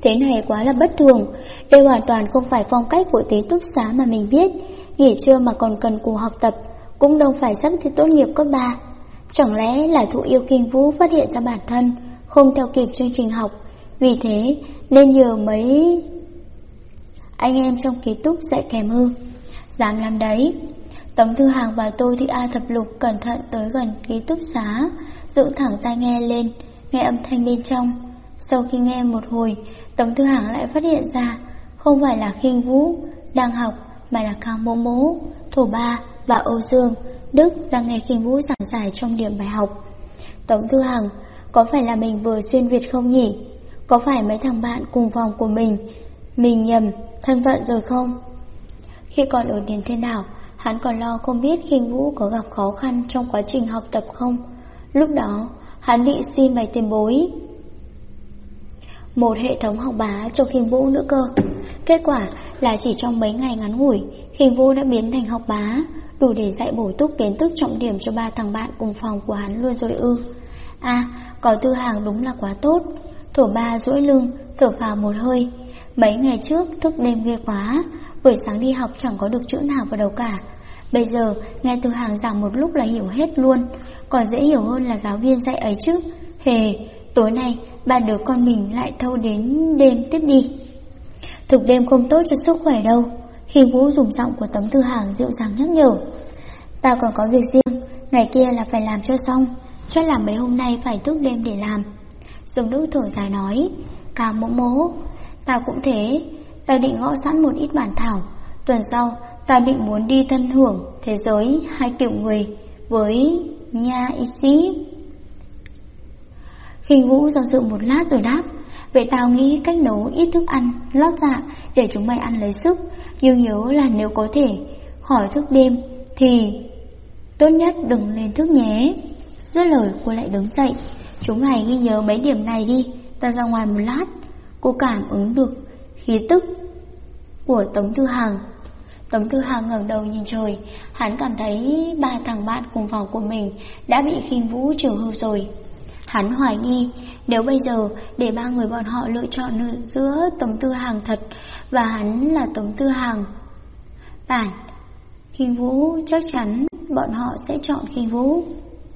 Thế này quá là bất thường. Đây hoàn toàn không phải phong cách của ký túc xá mà mình biết. Nghỉ trưa mà còn cần cù học tập, cũng đâu phải sắp thi tốt nghiệp cấp 3. Chẳng lẽ là Thụ Yêu Khinh Vũ phát hiện ra bản thân không theo kịp chương trình học, vì thế nên nhờ mấy anh em trong ký túc dạy kèm ư? Dám làm đấy. Tống Thư Hàng và Tô Thị A Thập Lục cẩn thận tới gần ký túc xá, dựng thẳng tai nghe lên, nghe âm thanh bên trong. Sau khi nghe một hồi, Tống Thư Hàng lại phát hiện ra không phải là Khinh Vũ đang học, mà là Cao Mỗ Mỗ, Thổ Ba và Âu Dương Đức đang nghe Khinh Vũ giảng giải trong điểm bài học. Tống Thư Hàng, có phải là mình vừa xuyên Việt không nhỉ? Có phải mấy thằng bạn cùng phòng của mình nhầm thân phận rồi không? Khi còn ở Điền Thiên Đảo, hắn còn lo không biết Khinh Vũ có gặp khó khăn trong quá trình học tập không. Lúc đó, hắn định xin vài tiền bối một hệ thống học bá cho Khinh Vũ nữa cơ. Kết quả là chỉ trong mấy ngày ngắn ngủi, Khinh Vũ đã biến thành học bá, đủ để dạy bổ túc kiến thức trọng điểm cho 3 thằng bạn cùng phòng của hắn luôn rồi ư? À, có Thư Hàng đúng là quá tốt. Thổ Ba duỗi lưng, thở phào một hơi. Mấy ngày trước thức đêm ghê quá, buổi sáng đi học chẳng có được chữ nào vào đầu cả. Bây giờ nghe Thư Hàng giảng một lúc là hiểu hết luôn, còn dễ hiểu hơn là giáo viên dạy ấy chứ. Hề, tối nay 3 đứa con mình lại thâu đến đêm tiếp đi. Thực đêm không tốt cho sức khỏe đâu. Khinh Vũ dùng giọng của Tống Thư Hàng dịu dàng nhắc nhở. Ta còn có việc riêng, ngày kia là phải làm cho xong, chắc là mấy hôm nay phải thức đêm để làm. Dương Đức thở dài nói. Cao Mỗ Mỗ, tao cũng thế. Tao định gõ sẵn một ít bản thảo. Tuần sau tao định muốn đi thân hưởng thế giới 2 kiểu người với Nha Y Sĩ. Khinh Vũ do dự một lát rồi đáp. Vậy tao nghĩ cách nấu ít thức ăn lót dạ để chúng mày ăn lấy sức. Nhưng nhớ là nếu có thể khỏi thức đêm thì tốt nhất đừng lên thức nhé. Dứt lời cô lại đứng dậy. Chúng mày ghi nhớ mấy điểm này đi, ta ra ngoài một lát. Cô cảm ứng được khí tức của Tống Thư Hàng. Tống Thư Hàng ngẩng đầu nhìn trời. Hắn cảm thấy 3 thằng bạn cùng phòng của mình đã bị Khinh Vũ trừ hư rồi. Hắn hoài nghi nếu bây giờ để 3 người bọn họ lựa chọn giữa Tống Thư Hàng thật và hắn là Tống Thư Hàng bản Khinh Vũ, chắc chắn bọn họ sẽ chọn Khinh Vũ.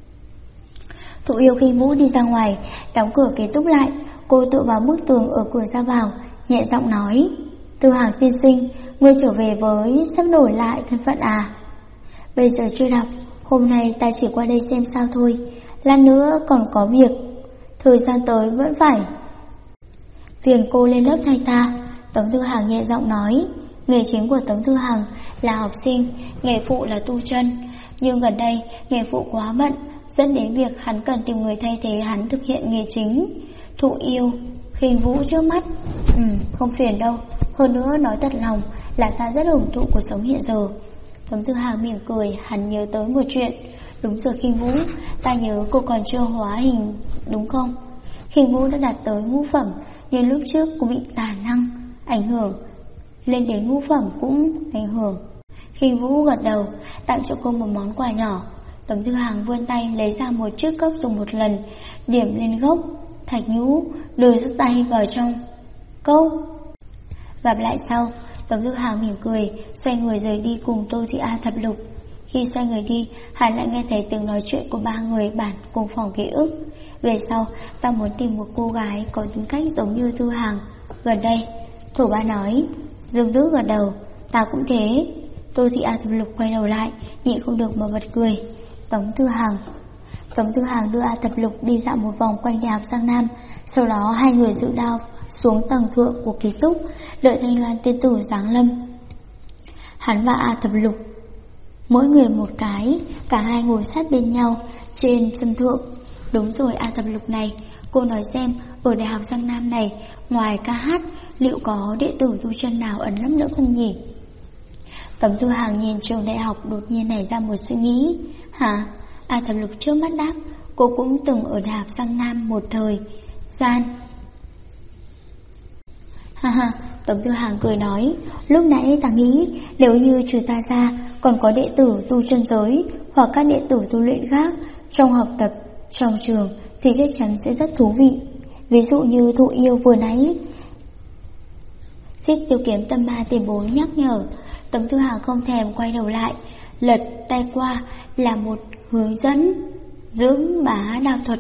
Thụ Yêu Khinh Vũ đi ra ngoài, đóng cửa ký túc lại. Cô tựa vào bức tường ở cửa ra vào, nhẹ giọng nói. Thư Hàng tiên sinh, ngươi trở về với sắp đổi lại thân phận à? Bây giờ chưa đọc, hôm nay ta chỉ qua đây xem sao thôi. Lát nữa còn có việc, thời gian tới vẫn phải phiền cô lên lớp thay ta. Tống Thư Hàng nhẹ giọng nói. Nghề chính của Tống Thư Hàng là học sinh, nghề phụ là tu chân. Nhưng gần đây nghề phụ quá bận, dẫn đến việc hắn cần tìm người thay thế hắn thực hiện nghề chính. Thụ Yêu Khinh Vũ trước mắt. Không phiền đâu. Hơn nữa nói thật lòng là ta rất hưởng thụ cuộc sống hiện giờ. Tống Thư Hàng mỉm cười, hắn nhớ tới một chuyện. Đúng rồi Khinh Vũ, ta nhớ cô còn chưa hóa hình đúng không? Khinh Vũ đã đạt tới ngũ phẩm, nhưng lúc trước cô bị tà năng ảnh hưởng, lên đến ngũ phẩm cũng ảnh hưởng. Khinh Vũ gật đầu, tặng cho cô một món quà nhỏ. Tống Thư Hàng vươn tay lấy ra một chiếc cốc dùng một lần, điểm lên gốc thạch nhũ, đưa tay vào trong cốc. Gặp lại sau. Tống Thư Hàng mỉm cười, xoay người rời đi cùng Tô Thị A Thập Lục. Khi xoay người đi, hắn lại nghe thấy tiếng nói chuyện của 3 người bạn cùng phòng ký ức. Về sau, ta muốn tìm một cô gái có tính cách giống như Thư Hàng. Gần đây, Thổ Ba nói. Dương Đức gật đầu. Ta cũng thế. Tô Thị A Thập Lục quay đầu lại, nhịn không được mà bật cười. Tống Thư Hàng đưa A Thập Lục đi dạo một vòng quanh Đại học Giang Nam. Sau đó 2 người dự đao xuống tầng thượng của ký túc, đợi Thanh Loan tiên tử giáng lâm. Hắn và A Thập Lục mỗi người một cái, cả hai ngồi sát bên nhau trên sân thượng. Đúng rồi, A Thập Lục này, cô nói xem, ở Đại học Giang Nam này, ngoài ca hát, liệu có đệ tử tu chân nào ẩn lắm nữa không nhỉ? Tống Thư Hàng nhìn trường đại học, đột nhiên nảy ra một suy nghĩ. Hả? A Thập Lục trước mắt đáp. Cô cũng từng ở Đại học Giang Nam một thời gian. Ha, Tống Thư Hàng cười nói. Lúc nãy ta nghĩ nếu như trừ ta ra còn có đệ tử tu chân giới hoặc các đệ tử tu luyện khác trong học tập trong trường thì chắc chắn sẽ rất thú vị. Ví dụ như Thụ Yêu vừa nãy Xích Tiêu Kiếm Tâm Ma tiền bối nhắc nhở. Tống Thư Hàng không thèm quay đầu lại, lật tay qua là một hướng dẫn dưỡng bá đao thuật.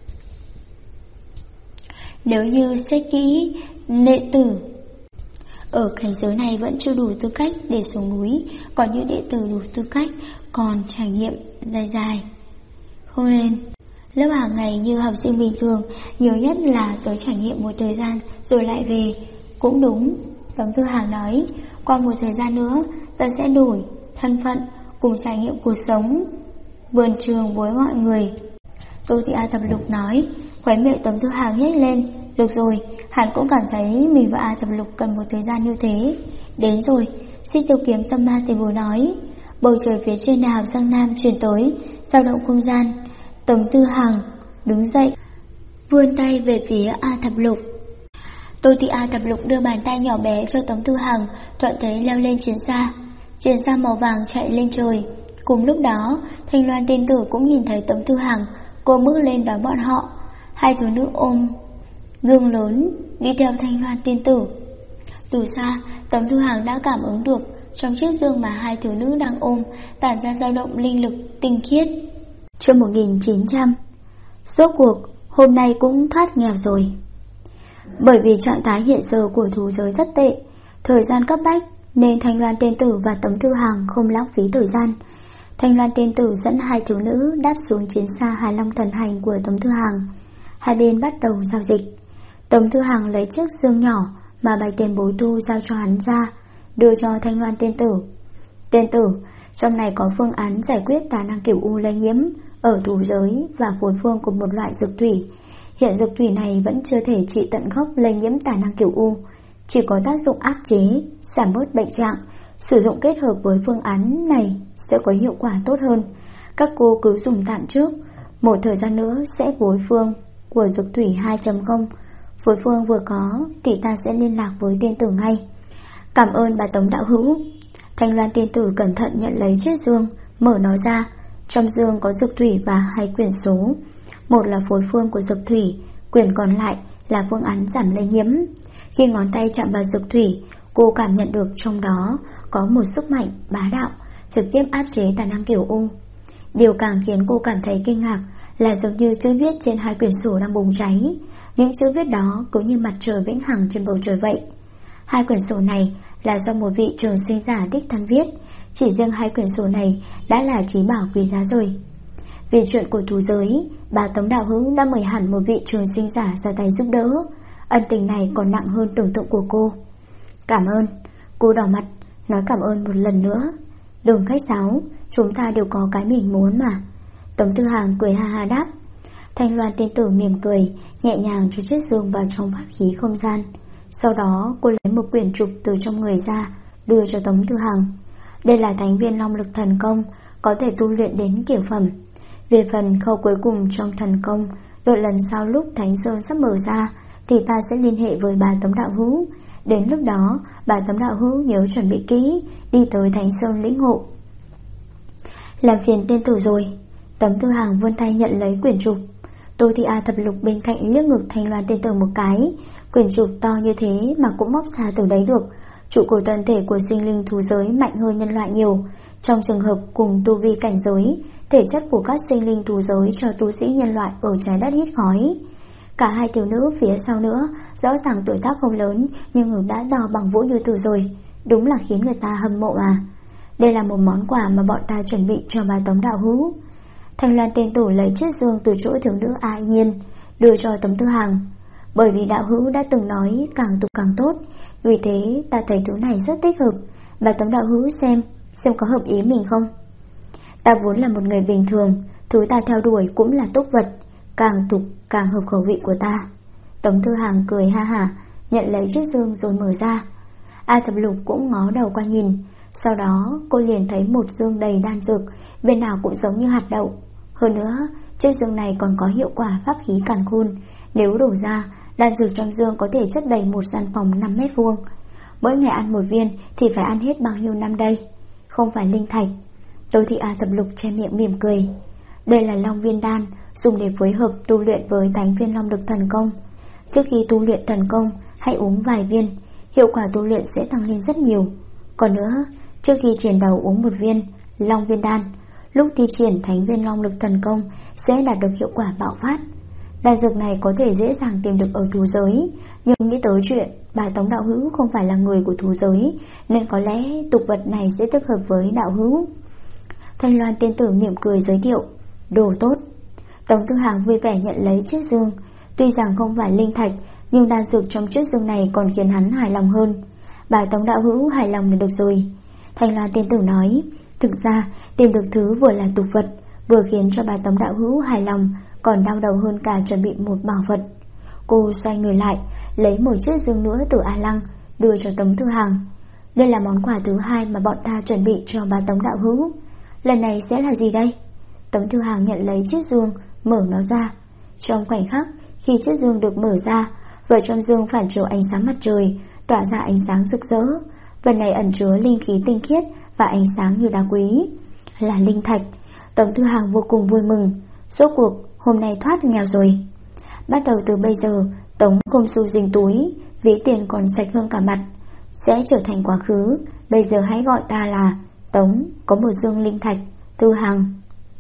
Nếu như xét kỹ, đệ tử ở cảnh giới này vẫn chưa đủ tư cách để xuống núi, còn những đệ tử đủ tư cách còn trải nghiệm dài dài. Không nên. Lớp hàng ngày như học sinh bình thường, nhiều nhất là tới trải nghiệm một thời gian rồi lại về. Cũng đúng, Tống Thư Hàng nói, qua một thời gian nữa ta sẽ đổi thân phận cùng trải nghiệm cuộc sống vườn trường với mọi người. Tô Thị A Thập Lục nói. Khóe miệng Tống Thư Hàng nhếch lên. Được rồi, hắn cũng cảm thấy mình và A Thập Lục cần một thời gian như thế. Đến rồi, Xích Tiêu Kiếm Tâm Ma tiền bối nói. Bầu trời phía trên Đại học Giang Nam truyền tới dao động không gian. Tống Thư Hàng đứng dậy, vươn tay về phía A Thập Lục. Tô Thị A Thập Lục đưa bàn tay nhỏ bé cho Tống Thư Hàng, thuận thế leo lên chiến xa. Chiến xa màu vàng chạy lên trời. Cùng lúc đó, Thanh Loan tiên tử cũng nhìn thấy Tống Thư Hàng, cô bước lên đón bọn họ. Hai thiếu nữ ôm dương lớn đi theo Thanh Loan tiên tử. Từ xa, Tống Thư Hàng đã cảm ứng được trong chiếc dương mà hai thiếu nữ đang ôm tản ra dao động linh lực tinh khiết. Chương 1900. Rốt cuộc hôm nay cũng thoát nghèo rồi. Bởi vì trạng thái hiện giờ của thú giới rất tệ, thời gian cấp bách, nên Thanh Loan tiên tử và Tống Thư Hàng không lãng phí thời gian. Thanh Loan tiên tử dẫn hai thiếu nữ đáp xuống chiến xa Hà Long thần hành của Tống Thư Hàng. Hai bên bắt đầu giao dịch. Tống Thư Hàng lấy chiếc dương nhỏ mà Bạch Tiền Bối thu giao cho hắn ra, đưa cho Thanh Loan tiên tử. Tiên tử, trong này có phương án giải quyết tà năng kiểu u lây nhiễm ở thú giới và phối phương của một loại dược thủy. Hiện dược thủy này vẫn chưa thể trị tận gốc lây nhiễm tà năng kiểu u, chỉ có tác dụng áp chế, giảm bớt bệnh trạng. Sử dụng kết hợp với phương án này sẽ có hiệu quả tốt hơn. Các cô cứ dùng tạm trước, một thời gian nữa sẽ phối phương của dược thủy 2.0. Phối phương vừa có thì ta sẽ liên lạc với tiên tử ngay. Cảm ơn bà Tống đạo hữu. Thanh Loan tiên tử cẩn thận nhận lấy chiếc dương, mở nó ra. Trong dương có dược thủy và 2 quyển số. Một là phối phương của dược thủy, quyển còn lại là phương án giảm lây nhiễm. Khi ngón tay chạm vào dược thủy, cô cảm nhận được trong đó có một sức mạnh bá đạo, trực tiếp áp chế tà năng kiểu u. Điều càng khiến cô cảm thấy kinh ngạc là dường như chữ viết trên 2 quyển sổ đang bùng cháy. Những chữ viết đó cứ như mặt trời vĩnh hằng trên bầu trời vậy. 2 quyển sổ này là do một vị trường sinh giả đích thân viết. Chỉ riêng 2 quyển sổ này đã là trí bảo quý giá rồi. Vì chuyện của thú giới, bà Tống đạo hữu đã mời hẳn một vị trường sinh giả ra tay giúp đỡ. Ân tình này còn nặng hơn tưởng tượng của cô. Cảm ơn. Cô đỏ mặt, nói cảm ơn một lần nữa. Đừng khách sáo, chúng ta đều có cái mình muốn mà. Tống Thư Hàng cười ha ha đáp. Thanh Loan tiên tử mỉm cười, nhẹ nhàng cho chiếc dương vào trong pháp khí không gian. Sau đó cô lấy một quyển trục từ trong người ra, đưa cho Tống Thư Hàng. Đây là thánh viên long lực thần công, có thể tu luyện đến kiểu phẩm. Về phần khâu cuối cùng trong thần công, đợi lần sau lúc thánh sơn sắp mở ra thì ta sẽ liên hệ với bà Tống đạo hữu. Đến lúc đó, bà Tống đạo hữu nhớ chuẩn bị kỹ, đi tới thánh sơn lĩnh ngộ. Làm phiền tiên tử rồi. Tống Thư Hàng vươn tay nhận lấy quyển trục. Tô Thị A Thập Lục bên cạnh liếc ngực Thanh Loan tiên tử một cái. Quyển trục to như thế mà cũng móc ra từ đấy được. Trụ cột thân thể của sinh linh thú giới mạnh hơn nhân loại nhiều. Trong trường hợp cùng tu vi cảnh giới, thể chất của các sinh linh thú giới cho tu sĩ nhân loại ở trái đất hít khói. Cả hai thiếu nữ phía sau nữa, rõ ràng tuổi tác không lớn nhưng ngực đã to bằng Vũ Như Tử rồi. Đúng là khiến người ta hâm mộ à. Đây là một món quà mà bọn ta chuẩn bị cho bà Tống đạo hữu. Thanh Loan tiên tử lấy chiếc dương từ chỗ thiếu nữ A Nhiên, đưa cho Tống Thư Hàng. Bởi vì đạo hữu đã từng nói càng tục càng tốt, vì thế ta thấy thứ này rất thích hợp. Bà Tống đạo hữu xem có hợp ý mình không? Ta vốn là một người bình thường, thứ ta theo đuổi cũng là túc vật, càng tục càng hợp khẩu vị của ta. Tống Thư Hàng cười ha hả, nhận lấy chiếc dương rồi mở ra. A Thập Lục cũng ngó đầu qua nhìn. Sau đó cô liền thấy một dương đầy đan dược, bên nào cũng giống như hạt đậu. Hơn nữa, chiếc dương này còn có hiệu quả pháp khí càn khôn. Nếu đổ ra, đan dược trong dương có thể chất đầy một gian phòng 5 mét vuông. Mỗi ngày ăn một viên thì phải ăn hết bao nhiêu năm đây? Không phải linh thạch. Tô Thị A Thập Lục che miệng mỉm cười. Đây là long viên đan, dùng để phối hợp tu luyện với thánh viên long lực thần công. Trước khi tu luyện thần công, hãy uống vài viên. hiệu quả tu luyện sẽ tăng lên rất nhiều. Còn nữa, trước khi triển đầu uống một viên Long Viên Đan, lúc thi triển Thánh Viên Long Lực Thần Công sẽ đạt được hiệu quả bạo phát. Đan dược này có thể dễ dàng tìm được ở thú giới, nhưng nghĩ tới chuyện bà Tống đạo hữu không phải là người của thú giới, nên có lẽ tục vật này sẽ thích hợp với đạo hữu. Thanh Loan tiên tử mỉm cười giới thiệu, đồ tốt. Tống Tư Hàng vui vẻ nhận lấy chiếc dương. Tuy rằng không phải linh thạch, nhưng đan dược trong chiếc dương này còn khiến hắn hài lòng hơn. Bà Tống đạo hữu hài lòng là được rồi. Thanh Loan tiên tử nói, thực ra tìm được thứ vừa là tục vật, vừa khiến cho bà Tống đạo hữu hài lòng, còn đau đầu hơn cả chuẩn bị một bảo vật. Cô xoay người lại, lấy một chiếc dương nữa từ A Lăng, đưa cho Tống Tư Hàng. Đây là món quà thứ hai mà bọn ta chuẩn bị cho bà Tống đạo hữu. Lần này sẽ là gì đây? Tống Tư Hàng nhận lấy chiếc dương, mở nó ra. Trong khoảnh khắc, khi chiếc dương được mở ra, vào trong dương phản chiếu ánh sáng mặt trời, tỏa ra ánh sáng rực rỡ. Vật này ẩn chứa linh khí tinh khiết và ánh sáng như đá quý, là linh thạch. Tống Tư Hàng vô cùng vui mừng. Rốt cuộc hôm nay thoát nghèo rồi. Bắt đầu từ bây giờ, Tống không xu dính túi, ví tiền còn sạch hơn cả mặt, sẽ trở thành quá khứ. Bây giờ hãy gọi ta là Tống, có một dương linh thạch, Tư Hàng.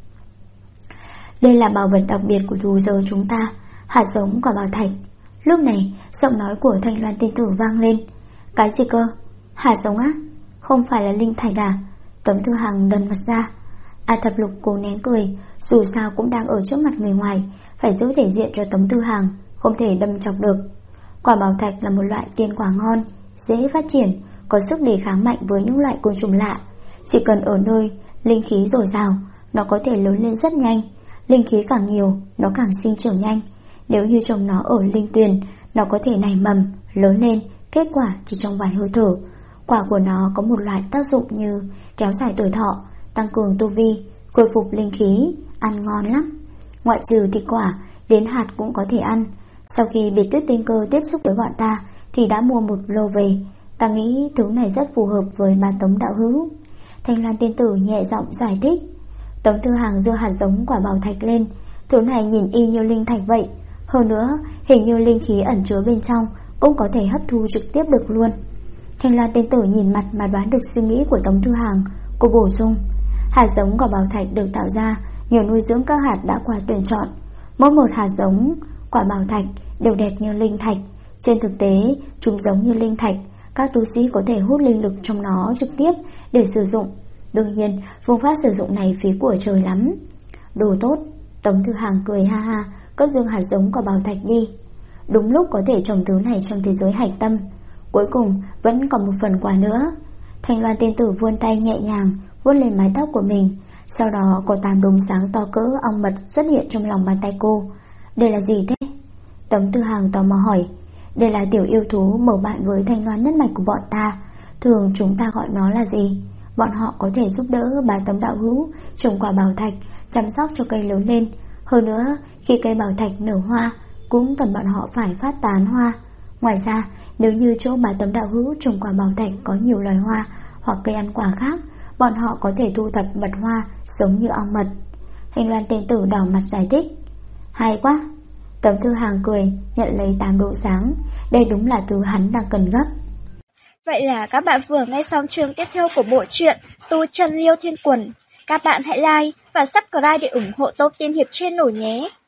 Đây là bảo vật đặc biệt của thú giới chúng ta, hạt giống quả bảo thạch. Lúc này, giọng nói của Thanh Loan tiên tử vang lên. Cái gì cơ? Hạt giống á? Không phải là linh thạch à? Tống Tư Hàng đần mặt ra. A Thập Lục cố nén cười, dù sao cũng đang ở trước mặt người ngoài, phải giữ thể diện cho Tống Tư Hàng, không thể đâm chọc được. Quả bảo thạch là một loại tiên quả ngon, dễ phát triển, có sức đề kháng mạnh với những loại côn trùng lạ. Chỉ cần ở nơi linh khí dồi dào, nó có thể lớn lên rất nhanh. Linh khí càng nhiều, nó càng sinh trưởng nhanh. Nếu như trồng nó ở linh tuyền, nó có thể nảy mầm, lớn lên, kết quả chỉ trong vài hơi thở. Quả của nó có một loại tác dụng như kéo dài tuổi thọ, tăng cường tu vi, khôi phục linh khí, ăn ngon lắm. Ngoại trừ thịt quả, đến hạt cũng có thể ăn. Sau khi Biệt Tuyết Tinh Cơ tiếp xúc với bọn ta thì đã mua một lô về. Ta nghĩ thứ này rất phù hợp với bà Tống đạo hữu. Thanh Loan tiên tử nhẹ giọng giải thích. Tống Tư Hàng giơ hạt giống quả bảo thạch lên. Thứ này nhìn y như linh thạch vậy. Hơn nữa, hình như linh khí ẩn chứa bên trong cũng có thể hấp thu trực tiếp được luôn. Thanh Loan tiên tử nhìn mặt mà đoán được suy nghĩ của Tống Tư Hàng. Cô bổ sung, hạt giống quả bảo thạch được tạo ra nhờ nuôi dưỡng các hạt đã qua tuyển chọn. Mỗi một hạt giống quả bảo thạch đều đẹp như linh thạch. Trên thực tế, chúng giống như linh thạch. Các tu sĩ có thể hút linh lực trong nó trực tiếp để sử dụng. Đương nhiên, phương pháp sử dụng này phí của trời lắm. Đồ tốt. Tống Tư Hàng cười ha ha, cất dương hạt giống quả bảo thạch đi. Đúng lúc có thể trồng thứ này trong thế giới hạch tâm. Cuối cùng vẫn còn một phần quà nữa. Thanh Loan tiên tử vươn tay nhẹ nhàng vuốt lên mái tóc của mình. Sau đó có 8 đốm sáng to cỡ ong mật xuất hiện trong lòng bàn tay cô. Đây là gì thế? Tống Tư Hàng tò mò hỏi. Đây là tiểu yêu thú bầu bạn với Thanh Loan nhất mạch của bọn ta. Thường chúng ta gọi nó là gì? Bọn họ có thể giúp đỡ bà Tống đạo hữu trồng quả bảo thạch, chăm sóc cho cây lớn lên. Hơn nữa, khi cây bảo thạch nở hoa, cũng cần bọn họ phải phát tán hoa. Ngoài ra, nếu như chỗ bà Tống đạo hữu trồng quả bảo thạch có nhiều loài hoa hoặc cây ăn quả khác, bọn họ có thể thu thập mật hoa giống như ong mật. Thanh Loan tiên tử đỏ mặt giải thích. Hay quá. Tống Tư Hàng cười, nhận lấy 8 độ sáng. Đây đúng là thứ hắn đang cần gấp. Vậy là các bạn vừa nghe xong chương tiếp theo của bộ truyện Tu Chân Liêu Thiên Quần. Các bạn hãy like và subscribe để ủng hộ Tô Tiên Hiệp Channel nhé.